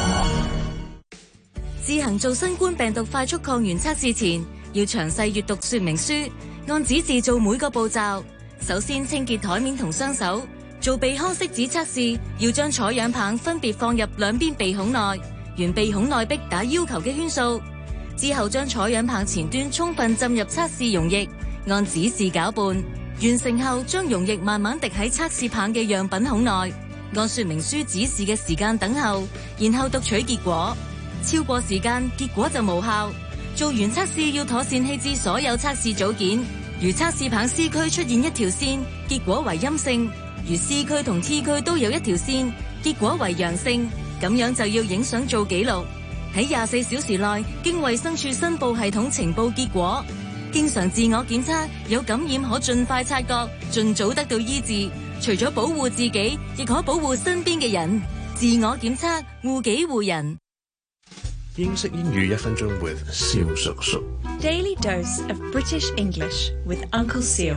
自行做新冠病毒快速抗原測試前，要詳細閱讀說明書，按指示做每個步驟。首先清潔台面同雙手。做鼻腔拭子測試，要將採樣棒分別放入兩邊鼻孔內，沿鼻孔內壁打要求嘅圈數。之後將採樣棒前端充分浸入測試溶液，按指示攪拌。完成後，將溶液慢慢滴喺測試棒嘅樣品孔內，按說明書指示嘅時間等候，然後讀取結果。超過時間，結果就無效。做完測試要妥善棄置所有測試組件。如測試棒 C 區出現一條線，結果為陰性；如 C 區同 T 區都有一條線，結果為陽性。咁樣就要影相做記錄，喺廿四小時內經衛生署申報系統呈報結果。經常自我檢測，有感染可盡快察覺，盡早得到醫治。除咗保護自己，亦可保護身邊嘅人。自我檢測，護己護人。 英式英語一分鐘 with 蕭叔叔。 Daily dose of British English with Uncle Seal。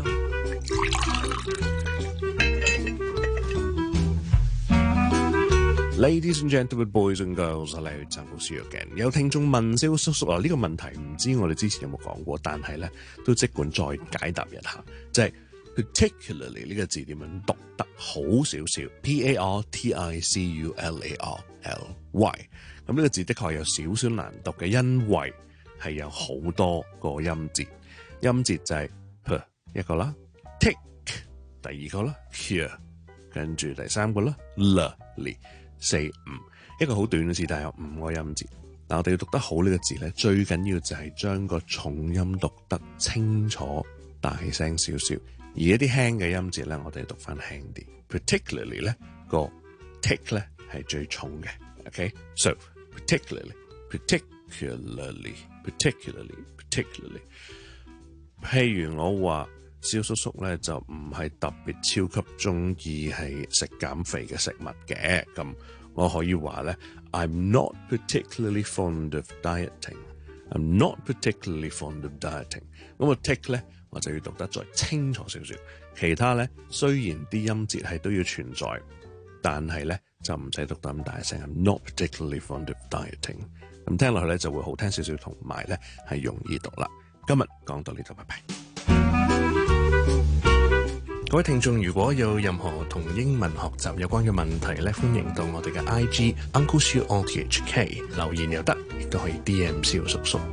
Ladies and gentlemen, boys and girls， 嚟去陳老師嘅。有聽眾問蕭叔叔啊，呢、這個問題唔知我哋之前有冇講過，但係咧都即管再解答一下，就係、是、particularly 呢個字點樣讀得好少少 ？P A R T I C U L A R L Y。咁呢個字的確有少少難讀嘅，因為係有好多個音節，音節就係 p 一個啦 ，tick 第二個啦 ，here 跟住第三個啦 ，l li 四五，一個好短嘅字，但係有五個音節。 但我哋要讀得好呢個字咧，最緊要就係將個重音讀得清楚、大聲少少。而一啲輕嘅音節咧，我哋讀翻輕啲。Particularly 咧個 tick 咧係最重嘅。OK，so particularly, particularly, particularly, particularly。譬如我話蕭叔叔咧就唔係特別超級中意係食減肥嘅食物嘅，咁我可以話咧 I'm not particularly fond of dieting. I'm not particularly fond of dieting. 咁個 tick 咧我就要讀得再清楚少少，其他咧雖然啲音節係都要存在，但係咧就唔使讀得咁大聲。I'm not particularly fond of dieting。咁聽落去咧就會好聽少少，同埋咧係容易讀啦。今日講到呢度，拜拜。各位聽眾，如果有任何同英文學習有關嘅問題咧，歡迎到我哋嘅 I G Uncle Siu O T H K 留言又得，亦都可以 D M 蕭叔叔。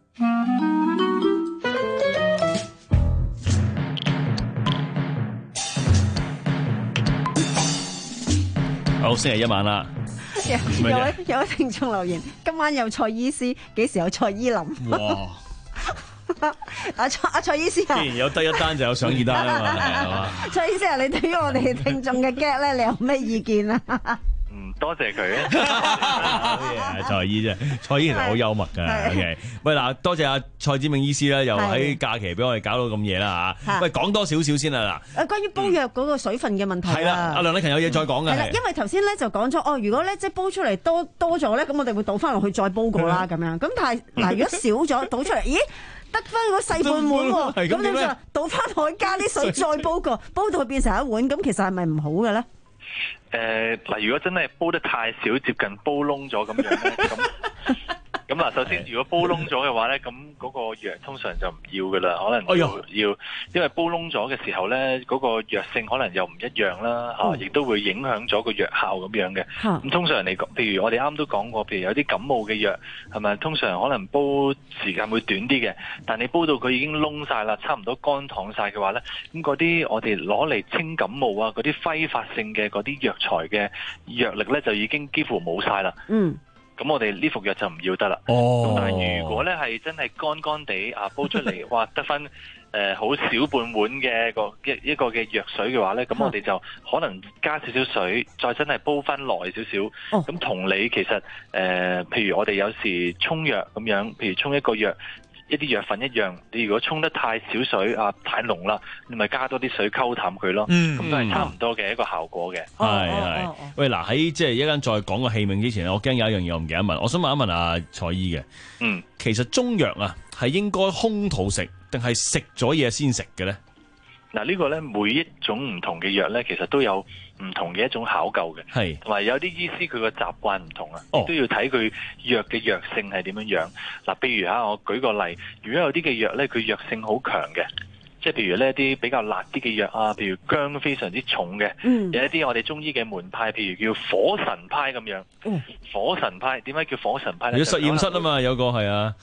好，星期一晚啦。 有有位有位聽眾留言，今晚有蔡醫師，幾時有蔡依林？ 哇！ 阿蔡阿蔡醫師啊， 既然有得一單就有上二單啊嘛，係嘛？ 蔡醫師啊，你對於我哋聽眾嘅 get 咧，你有咩意見啊？ 嗯，多謝佢啊！ 好嘢，蔡醫啫，蔡醫其實好幽默噶。OK， 喂嗱，多謝阿蔡子銘醫師啦，又喺假期俾我哋搞到咁夜啦嚇。喂，講多少少先啦嗱。 誒，關於煲藥嗰個水分嘅問題啊。 係啦，阿梁禮勤有嘢再講嘅。 係啦，因為頭先咧就講咗，哦，如果咧即係煲出嚟多多咗咧，咁我哋會倒翻落去再煲過啦咁樣。咁但係嗱，如果少咗倒出嚟，咦？得翻個細半碗喎，咁點算？倒翻落去加啲水再煲過，煲到變成一碗，咁其實係咪唔好嘅咧？ 誒嗱、呃，如果真係煲得太少，接近煲窿咗咁樣咧，咁咁嗱，首先如果煲窿咗嘅話咧，咁嗰個藥通常就唔要噶啦，可能要、哎、要，因為煲窿咗嘅時候咧，嗰、嗰個藥性可能又唔一樣啦，嚇、嗯，亦、啊、都會影響咗個藥效咁樣嘅。咁、嗯、通常嚟講，譬如我哋啱都講過，譬如有啲感冒嘅藥，係咪通常可能煲時間會短啲嘅，但你煲到佢已經窿晒啦，差唔多乾糖晒嘅話咧，咁嗰啲我哋攞嚟清感冒啊，嗰啲揮發性嘅嗰啲藥材嘅藥力咧，就已經幾乎冇晒啦。嗯。咁我哋呢副藥就唔要得啦。哦。咁但係如果咧係真係乾乾地啊煲出嚟，哇得翻誒好少半碗嘅個一一個嘅藥水嘅話咧，咁我哋就可能加少少水，再真係煲翻耐少少。哦。咁同你其實誒、呃，譬如我哋有時沖藥咁樣，譬如沖一個藥。一啲藥粉一樣，你如果沖得太少水啊，太濃啦，你咪加多啲水溝淡佢咯。嗯，咁都係差唔多嘅一個效果嘅。 係係。喂，嗱喺即係一間再講個器皿之前，我驚有一樣嘢我唔記得問，我想問一問阿蔡醫嘅。嗯，其實中藥啊係應該空肚食定係食咗嘢先食嘅咧？ 嗱，呢個咧每一種唔同嘅藥咧，其實都有唔同嘅一種考究嘅，係同埋有啲醫師佢個習慣唔同啊，亦、哦、都要睇佢藥嘅藥性係點樣樣。嗱，譬如嚇，我舉個例，如果有啲嘅藥咧，佢藥性好強嘅。即係譬如呢一啲比較辣啲嘅藥啊，譬如薑非常之重嘅，嗯、有一啲我哋中醫嘅門派，譬如叫火神派咁樣。嗯、火神派點解叫火神派咧？ 如果實驗室啊嘛，有個係啊。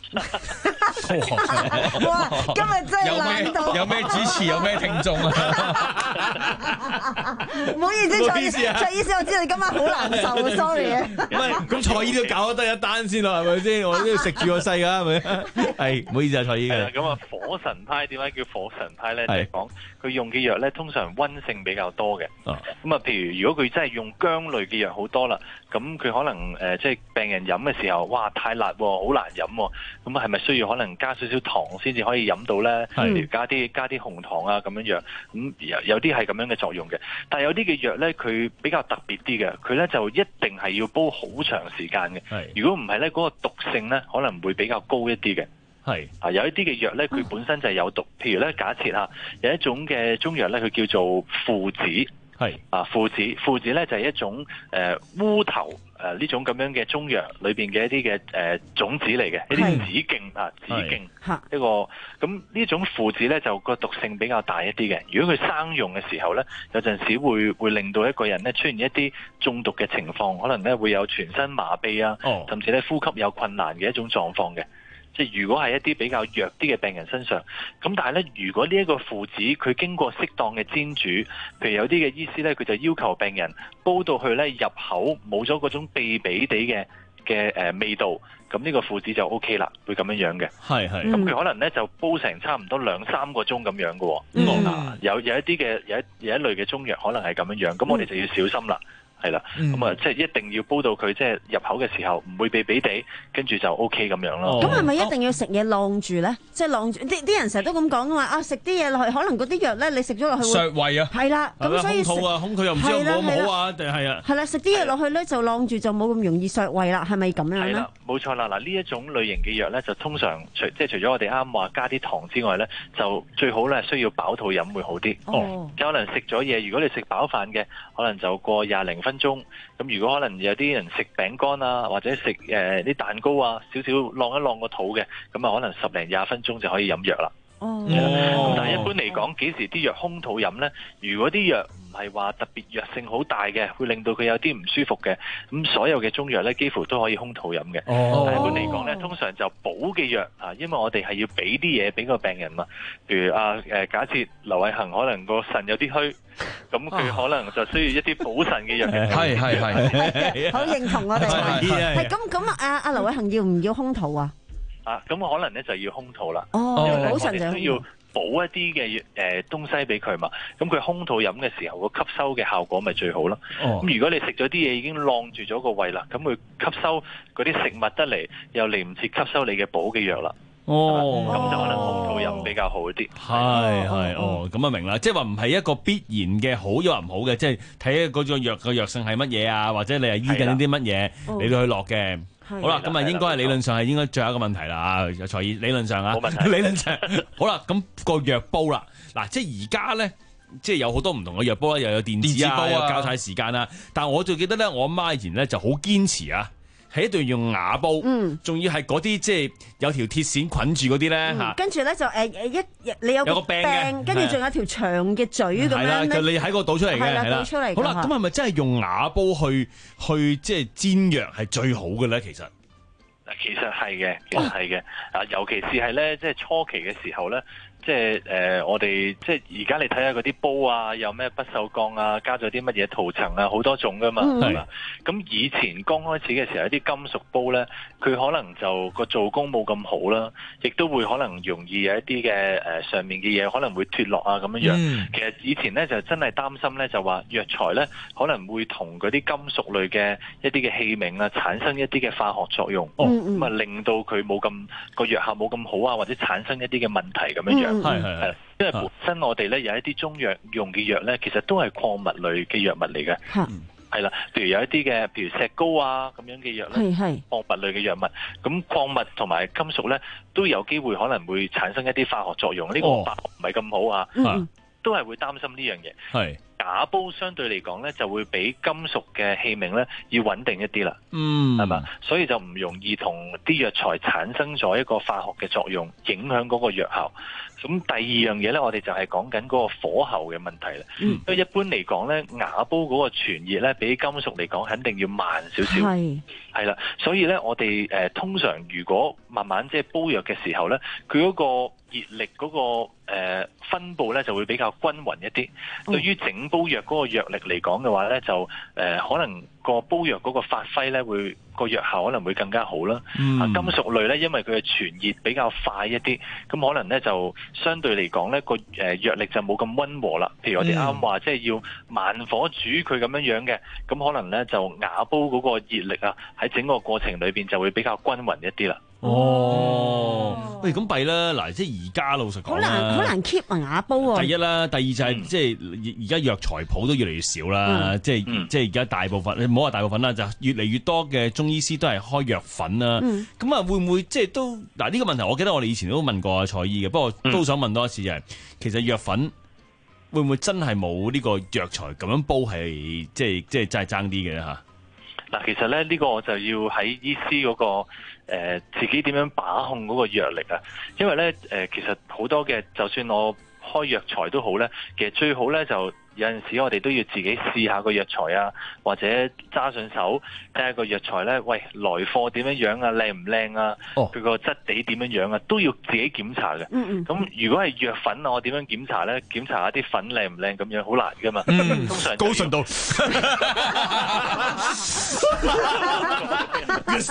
哇！今日真係難到。 有咩主持？有咩聽眾啊？ 唔好意思，蔡醫師，蔡醫師，我知道你今晚好難受，sorry 啊。 唔係，咁蔡醫都搞得一單先啦，係咪先？我都要食住個勢㗎，係咪？係，唔好意思啊，蔡醫嘅。 咁啊，火神派點解叫火神派咧？就係講佢用嘅藥咧，通常溫性比較多嘅。咁啊，譬如如果佢真係用薑類嘅藥好多啦，咁佢可能誒，即係病人飲嘅時候，哇，太辣喎，好難飲喎。咁啊，係咪需要可能加少少糖先至可以飲到咧？例如加啲加啲紅糖啊，咁樣樣。咁有有啲係咁樣嘅作用嘅。但係有啲嘅藥咧，佢比較特別啲嘅，佢咧就一定係要煲好長時間嘅。如果唔係咧，嗰個毒性咧可能會比較高一啲嘅。係啊，有一啲嘅藥咧，佢本身就係有毒。譬如咧，假設嚇有一種嘅中藥咧，佢叫做附子。係啊，附子附子咧就係一種誒烏頭誒呢種咁樣嘅中藥裏邊嘅一啲嘅誒種子嚟嘅，一啲子莖啊，子莖一個咁呢種附子咧就個毒性比較大一啲嘅。如果佢生用嘅時候咧，有陣時會會令到一個人咧出現一啲中毒嘅情況，可能咧會有全身麻痹啊，哦、甚至咧呼吸有困難嘅一種狀況嘅。即係如果係一啲比較弱啲嘅病人身上，咁但係咧，如果呢一個附子佢經過適當嘅煎煮，譬如有啲嘅醫師咧，佢就要求病人煲到去咧入口冇咗嗰種痹痹地嘅嘅誒味道，咁呢個附子就 O K 啦，會咁樣樣嘅。 係係。 咁佢可能咧就煲成差唔多兩三個鐘咁樣嘅喎。 嗯嗱，有有一啲嘅有一有一類嘅中藥可能係咁樣樣，咁我哋就要小心啦。係啦，咁啊，即係一定要煲到佢即係入口嘅時候唔會避避地，跟住就 O K 咁樣咯。 咁係咪一定要食嘢晾住咧？即係晾住，啲啲人成日都咁講噶嘛。啊，食啲嘢落去，可能嗰啲藥咧，你食咗落去會削胃啊。 係啦，咁所以空肚啊，空肚又唔知有冇咁好啊，定係啊？ 係啦，食啲嘢落去咧就晾住就冇咁容易削胃啦，係咪咁樣咧？ 係啦，冇錯啦。嗱，呢一種類型嘅藥咧，就通常除即係除咗我哋啱話加啲糖之外咧，就最好咧需要飽肚飲會好啲。哦，即可能食咗嘢，如果你食飽飯嘅，可能就過廿零分鐘。咁如果可能有啲人食餅乾啊，或者食誒啲蛋糕啊，少少晾一晾個肚嘅，咁啊可能十零廿分鐘就可以飲藥啦。哦，咁但係一般嚟講，幾時啲藥空肚飲咧？如果啲藥唔係話特別藥性好大嘅，會令到佢有啲唔舒服嘅，咁所有嘅中藥咧，幾乎都可以空肚飲嘅。哦，但係一般嚟講咧，通常就補嘅藥啊，因為我哋係要俾啲嘢俾個病人嘛。譬如啊誒，假設劉偉恒可能個腎有啲虛，咁佢可能就需要一啲補腎嘅藥。 係係係， 好認同我哋。係咁咁啊！阿阿劉偉恒要唔要空肚啊？ 啊，咁可能咧就要空肚啦。 哦，補腎就需要補一啲嘅誒東西俾佢嘛。咁佢空肚飲嘅時候，個吸收嘅效果咪最好咯。咁、哦、如果你食咗啲嘢已經晾住咗個胃啦，咁佢吸收嗰啲食物得嚟，又嚟唔切吸收你嘅補嘅藥啦。哦，咁就可能空肚飲比較好啲。 係係哦，咁啊明啦，即係話唔係一個必然嘅好又唔好嘅，即係睇嗰種藥嘅藥性係乜嘢啊，或者你係醫緊啲乜嘢你都去落嘅。好啦，咁啊應該係理論上係應該最後一個問題啦啊，有蔡醫理論上啊，理論上好啦，咁個藥煲啦，嗱即係而家咧，即係有好多唔同嘅藥煲啦，又有電子煲啊，又交晒時間啦，但係我就記得咧，我阿媽以前咧就好堅持啊。係一定要用瓦煲，仲、嗯、要係嗰啲即係有條鐵線捆住嗰啲咧嚇。跟住咧就誒誒一你有個柄，跟住仲有條長嘅嘴咁樣。係啦，就你喺個倒出嚟嘅，係啦，倒出嚟。好啦，咁係咪真係用瓦煲去去即係煎藥係最好嘅咧？其實嗱，其實係嘅，其實係嘅。啊，尤其是係咧，即係初期嘅時候咧。即係誒、呃，我哋即係而家你睇下嗰啲煲啊，有咩不鏽鋼啊，加咗啲乜嘢塗層啊，好多種噶嘛，係嘛？咁以前剛開始嘅時候，一啲金屬煲咧，佢可能就個做工冇咁好啦，亦都會可能容易有一啲嘅誒上面嘅嘢可能會脫落啊咁樣樣。嗯、其實以前咧就真係擔心咧，就話藥材咧可能會同嗰啲金屬類嘅一啲嘅器皿啊產生一啲嘅化學作用，咁啊、嗯嗯、令到佢冇咁個藥效冇咁好啊，或者產生一啲嘅問題咁樣樣。係係係，因為本身我哋咧有一啲中藥用嘅藥咧，其實都係礦物類嘅藥物嚟嘅。係啦，譬如有一啲嘅，譬如石膏啊咁樣嘅藥咧，礦物類嘅藥物，咁礦物同埋金屬咧都有機會可能會產生一啲化學作用。呢、這個化學唔係咁好啊，嗯、都係會擔心呢樣嘢。係瓦煲相對嚟講咧，就會比金屬嘅器皿咧要穩定一啲啦。嗯，係嘛，所以就唔容易同啲藥材產生咗一個化學嘅作用，影響嗰個藥效。咁第二樣嘢咧，我哋就係講緊嗰個火候嘅問題啦。嗯、因為一般嚟講咧，瓦煲嗰個傳熱咧，比金屬嚟講肯定要慢少少。係係啦，所以咧，我哋誒、呃、通常如果慢慢即係煲藥嘅時候咧，佢嗰個熱力嗰、嗰個、呃、分佈咧就會比較均勻一啲。嗯、對於整煲藥嗰個藥力嚟講嘅話咧，就誒、呃、可能個煲藥嗰個發揮咧會個藥效可能會更加好啦。嗯、金屬類咧，因為佢嘅傳熱比較快一啲，咁可能咧就相對嚟講咧個誒藥力就冇咁溫和啦。譬如我哋啱話，即係要慢火煮佢咁樣樣嘅，咁可能咧就瓦煲嗰個熱力啊，喺整個過程裏邊就會比較均勻一啲啦。 哦，喂，咁弊啦！嗱，即係而家老實講， 好難好難 keep 埋瓦煲喎。 第一啦，第二就係、是嗯、即係而家藥材鋪都越嚟越少啦。嗯、即係、嗯、即係而家大部分，你唔好話大部分啦，就越嚟越多嘅中醫師都係開藥粉啦。咁啊、嗯，會唔會即係都嗱呢個問題？我記得我哋以前都問過阿蔡醫嘅，不過都想問多一次就係、是，其實藥粉會唔會真係冇呢個藥材咁樣煲係即係即係真係爭啲嘅嚇？ 嗱，其實咧呢、這個我就要喺醫師嗰、那個、呃、自己點樣把控嗰個藥力啊，因為咧誒、呃、其實好多嘅，就算我開藥材都好咧，其實最好咧就有陣時我哋都要自己試下個藥材啊，或者揸上手睇下個藥材咧，喂來貨點樣樣啊，靚唔靚啊，佢個質地點樣樣啊，都要自己檢查嘅。咁、嗯嗯、如果係藥粉啊，我點樣檢查咧？檢查下啲粉靚唔靚咁樣，好難噶嘛。嗯、通常高純度。Good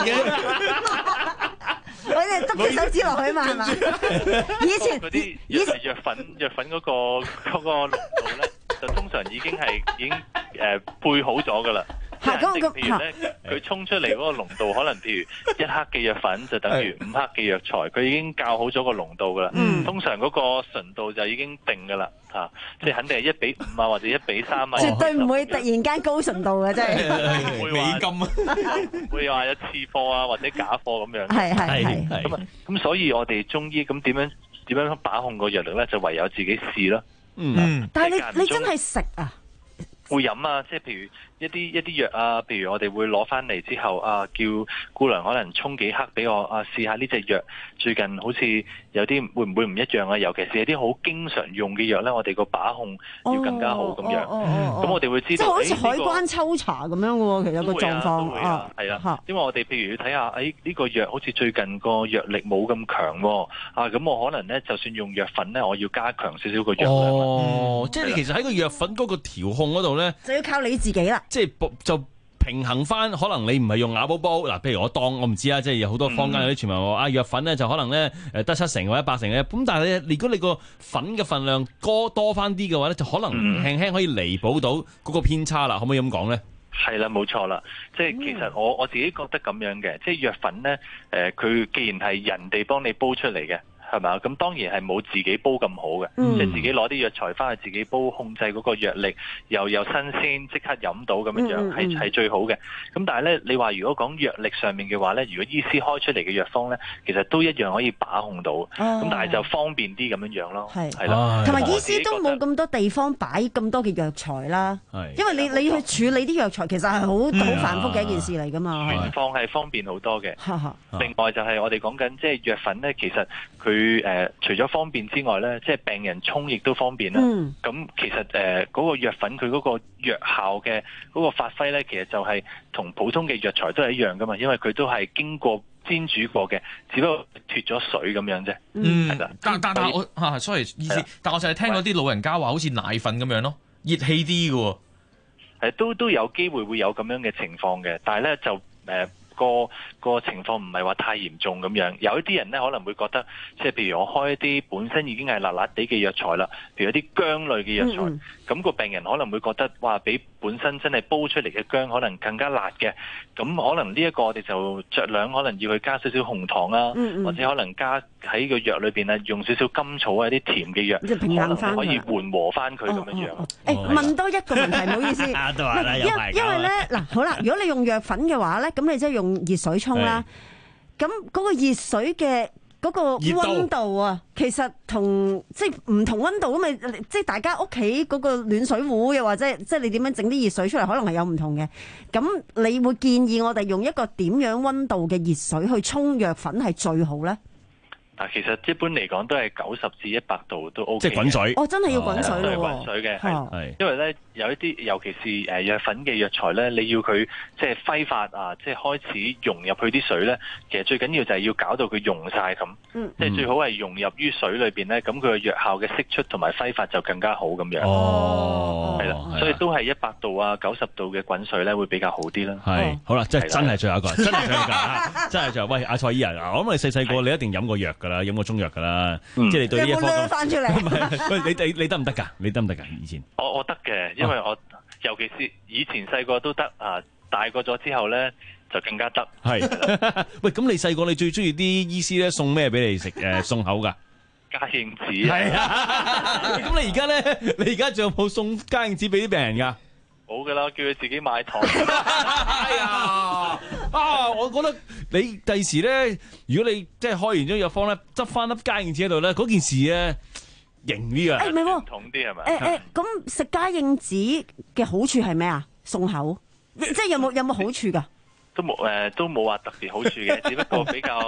stuff，OK。 我哋篤隻手指落去嘛，係嘛？以前嗰啲以前藥粉藥粉嗰、嗰個嗰、嗰個濃度咧，就通常已經係已經誒、呃、配好咗噶啦。係咁咁，譬如咧，佢沖出嚟嗰個濃度，可能譬如一克嘅藥粉就等於五克嘅藥材，佢已經校好咗個濃度噶啦。嗯、通常嗰個純度就已經定噶啦，嚇、啊，即係肯定係一比五啊，或者一比三啊。 絕對唔會突然間高純度嘅，真係。 唔會話美金啊，唔會話有次貨啊，或者假貨咁樣。係係係。咁啊，咁所以我哋中醫咁點樣點樣把控個藥力咧，就唯有自己試咯。 嗯。但係你你真係食啊？ 會飲啊，即係譬如一啲一啲藥啊，譬如我哋會攞翻嚟之後啊，叫姑娘可能沖幾克俾我啊，試下呢隻藥最近好似有啲會唔會唔一樣啊？尤其是有啲好經常用嘅藥咧，我哋個把控要更加好咁樣。咁、哦哦哦、我哋會知道， 即係好似海關抽查咁樣嘅喎，其實個狀況啊，係啊，因為我哋譬如要睇下，誒、哎、呢、呢個藥好似最近個藥力冇咁強喎，啊咁我可能咧就算用藥粉咧，我要加強少少個藥量。 哦，即係你其實喺個藥粉嗰個調控嗰度。 就要靠你自己啦， 即係就平衡翻，可能你唔係用瓦煲煲嗱，譬如我當我唔知啊，即係有好多坊間有啲傳聞話啊藥粉咧就可能咧誒得七成或者八成嘅，咁但係咧如果你個粉嘅份量多多翻啲嘅話咧，就可能輕輕可以彌補到嗰個偏差啦，可唔可以咁講咧？ 係啦，冇錯啦，即係其實我我自己覺得咁樣嘅，即係藥粉咧誒，佢、呃、既然係人哋幫你煲出嚟嘅。係嘛？咁當然係冇自己煲咁好嘅，即係自己攞啲藥材翻去自己煲，控制嗰個藥力，又又新鮮，即刻飲到咁樣樣，係係最好嘅。咁但係咧，你話如果講藥力上面嘅話咧，如果醫師開出嚟嘅藥方咧，其實都一樣可以把控到，咁但係就方便啲咁樣樣咯。係係啦， 同埋醫師都冇咁多地方擺咁多嘅藥材啦。因為你你去處理啲藥材，其實係好好繁複嘅一件事嚟㗎嘛。 存放係方便好多嘅。另外就係我哋講緊即係藥粉咧，其實佢。佢誒、呃、除咗方便之外咧，即係病人沖亦都方便啦。咁、嗯、其實誒嗰、呃那個藥粉佢嗰個藥效嘅嗰個發揮咧，其實就係同普通嘅藥材都係一樣噶嘛，因為佢都係經過煎煮過嘅，只不過脫咗水咁樣啫。 嗯，係啦。但但但我嚇，sorry 意思，但我就係聽嗰啲老人家話，好似奶粉咁樣咯，熱氣啲嘅喎。 誒，都都有機會會有咁樣嘅情況嘅，但係咧就誒。呃個個情況唔係話太嚴重咁樣，有一啲人咧可能會覺得，即係譬如我開一啲本身已經係辣辣地嘅藥材啦，譬如一啲薑類嘅藥材，咁、嗯、個病人可能會覺得，哇，比本身真係煲出嚟嘅薑可能更加辣嘅，咁可能呢一個我哋就酌量可能要去加少少紅糖啊，嗯嗯或者可能加喺個藥裏邊啊，用少少甘草啊啲甜嘅藥，可能可以緩和翻佢咁樣樣。誒、哦哦哦， 問多一個問題，唔好意思，因因為咧嗱，好啦，如果你用藥粉嘅話咧，咁你即係用熱水沖啦，咁嗰個熱水嘅嗰個溫度啊，其實同即係唔同溫度咁咪，即係大家屋企嗰個暖水壺又或者即係你點樣整啲熱水出嚟，可能係有唔同嘅。咁你會建議我哋用一個點樣溫度嘅熱水去沖藥粉係最好咧？ 嗱，其實一般嚟講都係九十至一百度都 O K 嘅。 即係滾水。 哦，真係要滾水咯。 滾水嘅係，因為咧有一啲，尤其是誒藥粉嘅藥材咧，你要佢即係揮發啊，即係開始溶入去啲水咧，其實最緊要就係要搞到佢溶晒咁。嗯。即係最好係融入於水裏邊咧，咁佢嘅藥效嘅釋出同埋揮發就更加好咁樣。哦。係啦，所以都係一百度啊、九十度嘅滾水咧會比較好啲啦。 係。好啦，即係真係最後一個，真係最後一個啊！真係就喂阿蔡醫生啊，我諗你細細個你一定飲過藥㗎。飲過中藥噶啦，嗯、即係你對呢一方面翻出嚟。喂，你你你得唔得噶？你得唔得噶？以前我我得嘅，因為我、啊、尤其是以前細個都得啊，大個咗之後咧就更加得。係喂，咁你細個你最中意啲醫師咧送咩俾你食？誒，送口噶嘉應子。係啊，咁你而家咧，你而家仲有冇送嘉應子俾啲病人噶？ 冇噶啦，叫佢自己買糖。 哎呀，啊！我覺得你第時咧，如果你即係開完咗藥方咧，執翻粒嘉應子喺度咧，嗰件事咧型啲啊！ 誒，唔係喎， 統啲係咪？ 誒誒，咁食嘉應子嘅好處係咩啊？送口，即係有冇有冇好處噶？ 都冇誒，都冇話特別好處嘅，只不過比較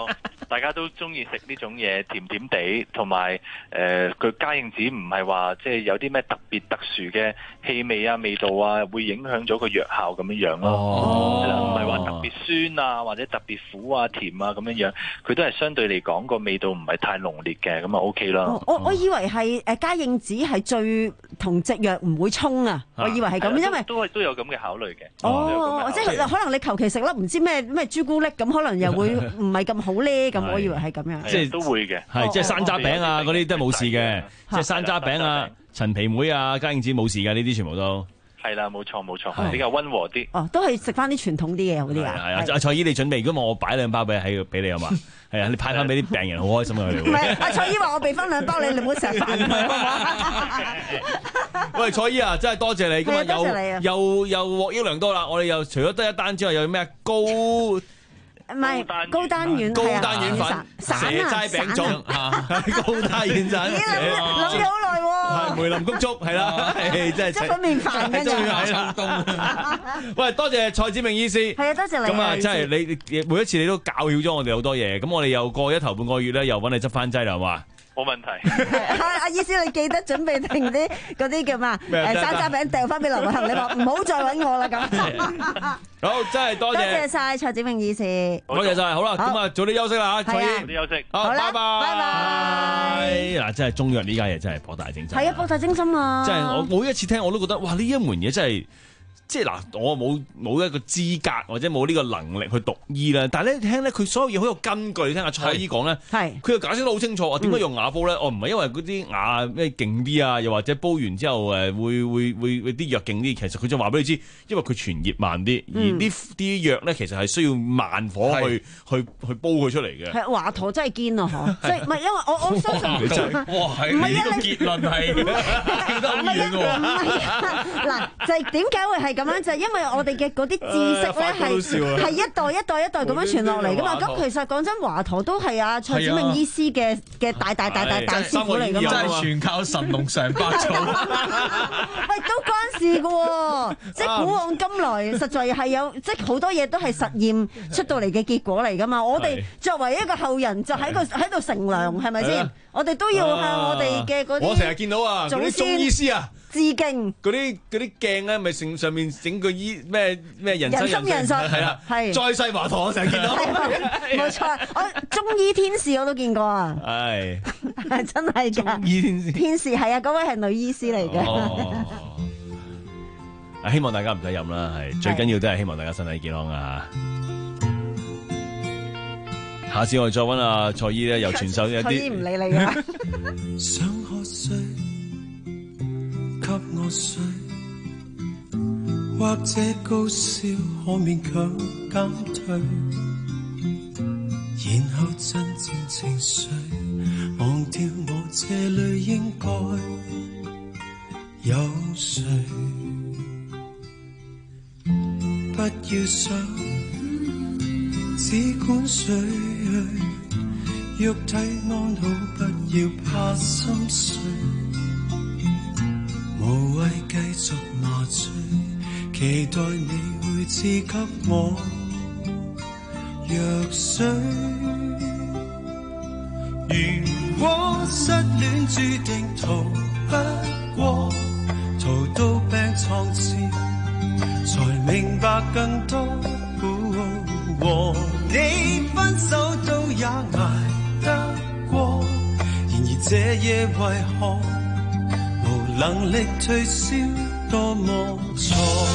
大家都中意食呢種嘢，甜甜地，同埋誒佢加應子唔係話即係有啲咩特別特殊嘅氣味啊、味道啊，會影響咗個藥效咁樣樣咯。係啦、哦，唔係話特別酸啊，或者特別苦啊、甜啊咁樣樣，佢都係相對嚟講個味道唔係太濃烈嘅，咁啊 OK 啦。 哦、我我以為係誒加應子係最同隻藥唔會衝啊，啊我以為係咁，因為都都有咁嘅考慮嘅。 哦，即係可能你求其食粒唔知咩咩朱古力咁，可能又會唔係咁好咧。咁我以為係咁樣， 即係都會嘅。 係即係山楂餅啊，嗰啲都係冇事嘅。即係山楂餅啊、陳皮梅啊、加應子冇事嘅，呢啲全部都係啦，冇錯冇錯，比較溫和啲。 哦，都係食翻啲傳統啲嘢好啲啊。 係啊，阿蔡姨你準備，如果我擺兩包俾喺俾你啊嘛。係啊，你派翻俾啲病人好開心啊！佢哋唔係阿蔡姨話我俾翻兩包你，你唔好成日煩佢。 喂，蔡姨啊，真係多謝你，今日又又又獲益良多啦！我哋又除咗得一單之外，有咩高？ 唔係高單丸， 高單丸粉、蛇齋餅粽嚇，高單丸粉。 諗咗好耐喎。 係梅林谷粥係啦，真係即係粉麵飯嘅啫。喂，多謝蔡梓銘醫師。 係啊，多謝你。 咁啊，真係你每一次你都教曉咗我哋好多嘢。咁我哋又過一頭半個月咧，又揾你執翻劑啦，係嘛？ 冇問題。 阿醫師，你記得準備定啲嗰啲叫咩？誒山楂餅掉翻俾劉慧恒，你話唔好再揾我啦咁。 好，真係多謝。 多謝晒蔡梓銘醫師。 多謝晒，好啦，咁啊早啲休息啦嚇，蔡醫。 早啲休息。 好，拜拜。 拜拜。 嗱，真係中藥呢家嘢真係博大精深。 係啊，博大精深啊！ 即係我每一次聽我都覺得，哇！呢一門嘢真係。即係嗱，我冇冇一個資格或者冇呢個能力去讀醫啦。但係咧聽咧，佢所有嘢好有根據。聽阿蔡醫講咧，佢又解釋得好清楚。點解用瓦煲咧？我唔係因為嗰啲瓦咩勁啲啊，又或者煲完之後誒會會會會啲藥勁啲。其實佢就話俾你知，因為佢傳熱慢啲，而呢啲藥咧其實係需要慢火去去去煲佢出嚟嘅。 係華佗真係堅啊！嗬，即係唔係因為我我相信哇係呢個結論係跳得好遠喎。 唔係啊，嗱就係點解會係？咁樣就係因為我哋嘅嗰啲知識咧係係一代一代一代咁樣傳落嚟噶嘛，咁其實講真，華佗都係阿蔡梓銘醫師嘅嘅大大大大大師傅嚟噶嘛， 真係全靠神農嘗百草。 喂，都關事噶喎，即係古往今來，實在係有即係好多嘢都係實驗出到嚟嘅結果嚟噶嘛。我哋作為一個後人，就喺個喺度乘涼，係咪先？我哋都要向我哋嘅嗰啲我成日見到啊，嗰啲中醫師啊。 致敬嗰啲嗰啲鏡咧，咪成上面整個醫咩咩人生人心人術係啦， 係再世華佗我成日見到， 冇錯，我中醫天使我都見過啊， 係係真係㗎， 中醫天使天使係啊，嗰位係女醫師嚟嘅。 哦，希望大家唔使飲啦，係最緊要都係希望大家身體健康啊！下次我哋再揾阿蔡醫咧，又傳授一啲。蔡醫唔理你㗎。 想喝水給我睡，或者高燒可勉強減退，然後鎮靜情緒，忘掉我這裏應該有誰。不要想，只管睡去，肉體安好，不要怕心碎。無謂繼續麻醉，期待你會賜給我藥水。如果失戀注定逃不過，逃到病床前，才明白更多。和你分手都也捱得過，然而這夜為何能力退燒多麼錯，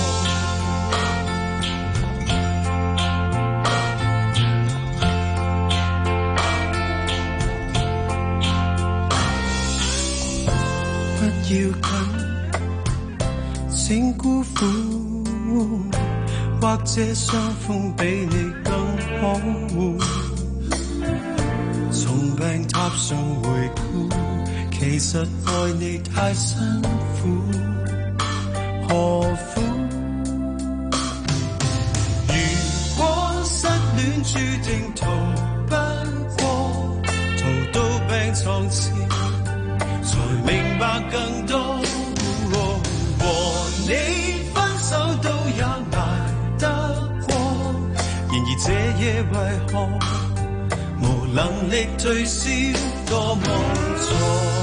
不要緊，請辜負，或者傷風比你更可惡，從病榻上回顧，其實愛你太辛苦，何苦？如果失戀注定逃不過，逃到病床前，才明白更多。和你分手都也捱得過，然而這夜為何無能力退燒多麼錯。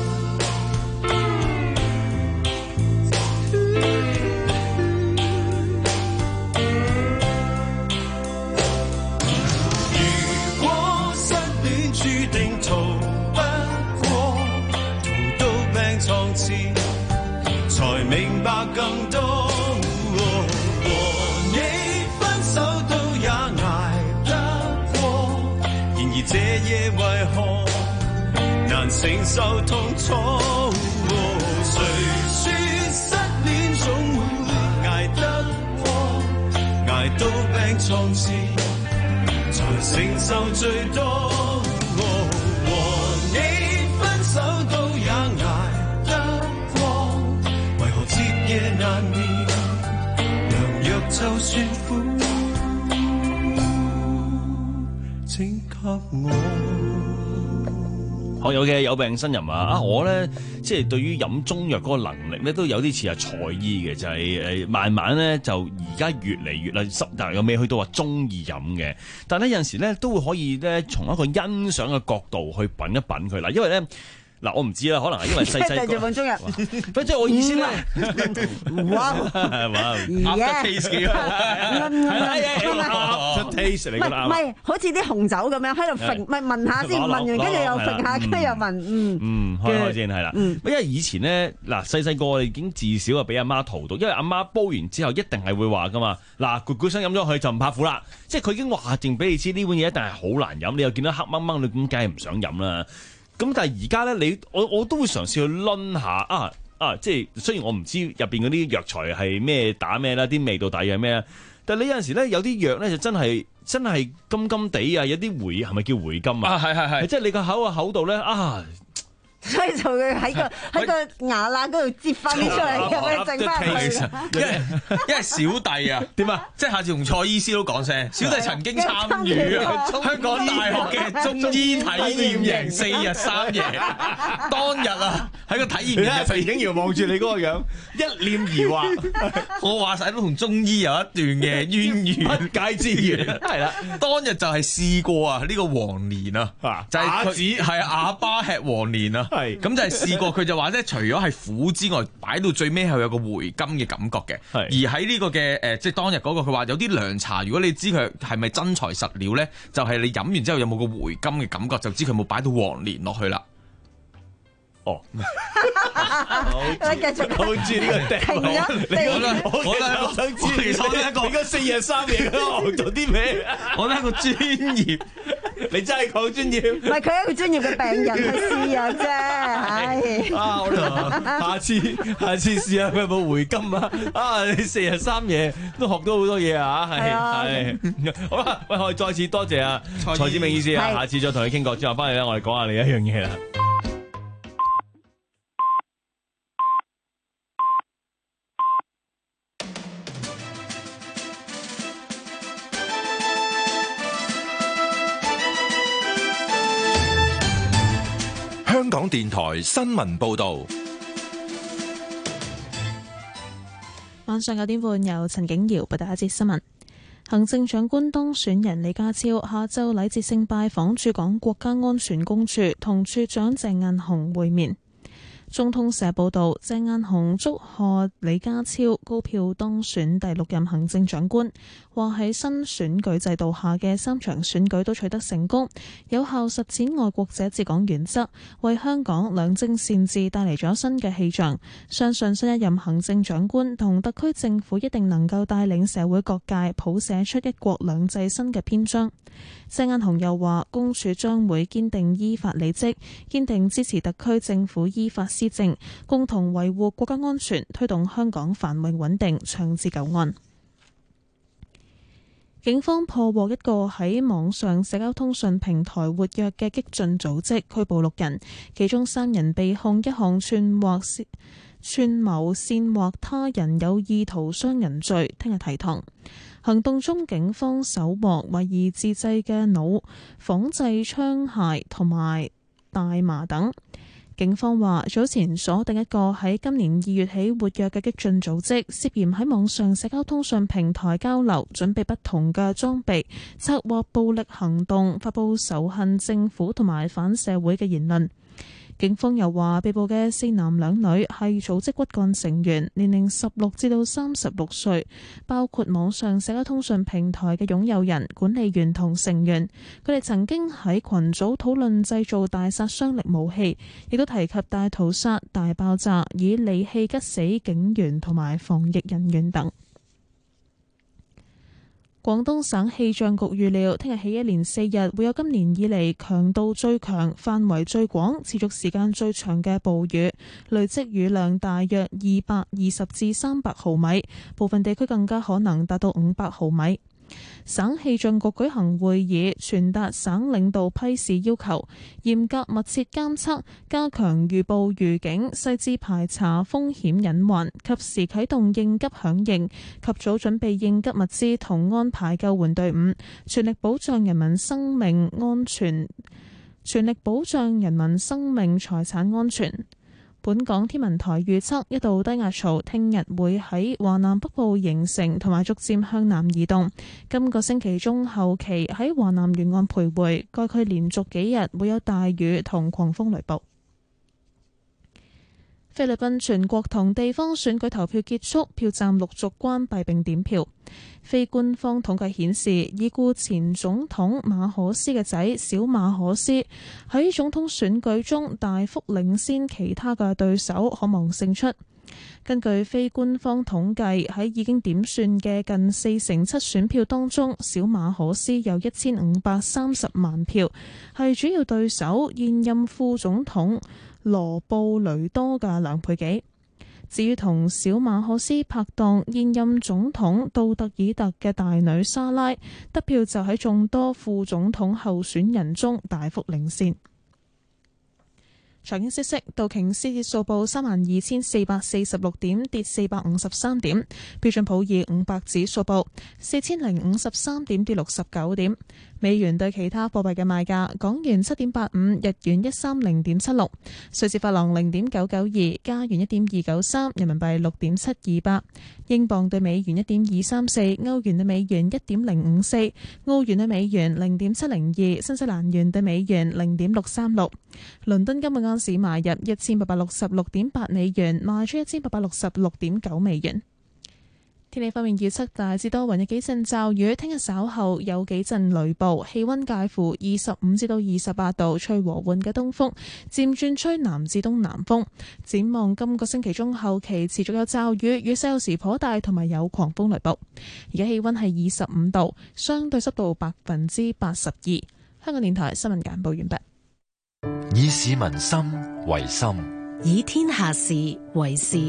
才明白更多，哦，和你分手都也捱得過，然而這夜為何難承受痛楚？哦，誰說失戀總會捱得過，捱到病床前才承受最多，哦，和你分手都也捱夜難眠，良藥就算苦，請給我。 學友嘅有病呻吟啊！啊，我咧即係對於飲中藥嗰個能力咧，都有啲似係蔡醫嘅，就係、是、誒慢慢咧就而家越嚟越啦，濕但又未去到話中意飲嘅，但係咧有陣時咧都會可以咧從一個欣賞嘅角度去品一品佢啦，因為咧。嗱，我唔知啦，可能係因為細細個。中藥，不即係我意思咧。哇！哇 ！After taste 幾好，after taste 嚟㗎啦。 唔係，好似啲紅酒咁樣喺度揈，唔係聞下先，聞完跟住又揈下，跟住又聞，嗯。 嗯，開開先係啦。嗯。因為以前咧，嗱細細個我哋已經至少啊俾阿媽荼毒，因為阿媽煲完之後一定係會話㗎嘛。嗱，咕咕聲飲咗佢就唔怕苦啦。即係佢已經話定俾你知呢碗嘢一定係好難飲，你又見到黑掹掹，你咁梗係唔想飲啦。咁但係而家咧，你我我都會嘗試去攆下啊啊！即係雖然我唔知入邊嗰啲藥材係咩打咩啦，啲味道大係咩啊，但係你有陣時咧有啲藥咧就真係真係甘甘地啊，有啲回係咪叫回甘啊？啊係係係，即係你個口個口度咧啊！ 所以就會喺個喺個牙罅嗰度擠翻啲出嚟，咁樣整翻佢。 因為因為小弟啊，點啊？即係下次同蔡醫師都講聲，小弟曾經參與啊香港大學嘅中醫體驗營四日三夜。當日啊，喺個體驗營， 陳景瑤望住你嗰個樣，一念而話， 我話晒都同中醫有一段嘅淵源， 不解之緣。係啦， 當日就係試過啊，呢個黃連啊，就係佢係啞巴吃黃連啊。係咁就係試過，佢就話咧，除咗係苦之外，擺到最尾係有個回甘嘅感覺嘅。而喺呢個嘅誒，即係當日嗰個，佢話有啲涼茶，如果你知佢係咪真材實料咧，就係你飲完之後有冇個回甘嘅感覺，就知佢冇擺到黃連落去啦。哦， 我繼續好住呢個地， 停咗， 我咧，我咧，我想知，其實我係一個而家四日三夜喺度做啲咩？我係一個專業，你真係講專業， 唔係佢係一個專業嘅病人去試藥啫，唉。啊， 我哋下次下次試下佢有冇回甘啊！啊，你四日三夜都學到好多嘢啊！係係，好啦，喂，我哋再次多謝啊蔡志明醫師啊，下次再同你傾過之後翻嚟咧，我哋講下另一樣嘢啦。 香港電台新聞報道， 晚上九點半由陳景瑤報道一節新聞。行政長官當選人李家超下晝禮節性拜訪駐港國家安全公署，同署長鄭雁雄會面。中通社報道，鄭雁雄祝賀李家超高票當選第六任行政長官，話喺新選舉制度下嘅三場選舉都取得成功，有效實踐愛國者治港原則，為香港良政善治帶嚟咗新嘅氣象。相信新一任行政長官同特區政府一定能夠帶領社會各界譜寫出一國兩制新嘅篇章。鄭雁雄又話，公署將會堅定依法履職，堅定支持特區政府依法施政，共同維護國家安全，推動香港繁榮穩定，長治久安。警方破獲一個喺網上社交通訊平台活躍嘅激進組織，拘捕六人，其中三人被控一項串劃串謀煽惑他人有意圖傷人罪，聽日提堂。行動中，警方搜獲懷疑自製嘅弩、仿製槍械同埋大麻等。 警方話早前鎖定一個喺今年二月起活躍嘅激進組織，涉嫌喺網上社交通訊平台交流，準備不同嘅裝備，策劃暴力行動，發佈仇恨政府同埋反社會嘅言論。警方又話，被捕嘅四男兩女係組織骨幹成員，年齡十六至到三十六歲，包括網上社交通訊平台嘅擁有人、管理員同成員。佢哋曾經喺群組討論製造大殺傷力武器，亦都提及大屠殺、大爆炸、以利器吉死警員同埋防疫人員等。廣東省氣象局預料，聽日起一連四日會有今年以嚟強度最強、範圍最廣、持續時間最長嘅暴雨，累積雨量大約二百二十至三百毫米，部分地區更加可能達到五百毫米。省氣象局舉行會議，傳達省領導批示要求，嚴格密切監測，加強預報預警，細緻排查風險隱患，及時啟動應急響應，及早準備應急物資同安排救援隊伍，全力保障人民生命安全，全力保障人民生命財產安全。本港天文台預測，一道低壓槽聽日會喺華南北部形成，同埋逐漸向南移動。今個星期中後期喺華南沿岸徘徊，該區連續幾日會有大雨同狂風雷暴。菲律賓全國同地方選舉投票結束，票站陸續關閉並點票。非官方統計顯示，已故前總統馬可斯嘅仔小馬可斯喺總統選舉中大幅領先其他嘅對手，可望勝出。根據非官方統計，喺已經點算嘅近四成七選票當中，小馬可斯有一千五百三十萬票，係主要對手現任副總統羅布雷多嘅兩倍幾。至於同小馬可斯拍檔現任總統杜特爾特嘅大女莎拉，得票就喺眾多副總統候選人中大幅領先。財經消息，道瓊斯指數報三萬二千四百四十六點，跌四百五十三點；標準普爾五百指數報四千零五十三點，跌六十九點。美元對其他貨幣嘅賣價：港元七點八五，日元一三零點七六，瑞士法郎零點九九二，加元一點二九三，人民幣六點七二八，英鎊對美元一點二三四，歐元對美元一點零五四，澳元對美元零點七零二，新西蘭元對美元零點六三六。倫敦金每盎司買入一千八百六十六點八美元，賣出一千八百六十六點九美元。天氣方面預測大致多雲，有幾陣驟雨。聽日稍後有幾陣雷暴，氣溫介乎二十五至到二十八度，吹和緩嘅東風，漸轉吹南至東南風。展望今個星期中後期持續有驟雨，雨勢有時頗大，同埋有狂風雷暴。而家氣溫係二十五度，相對濕度百分之八十二。香港電台新聞簡報完畢。 以市民心為心， 以天下事為事。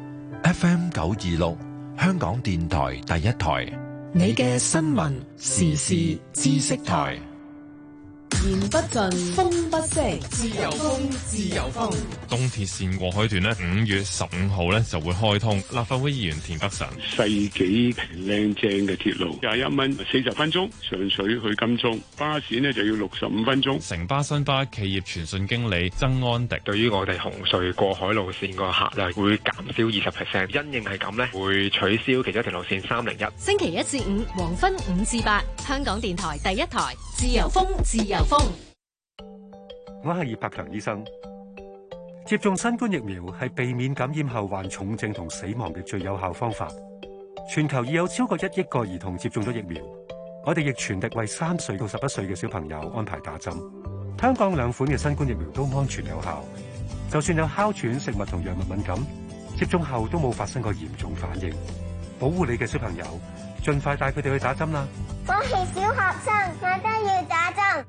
F M 九二六。香港電台第一台， 你嘅新聞時事知識台。言不盡，風不息，自由風，自由風。 東鐵線過海段呢，五月十五號呢就會開通。立法會議員田北辰， 世紀靚正嘅鐵路，廿一蚊四十分鐘，上水去金鐘。巴士呢就要六十五分鐘。 城巴新巴企業傳訊經理曾安迪， 對於我哋紅隧過海路線個客量會減少二十 percent， 因應係咁呢，會取消其中一條路線三零一。 星期一至五黃昏五至八，香港電台第一台，自由風，自由風。 我係葉柏強醫生。接種新冠疫苗係避免感染後患重症同死亡嘅最有效方法。全球已有超過一億個兒童接種咗疫苗，我哋亦全力為三歲到十一歲嘅小朋友安排打針。香港兩款嘅新冠疫苗都安全有效，就算有哮喘、食物同藥物敏感，接種後都冇發生過嚴重反應。保護你嘅小朋友，盡快帶佢哋去打針啦！ 我係小學生，我都要打針。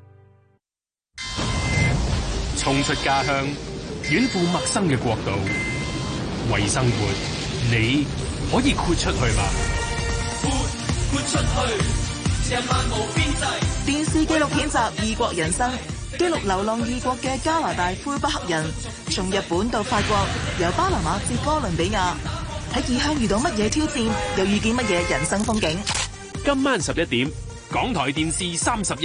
衝出家鄉，遠赴陌生嘅國度，為生活，你可以豁出去嗎？ 豁豁出去，這漫無邊際。 電視紀錄片集《異國人生》，記錄流浪異國嘅加拿大魁北克人，從日本到法國，由巴拿馬至哥倫比亞，喺異鄉遇到乜嘢挑戰，又遇見乜嘢人生風景。 今晚十一點，港台電視三十一。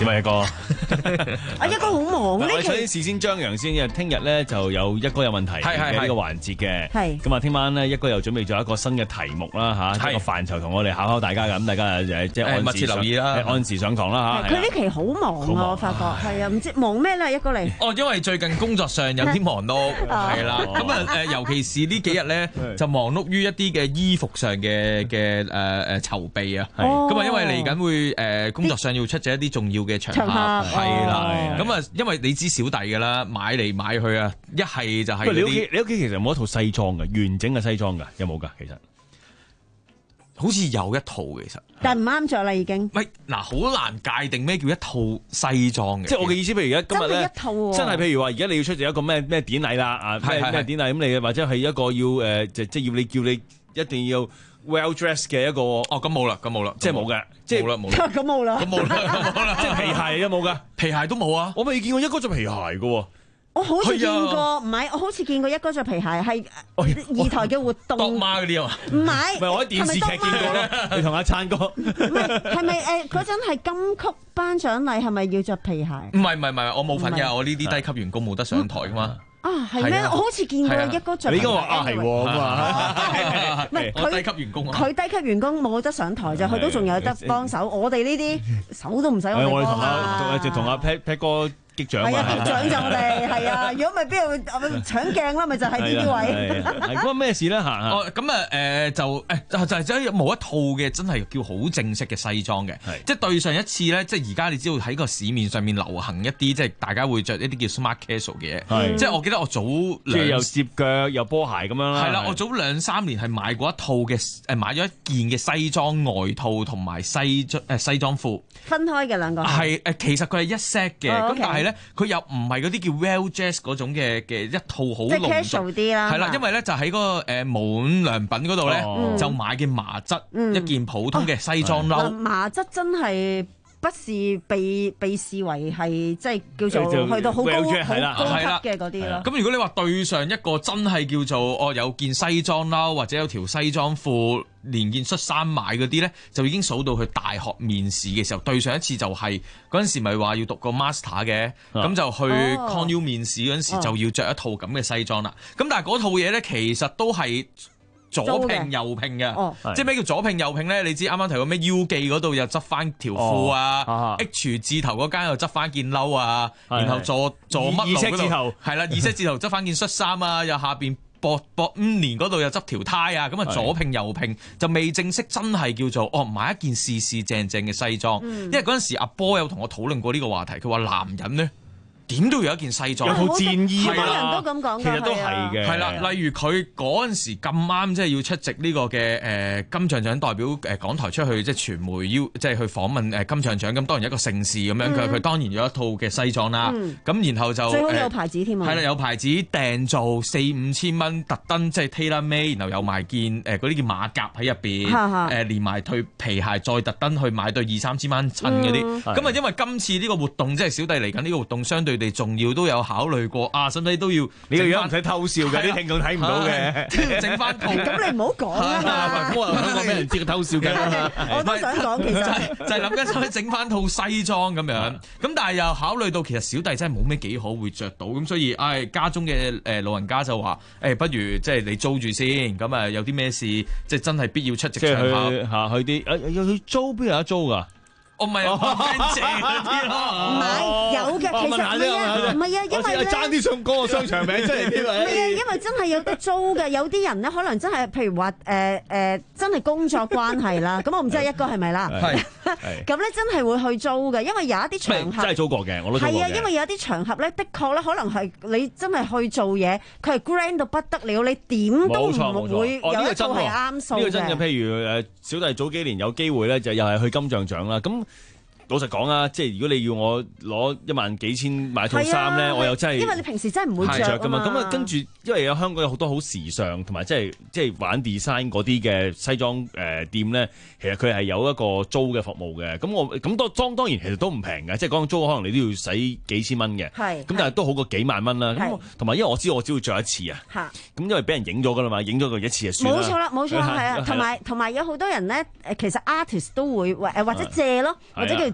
點啊一哥？ 啊一哥好忙呢期。我首先事先張揚先，因為聽日咧就有一哥有問題嘅呢個環節嘅。係。咁啊，聽晚咧一哥又準備咗一個新嘅題目啦嚇，一個範疇同我哋考考大家㗎。咁大家誒即係按時密切留意啦， 按時上堂啦嚇。 佢呢期好忙啊，我發覺係啊，唔知忙咩咧一哥嚟。 哦，因為最近工作上有啲忙碌，係啦。咁啊誒，尤其是呢幾日咧就忙碌於一啲嘅衣服上嘅嘅誒誒籌備啊。咁啊，因為嚟緊會誒工作上要出席一啲重要嘅場合，係啦。咁啊，因為你知小弟㗎啦，買嚟買去啊，一係就係。 你屋企你屋企其實冇一套西裝㗎，完整嘅西裝㗎，有冇㗎？其實好似有一套其實， 但係唔啱着啦已經。 喂，嗱，好難界定咩叫一套西裝嘅。 即係我嘅意思，譬如而家今日咧， 真係一套喎。 真係譬如話，而家你要出席一個咩咩典禮啦，啊咩咩典禮咁你，或者係一個要誒，即即要你叫你一定要 well dressed 嘅一個。哦， 咁冇啦，咁冇啦， 即係冇嘅，即係冇啦，冇啦， 咁冇啦， 咁冇啦，冇啦， 即係皮鞋有冇㗎？ 皮鞋都冇啊！ 我未見過一哥着皮鞋嘅喎。 我好似見過，唔係，我好似見過一哥着皮鞋係二台嘅活動。 當媽嗰啲啊？ 唔係， 唔係我喺電視劇見過咯。你同阿燦哥。 唔係，係咪誒嗰陣係金曲頒獎禮係咪要着皮鞋？ 唔係唔係唔係，我冇份嘅，我呢啲低級員工冇得上台噶嘛。 啊，係咩？我好似見過一哥着皮鞋。 你應該話啊係喎咁啊。 唔係佢低級員工啊。 佢低級員工冇得上台就，佢都仲有得幫手。我哋呢啲手都唔使我哋幫啊。 就同阿 Pat Pat 哥。擊掌係啊，擊掌就我哋係啊，如果唔係邊度搶鏡啦，咪就係呢啲位。 係關咩事咧嚇？ 哦，咁啊誒就誒就就係真係冇一套嘅真係叫好正式嘅西裝嘅，即係對上一次咧，即係而家你知道喺個市面上面流行一啲即係大家會着一啲叫 smart casual 嘅嘢，即係我記得我早兩又摺腳又波鞋咁樣啦。 係啦，我早兩三年係買過一套嘅誒買咗一件嘅西裝外套同埋西裝誒西裝褲分開嘅兩個係誒，其實佢係一 set 嘅，咁但係咧。佢又唔係嗰啲叫 well dress 嗰種嘅嘅一套好濃重啲啦， 係啦，因為咧就喺嗰個誒無印良品嗰度咧就買嘅麻質一件普通嘅西裝褸。 麻質真係不是被被視為係即係叫做去到好高好高級嘅嗰啲咯。 咁如果你話對上一個真係叫做哦有件西裝褸或者有條西裝褲。連件恤衫買嗰啲咧，就已經數到去大學面試嘅時候。對上一次就係嗰陣時，咪話要讀個 master 嘅，咁、啊、就去 Con U 面試嗰陣時就要着一套咁嘅西裝啦。咁、啊、但係嗰套嘢咧，其實都係左拼右拼嘅， 哦、 即係咩叫左拼右拼咧？你知啱啱提過咩 U 記嗰度又執翻條褲啊、哦、，H 字頭嗰間又執翻件褸啊，哦、然後坐坐乜路嗰度係啦，二色字頭執翻件恤衫啊，又下邊。博博五年嗰度又執條呔啊，咁啊左拼右拼就未正式真係叫做哦買一件試試正正嘅西裝，嗯、因為嗰陣時阿波有同我討論過呢個話題，佢話男人咧點都要有一件西裝， 有套戰衣啊，好多人都咁講， 其實都係嘅， 係啦。例如佢嗰陣時咁啱，即係要出席呢個嘅誒金像獎代表誒港台出去，即係傳媒邀，即係去訪問誒金像獎。咁當然一個盛事咁樣，佢佢、嗯、當然有一套嘅西裝啦。咁、嗯、然後就最好有牌子添啊， 係啦，有牌子訂做四五千蚊，特登即係 tailor made，然後有埋件誒嗰啲叫馬甲喺入邊，誒、呃、連埋對皮鞋，再特登去買對二三千蚊襯嗰啲。咁啊、嗯，因為今次呢個活動即係小弟嚟緊呢個活動，相對地重要都有考慮過啊，使唔使都要？ 你個樣唔使偷笑嘅，啲聽眾睇唔到嘅。 整翻套， 咁你唔好講啦。 我話香港俾人知佢偷笑嘅。 我都想講，其實就係諗緊使唔使整翻套西裝咁樣。咁但係又考慮到其實小弟真係冇咩幾可會着到，咁所以唉家中嘅誒老人家就話誒，不如即係你租住先。咁啊有啲咩事即係真係必要出席場合嚇去啲誒要去租邊有得租㗎？ 我唔係有借嗰啲咯， 唔係有嘅，其實唔係啊，唔係啊，因為咧爭啲送嗰個商場名出嚟添啊！ 唔係啊，因為真係有得租嘅，有啲人咧可能真係譬如話誒誒，真係工作關係啦。咁我唔知係一個係咪啦。係咁咧，真係會去租嘅，因為有一啲場合真係租過嘅，我都租過嘅。 係啊，因為有一啲場合咧，的確咧，可能係你真係去做嘢，佢係 grand 到不得了，你點都唔會有一套係啱數嘅。 呢個真嘅，譬如誒小弟早幾年有機會咧，就又係去金像獎啦，咁。老實講啊，即係如果你要我攞一萬幾千買套衫咧，我又真係因為你平時真係唔會着㗎嘛。咁啊，跟住因為有香港有好多好時尚同埋即係即係玩 design 嗰啲嘅西裝誒店咧，其實佢係有一個租嘅服務嘅。咁我咁當當當然其實都唔平嘅，即係講租可能你都要使幾千蚊嘅。係咁，但係都好過幾萬蚊啦。咁同埋因為我知我只要着一次啊。嚇！咁因為俾人影咗㗎啦嘛，影咗佢一次就算啦。 冇錯啦，冇錯啦，係啊。同埋同埋有好多人咧誒，其實 artist 都會誒或者借咯，或者叫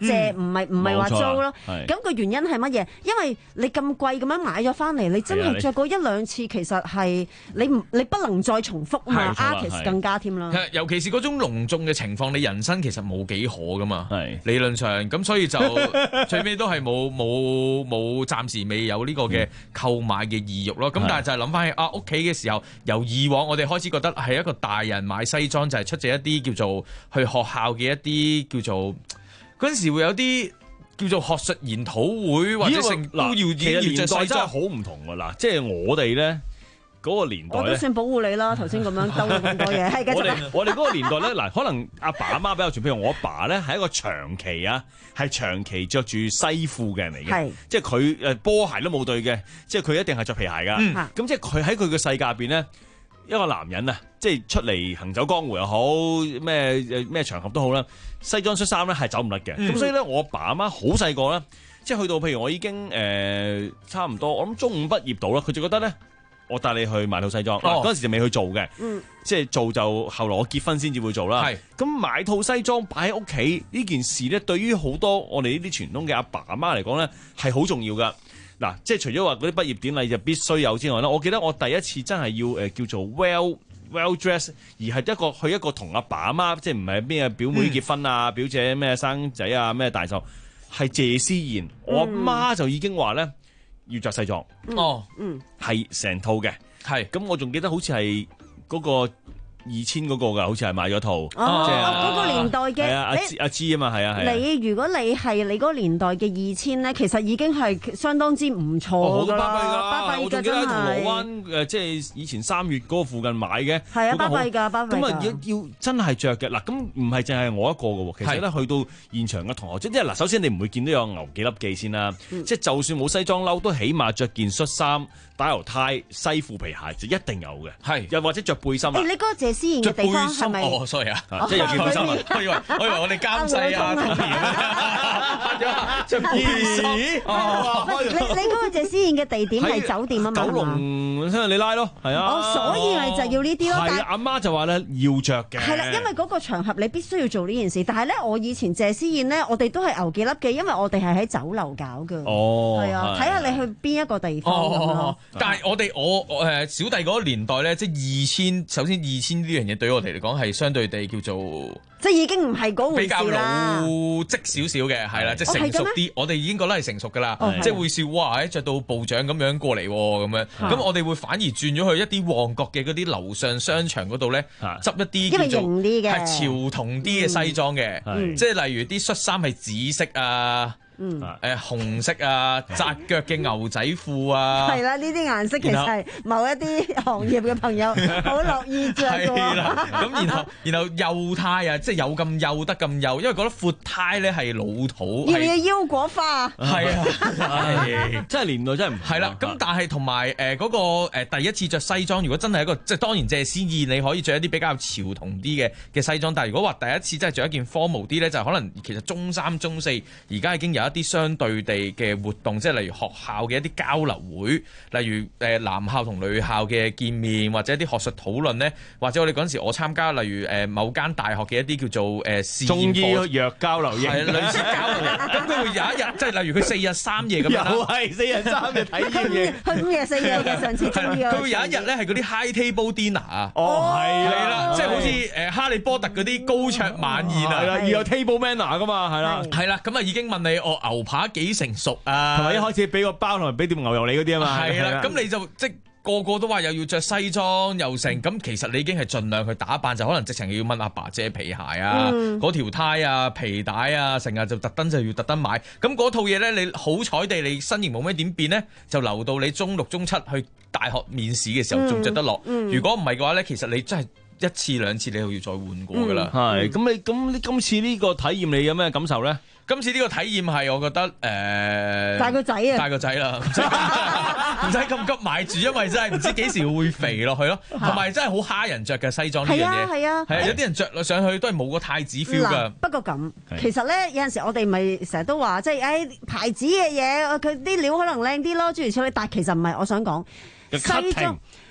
借，唔係唔係話租咯。咁個原因係乜嘢？因為你咁貴咁樣買咗翻嚟，你真係着過一兩次，其實係你唔你不能再重複嘛 ，artist 更加添啦。 尤其是嗰種隆重嘅情況，你人生其實冇幾可噶嘛。理論上咁，所以就最尾都係冇冇冇，暫時未有呢個嘅購買嘅意欲咯。咁但係就係諗翻起啊，屋企嘅時候，由以往我哋開始覺得係一個大人買西裝就係出席一啲叫做去學校嘅一啲叫做嗰陣時會有啲叫做學術研討會或者成都要要着西裝， 真係好唔同㗎啦。即係我哋咧嗰個年代咧， 我都算保護你啦。頭先咁樣兜咗咁多嘢，係繼續。 我哋嗰個年代咧，嗱，可能阿爸阿媽比較傳，譬如我阿爸咧係一個長期啊，係長期着住西褲嘅人嚟嘅，即係佢誒波鞋都冇對嘅，即係佢一定係着皮鞋㗎。咁、嗯、即係佢喺佢嘅世界入邊咧。一個男人啊，即係出嚟行走江湖又好，咩咩場合都好啦，西裝恤衫咧係走唔甩嘅。咁、嗯、所以咧，我爸阿媽好細個啦，即係去到譬如我已經誒、呃、差唔多，我諗中五畢業到啦，佢就覺得咧，我帶你去買套西裝。嗰、哦、陣時就未去做嘅、嗯，即係做就後來我結婚先至會做啦。咁買套西裝擺喺屋企呢件事咧，對於好多我哋呢啲傳統嘅阿爸阿媽嚟講咧，係好重要噶。嗱，即係除咗話嗰啲畢業典禮就必須有之外咧，我記得我第一次真係要誒、呃、叫做 well well dress， 而係一個去一個同阿爸阿媽，即係唔係咩表妹結婚啊、嗯、表姐咩生仔啊咩大壽，係謝師宴，嗯、我阿媽就已經話咧要着西裝，哦，嗯，係成套嘅，係，咁我仲記得好似係嗰個。二千嗰個㗎，好似係買咗套，哦，即係嗰個年代嘅， 阿阿芝啊嘛，係啊係。 你如果你係你嗰個年代嘅二千咧，其實已經係相當之唔錯㗎啦。巴閉㗎，真係。我仲記得喺銅鑼灣誒，即係以前三月嗰個附近買嘅。係啊，巴閉㗎，巴閉㗎。咁啊，要要真係着嘅嗱，咁唔係淨係我一個㗎喎。其實咧，去到現場嘅同學，即係嗱，首先你唔會見到有牛幾粒記先啦。即係就算冇西裝褸，都起碼着件恤衫、打油呔、西褲皮鞋就一定有嘅。係，又或者着背心啊。誒，你嗰個謝師宴嘅地方係咪？ 哦，sorry 啊， 即係有件背心啊！ 我以為我以為我哋監製啊，着背心。 你你嗰個謝師宴嘅地點係酒店啊嘛？ 九龍香格里拉咯，係啊。 哦，所以咪就要呢啲咯。 係阿媽就話咧要着嘅。 係啦，因為嗰個場合你必須要做呢件事。但係咧，我以前謝師宴咧，我哋都係牛幾粒記，因為我哋係喺酒樓搞嘅。哦，係啊，睇下你去邊一個地方咁咯。 但係我哋我誒小弟嗰個年代咧，即係二千，首先二千呢樣嘢對於我哋嚟講係相對地叫做。 即係已經唔係嗰回事啦。比較老積少少嘅，係啦，即係成熟啲。哦、我哋已經覺得係成熟噶啦，哦、即係會笑哇！着到部長咁樣過嚟咁樣，咁、哦、我哋會反而轉咗去一啲旺角嘅嗰啲樓上商場嗰度咧，執一啲叫做係潮童啲嘅西裝嘅，嗯、即係例如啲恤衫係紫色啊。嗯，誒、呃、紅色啊，窄腳嘅牛仔褲啊， 係啦，呢啲顏色其實係某一啲行業嘅朋友好樂意着嘅。係啦， 咁然後然後幼呔啊，即係有咁幼得咁幼，因為覺得闊呔咧係老土。 要唔要腰果花？ 係啊，係， 真係年代真係唔係啦。咁但係同埋誒嗰個誒、呃、第一次着西裝，如果真係一個即係當然謝師宴，你可以着一啲比較潮童啲嘅嘅西裝。但係如果話第一次真係着一件 formal 啲咧，就可能其實中三中四而家已經有一啲相對地嘅活動，即係例如學校嘅一啲交流會，例如誒男校同女校嘅見面，或者一啲學術討論咧，或者我哋嗰陣時我參加，例如誒某間大學嘅一啲叫做誒試驗課、中醫藥交流營，係類似交流營。咁佢會有一日，即係例如佢四日三夜咁樣啦，又係四日三夜睇呢嘢， 去五日四夜嘅上次中醫。 佢會有一日咧係嗰啲 high table dinner 啊，哦係啦，即係好似誒哈利波特嗰啲高桌晚宴啊，係啦，要有 table manner 噶嘛，係啦，係啦，咁啊已經問你哦牛扒幾成熟啊？係咪一開始俾個包同埋俾碟牛油你嗰啲啊嘛？係啦，咁你就即個個都話又要着西裝又成，咁其實你已經係盡量去打扮，就可能直情要問阿爸借皮鞋啊，嗰條呔啊、皮帶啊，成日就特登就要特登買。咁嗰套嘢咧，你好彩地你身形冇咩點變咧，就留到你中六中七去大學面試嘅時候仲着得落。嗯嗯、如果唔係嘅話咧，其實你真係一次兩次你又要再換過噶啦。係、嗯，咁你咁你今次呢個體驗你有咩感受咧？今次呢個體驗係我覺得誒， 大個仔啊， 大個仔啦，唔使咁急買住，因為真係唔知幾時會肥落去咯，同埋真係好蝦人着嘅西裝呢樣嘢，係啊係啊，係啊，有啲人着落上去都係冇個太子 feel 噶。 不過咁，其實咧有陣時我哋咪成日都話，即係誒牌子嘅嘢，佢啲料可能靚啲咯，諸如此類，但係其實唔係。我想講西裝。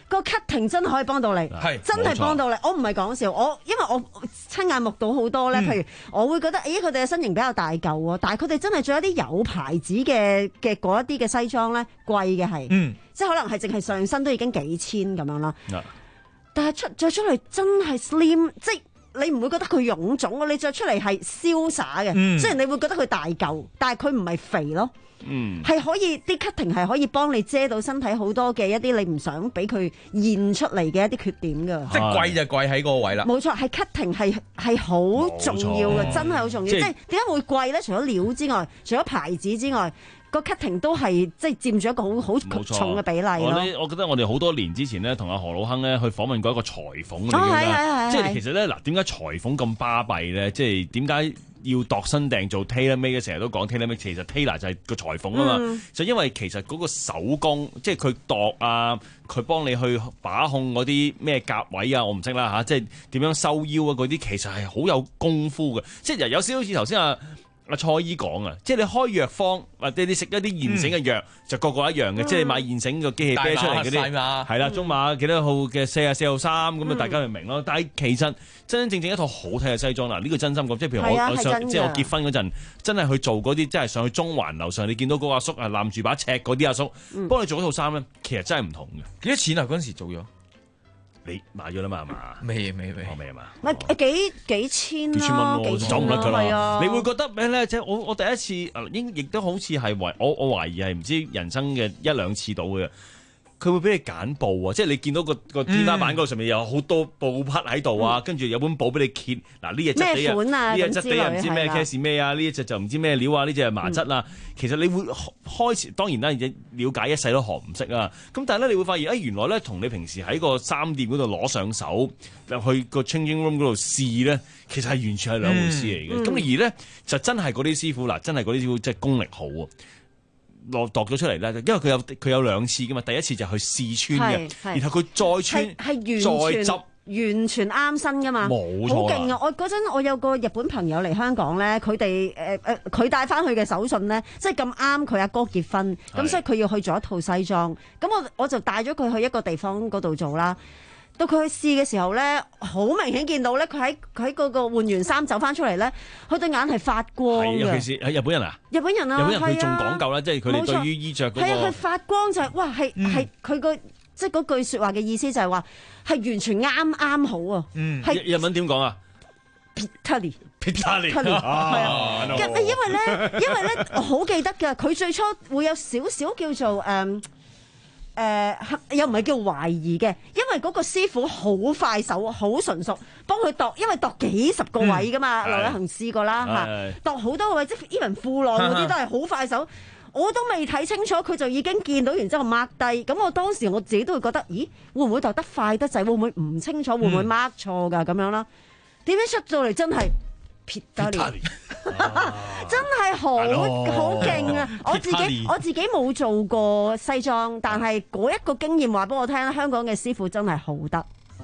個 cutting 真係可以幫到你， 係真係幫到你。我唔係講笑，我因為我親眼目睹好多咧，譬如我會覺得，咦佢哋嘅身形比較大嚿喎，但係佢哋真係着一啲有牌子嘅嘅嗰一啲嘅西裝咧，貴嘅係， 嗯、 即係可能係淨係上身都已經幾千咁樣啦。但係出着出嚟真係 slim， 即係你唔會覺得佢臃腫，你着出嚟係瀟灑嘅。嗯、雖然你會覺得佢大嚿，但係佢唔係肥咯。嗯，係可以啲 cutting 係可以幫你遮到身體好多嘅一啲你唔想俾佢現出嚟嘅一啲缺點噶。 即係貴就貴喺嗰個位啦。 冇錯，係 cutting 係係好重要嘅，真係好重要。即係點解會貴咧？除咗料之外，除咗牌子之外，個 cutting 都係即係佔咗一個好好重嘅比例咯。 我覺得我哋好多年之前咧，同阿何老亨咧去訪問過一個裁縫，你記得？即係其實咧，嗱，點解裁縫咁巴閉咧？即係點解要度身訂做 tailor made 嘅？成日都講 tailor made，其實 tailor 就係個裁縫啊嘛。嗯、就因為其實嗰個手工，即係佢度啊，佢幫你去把控嗰啲咩夾位啊，我唔識啦嚇。即係點樣收腰啊嗰啲，其實係好有功夫嘅。即係有少少似頭先阿阿蔡姨講啊，即係你開藥方或者你食一啲現成嘅藥，嗯、就個個一樣嘅，嗯、即係買現成個機器啤出嚟嗰啲，係啦，中碼幾多號嘅四啊四號衫咁啊，嗯、大家咪明咯。但係其實真真正正一套好睇嘅西裝嗱，呢、呢個真心講，即係譬如我、啊、我上即係我結婚嗰陣，真係去做嗰啲，真係上去中環樓上，你見到嗰個阿叔啊攬住把尺嗰啲阿叔，嗯、幫你做嗰套衫咧，其實真係唔同嘅。幾多錢啊？嗰陣時做咗？你買咗啦嘛係嘛？未未未，我未係嘛？ 唔係幾幾千幾千蚊咯，走唔甩㗎啦。 啊、 你會覺得咩咧？即係我我第一次應亦都好似係懷我我懷疑係唔知人生嘅一兩次到嘅。佢會俾你揀布啊！即係你見到個個天花板嗰度上面有好多布匹喺度啊，跟住、嗯、有本簿俾你揭。嗱呢隻質地啊，呢隻質地啊唔知咩 case 咩啊，呢一隻就唔知咩料啊，呢隻係麻質啊。嗯、其實你會開始當然啦，了解一世都學唔識啊。咁但係咧，你會發現啊、哎，原來咧同你平時喺個衫店嗰度攞上手，去個 changing room 嗰度試咧，其實係完全係兩回事嚟嘅。咁、嗯、而咧就真係嗰啲師傅嗱，真係嗰啲師傅即係功力好啊！落度咗出嚟咧，因為佢有佢有兩次噶嘛，第一次就去試穿嘅，然後佢再穿， 係完全再執， 完全啱身噶嘛， 冇錯， 好勁啊！我嗰陣我有個日本朋友嚟香港咧，佢哋誒誒佢帶翻去嘅手信咧，即係咁啱佢阿哥結婚，咁所以佢要去做一套西裝，咁我我就帶咗佢去一個地方嗰度做啦。到佢去試嘅時候咧，好明顯見到咧，佢喺佢喺嗰個換完衫走翻出嚟咧，佢對眼係發光嘅。 尤其是喺日本人啊， 日本人啊， 日本人佢仲講究啦，即係佢哋對於衣着嗰個係啊，佢發光就係、是、哇，係係佢個即係嗰句説話嘅意思就係話係完全啱啱好啊。 嗯，係日文點講啊？ ぴったり， ぴったり，係啊，因為咧，因為咧，我好記得㗎，佢最初會有少少叫做誒。嗯誒、呃、又唔係叫懷疑嘅，因為嗰個師傅好快手，好純熟，幫佢度，因為度幾十個位噶嘛，劉偉恒試過啦嚇，度好多個位，即係 even 褲浪嗰啲都係好快手，我都未睇清楚，佢就已經見到，然之後 mark 低，咁我當時我自己都會覺得，咦，會唔會度得快得滯？會唔會唔清楚？會唔會 mark 錯㗎？咁樣啦，點解出到嚟真係？撇得了，真係好好勁啊！我自己我自己冇做過西裝，但係嗰一個經驗話俾我聽，香港嘅師傅真係好得。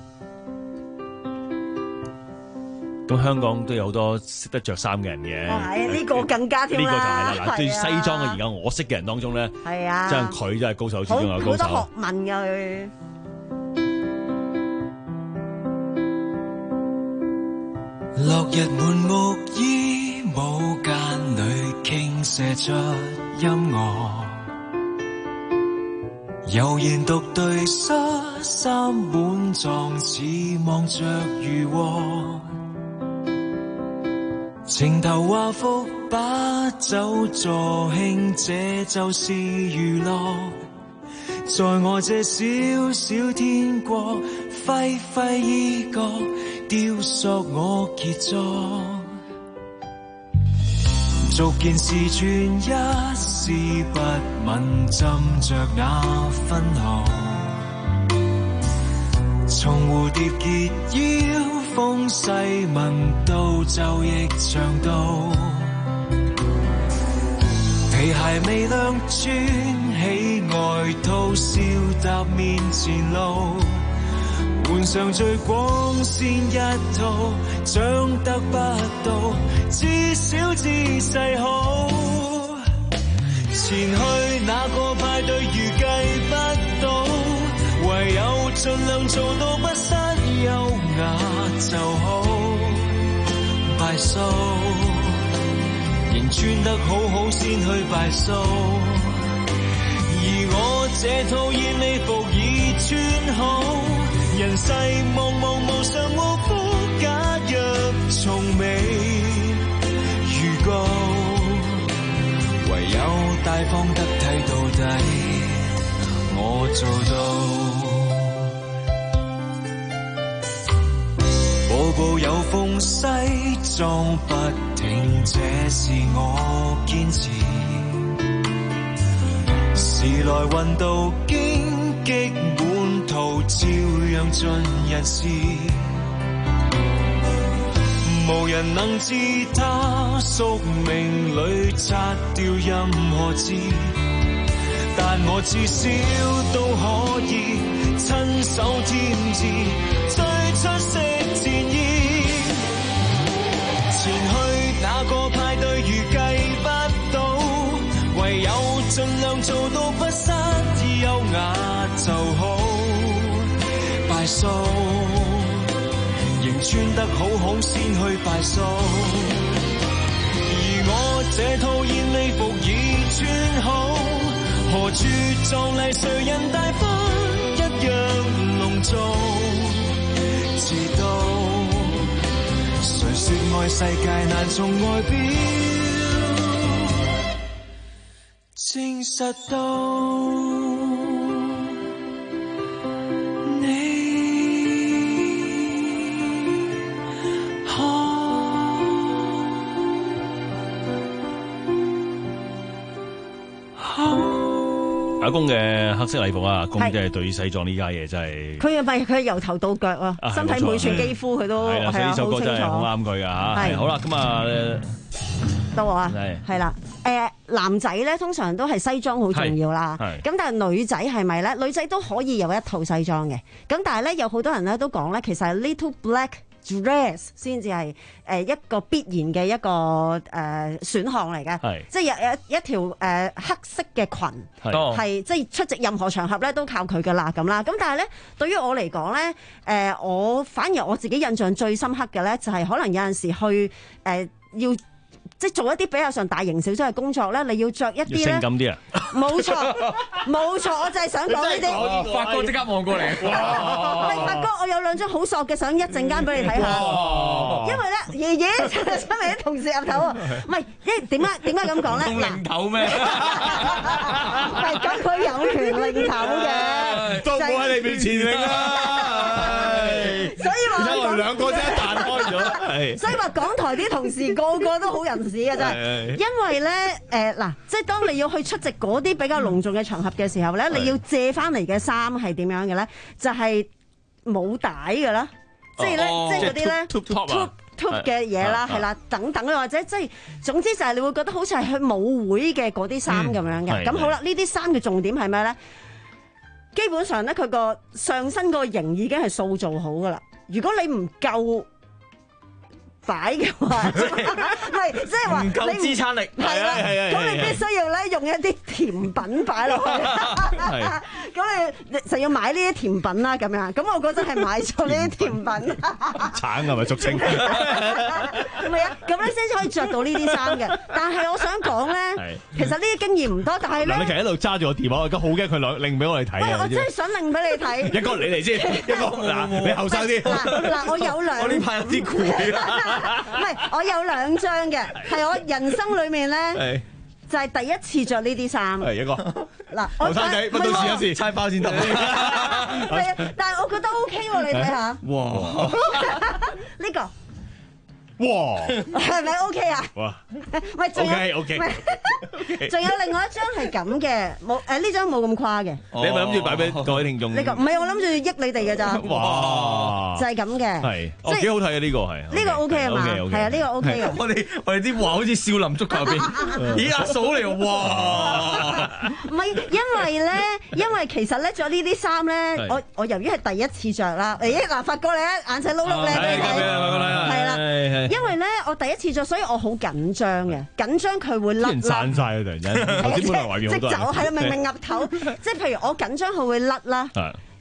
咁香港都有好多識得着衫嘅人嘅， 係呢個更加添啦。 呢個就係啦，嗱，對西裝嘅而家我識嘅人當中咧，係啊，真係佢真係高手之中有高手，好多學問㗎佢。 落日滿木衣舞間裏傾瀉出音樂，悠然獨對恤衫滿裝，似望着漁獲。情投華服把酒助興，這就是娛樂。在我這小小天國，揮揮衣角，雕塑我傑作。逐件事傳一絲不紊，浸着那分毫。從蝴蝶結腰，風細紋到晝亦長到。皮鞋未亮穿起外套，笑踏面前路，換上最光鮮一套，長得不到，至少姿勢好。前去那個派對預計不到， 唯有盡量做到不失優雅就好，敗數仍穿得好好先去敗數，而我這套燕尾服已穿好，人世茫茫無常無苦，假若從未預告，唯有大方得體到底，我做到。步步有風，西裝不停，這是我堅持。時來運到荊棘滿途，照樣盡人事。無人能知他宿命裏擦掉任何字，但我至少都可以親手添置最出色戰衣。前去那個派對預計不到，唯有盡量做到不失優雅就好，敗數仍穿得好好先去敗數，而我這套燕尾服已穿好，何處壯麗誰人大方一樣隆重，直到誰說愛世界難從外表證實到阿公嘅黑色禮服啊，阿公即係對西裝呢家嘢真係。 佢又咪佢係由頭到腳啊， 啊身體每寸肌膚佢都係啊， 所以呢首歌真係好啱佢噶嚇。 係好啦，咁啊到我啊，係啦。誒男仔咧通常都係西裝好重要啦，咁但係女仔係咪咧？女仔都可以有一套西裝嘅，咁但係咧有好多人咧都講咧，其實係 little black dress 先至係誒一個必然嘅一個誒、呃、選項嚟嘅，即係有有一條誒、呃、黑色嘅裙，係即係出席任何場合咧都靠佢噶啦咁啦。咁但係咧對於我嚟講咧，誒、呃、我反而我自己印象最深刻嘅咧，就係、是、可能有陣時去誒、呃、要。即係做一啲比較上大型小組嘅工作咧，你要着一啲咧， 性感啲啊！ 冇錯，冇錯，我就係想講呢啲。 發哥即刻望過嚟， 喂，發哥，我有兩張好索嘅相，一陣間俾你睇下。因為咧，爺爺出嚟啲同事岌頭啊，唔係，因為點解點解咁講咧？ 領頭咩？ 唔係，咁佢有權領頭嘅， 都冇喺你面前領啦。 所以話我哋兩個真係彈開咗， 所以話港台啲同事個個都好人士嘅真係，因為咧誒嗱，即係當你要去出席嗰啲比較隆重嘅場合嘅時候咧，你要借翻嚟嘅衫係點樣嘅咧？就係冇帶嘅啦，即係咧，即係嗰啲咧 top top 嘅嘢啦，係啦，等等或者即係總之就係你會覺得好似係去舞會嘅嗰啲衫咁樣嘅。咁好啦，呢啲衫嘅重點係咩咧？基本上咧，佢個上身個型已經係塑造好噶啦。如果你唔夠擺嘅話，係即係話唔夠支撐力， 係啦，咁你必須要咧用一啲甜品擺落去，咁你就要買呢啲甜品啦，咁樣，咁我嗰陣係買咗呢啲甜品， 橙係咪俗稱？ 唔係啊，咁咧先至可以着到呢啲衫嘅。但係我想講咧，其實呢啲經驗唔多，但係咧， 嗱，你其實喺度揸住個電話，我而家好驚佢兩擰俾我哋睇啊！ 我真係想擰俾你睇。 一哥你嚟先，一哥嗱，你後生啲。 嗱嗱，我有兩， 我呢排有啲攰啊。 唔係，我有兩張嘅，係我人生裏面咧，就係第一次着呢啲衫。 係一個嗱， 後生仔乜都試一試，猜包先得。 係啊，但係我覺得 OK 喎，你睇下。 哇！ 呢個。 哇， 係咪 OK 啊？ 哇， 喂，仲有 OK OK， 仲有另外一張係咁嘅，冇誒呢張冇咁誇嘅。 你係咪諗住擺俾各位聽眾？ 呢個唔係，我諗住益你哋嘅咋。 哇， 就係咁嘅。 係，哦幾好睇嘅呢個係。 呢個 OK 啊嘛？係啊，呢個 OK 嘅。 我哋我哋啲話好似少林足球入邊，咦阿嫂嚟喎！哇！ 唔係，因為咧，因為其實咧着呢啲衫咧，我我由於係第一次着啦，咦嗱，發哥你眼仔碌碌咧，係啦。因為咧，我第一次着，所以我好緊張嘅，緊張佢會甩啦。 散晒啊！突然間， 即係走，係啊，明明岌頭，即係譬如我緊張佢會甩啦。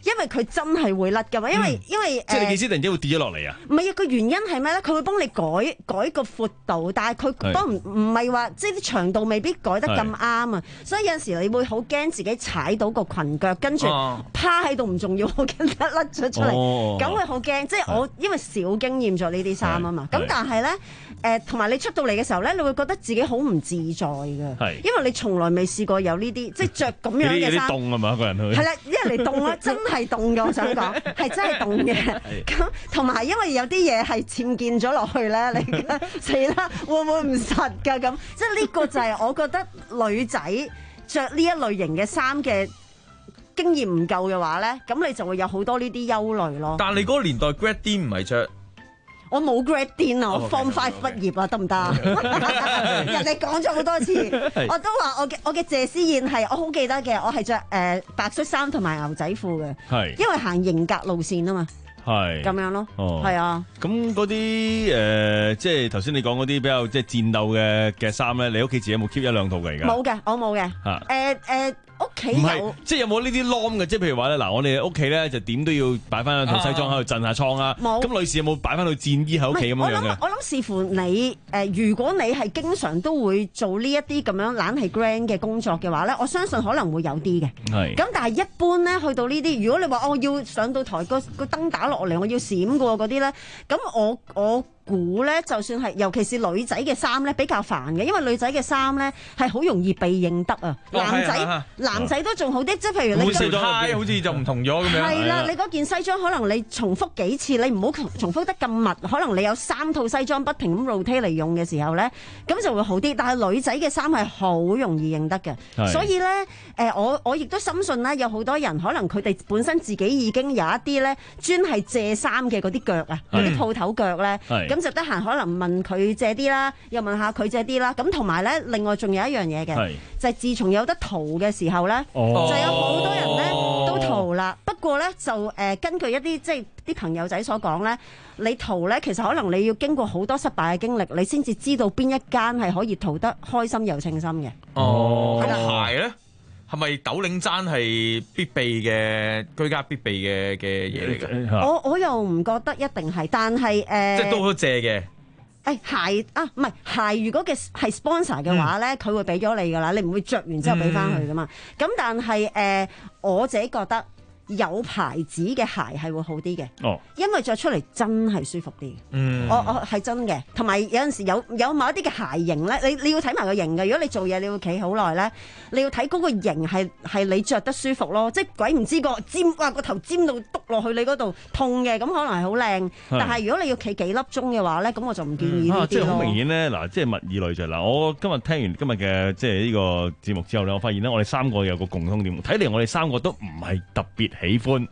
因為佢真係會甩㗎嘛，因為、嗯、因為即係你幾時突然之間會跌咗落嚟啊？ 唔係啊，個原因係咩咧？佢會幫你改改個闊度，但係佢都唔唔係話即係啲長度未必改得咁啱啊，所以有陣時你會好驚自己踩到個裙腳，跟住趴喺度唔重要，我驚甩咗出嚟，咁、哦、會好驚。即係我因為少經驗咗呢啲衫啊嘛，咁但係咧誒，同、呃、埋你出到嚟嘅時候咧，你會覺得自己好唔自在㗎，因為你從來未試過有呢啲即係着咁樣嘅衫。凍啊嘛，個人去係啦，一嚟凍啦，真係凍㗎，我想講係真係凍嘅。咁同埋因為有啲嘢係僭建咗落去咧，你死啦，會唔會唔實㗎？咁即係呢個就係我覺得女仔着呢一類型嘅衫嘅經驗唔夠嘅話咧，咁你就會有好多呢啲憂慮咯。 但係你嗰個年代 grad din 唔係着。 我冇 grad din 啊，我 form five 畢業啊，得唔得？人哋講咗好多次，我都話我嘅我嘅謝師宴係我好記得嘅，我係着誒白恤衫同埋牛仔褲嘅，係因為行型格路線啊嘛，係咁樣咯，係、哦、啊。咁嗰啲誒，即係頭先你講嗰啲比較即係戰鬥嘅嘅衫咧，你屋企自己有冇 keep 一兩套㗎而家？冇嘅，我冇嘅。誒誒、呃。呃屋企有，即係有冇呢啲 norm 嘅？即係譬如話咧，嗱，我哋屋企咧就點都要擺翻一套西裝喺度鎮下倉啊。冇。咁女士有冇擺翻套戰衣喺屋企咁樣嘅？ 我諗視乎你誒、呃，如果你係經常都會做呢一啲咁樣懶係 grand 嘅工作嘅話咧，我相信可能會有啲嘅。係。咁但係一般咧，去到呢啲，如果你話我要上到台個個燈打落嚟，我要閃嘅嗰啲咧，咁我我。估咧，就算係，尤其是女仔嘅衫咧，比較煩嘅，因為女仔嘅衫咧係好容易被認得啊。男仔、哦、男仔都仲好啲，即係譬如你西裝好似就唔同咗咁樣。 係啦，你嗰件西裝可能你重複幾次，你唔好重複得咁密，可能你有三套西裝不停咁 rotate 嚟用嘅時候咧，咁就會好啲。但係女仔嘅衫係好容易認得嘅，所以咧誒、呃，我我亦都深信咧，有好多人可能佢哋本身自己已經有一啲咧專係借衫嘅嗰啲腳啊，嗰啲鋪頭腳咧。咁就得閒可能問佢借啲啦，又問下佢借啲啦。咁同埋咧，另外仲有一樣嘢嘅，就係自從有得淘嘅時候咧、哦，就有好多人咧都淘啦。不過咧就誒、呃，根據一啲即係啲朋友仔所講咧，你淘咧其實可能你要經過好多失敗嘅經歷，你先至知道邊一間係可以淘得開心又稱心嘅。哦， 咁鞋咧係咪斗領踭係必備嘅居家必備嘅嘅嘢嚟嘅？ 我我又唔覺得一定係，但係誒，呃、 即係都好借嘅。 誒、哎、鞋啊，唔係鞋，如果嘅係 sponsor 嘅話咧，佢、嗯、會俾咗你噶啦，你唔會着完之後俾翻佢噶嘛。咁、嗯、但係誒、呃，我自己覺得。有牌子嘅鞋係會好啲嘅，哦，因為着出嚟真係舒服啲。嗯，我我係真嘅，同埋有陣時有有某一啲嘅鞋型咧，你你要睇埋個型嘅。如果你做嘢你要企好耐咧，你要睇嗰個型係係你着得舒服咯。即係鬼唔知個尖哇個頭尖到篤落去你嗰度痛嘅，咁可能係好靚。但係如果你要企幾粒鐘嘅話咧，咁我就唔建議呢啲咯。啊，即係好明顯咧，嗱，即係物以類聚。嗱，我今日聽完今日嘅即係呢個節目之後咧，我發現咧，我哋三個有個共通點，睇嚟我哋三個都唔係特別喜歡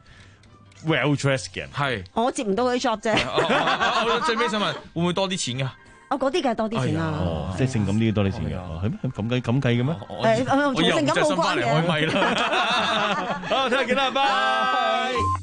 well dressed 嘅人，係我接唔到佢 job 啫。 我最尾想問，會唔會多啲錢噶？ 我嗰啲梗係多啲錢啦， 哦，即係性感啲多啲錢噶，係咩？咁計咁計嘅咩？ 誒，同性感冇關嘅。 我又唔着新翻嚟開咪啦。 好，聽日見啦，拜。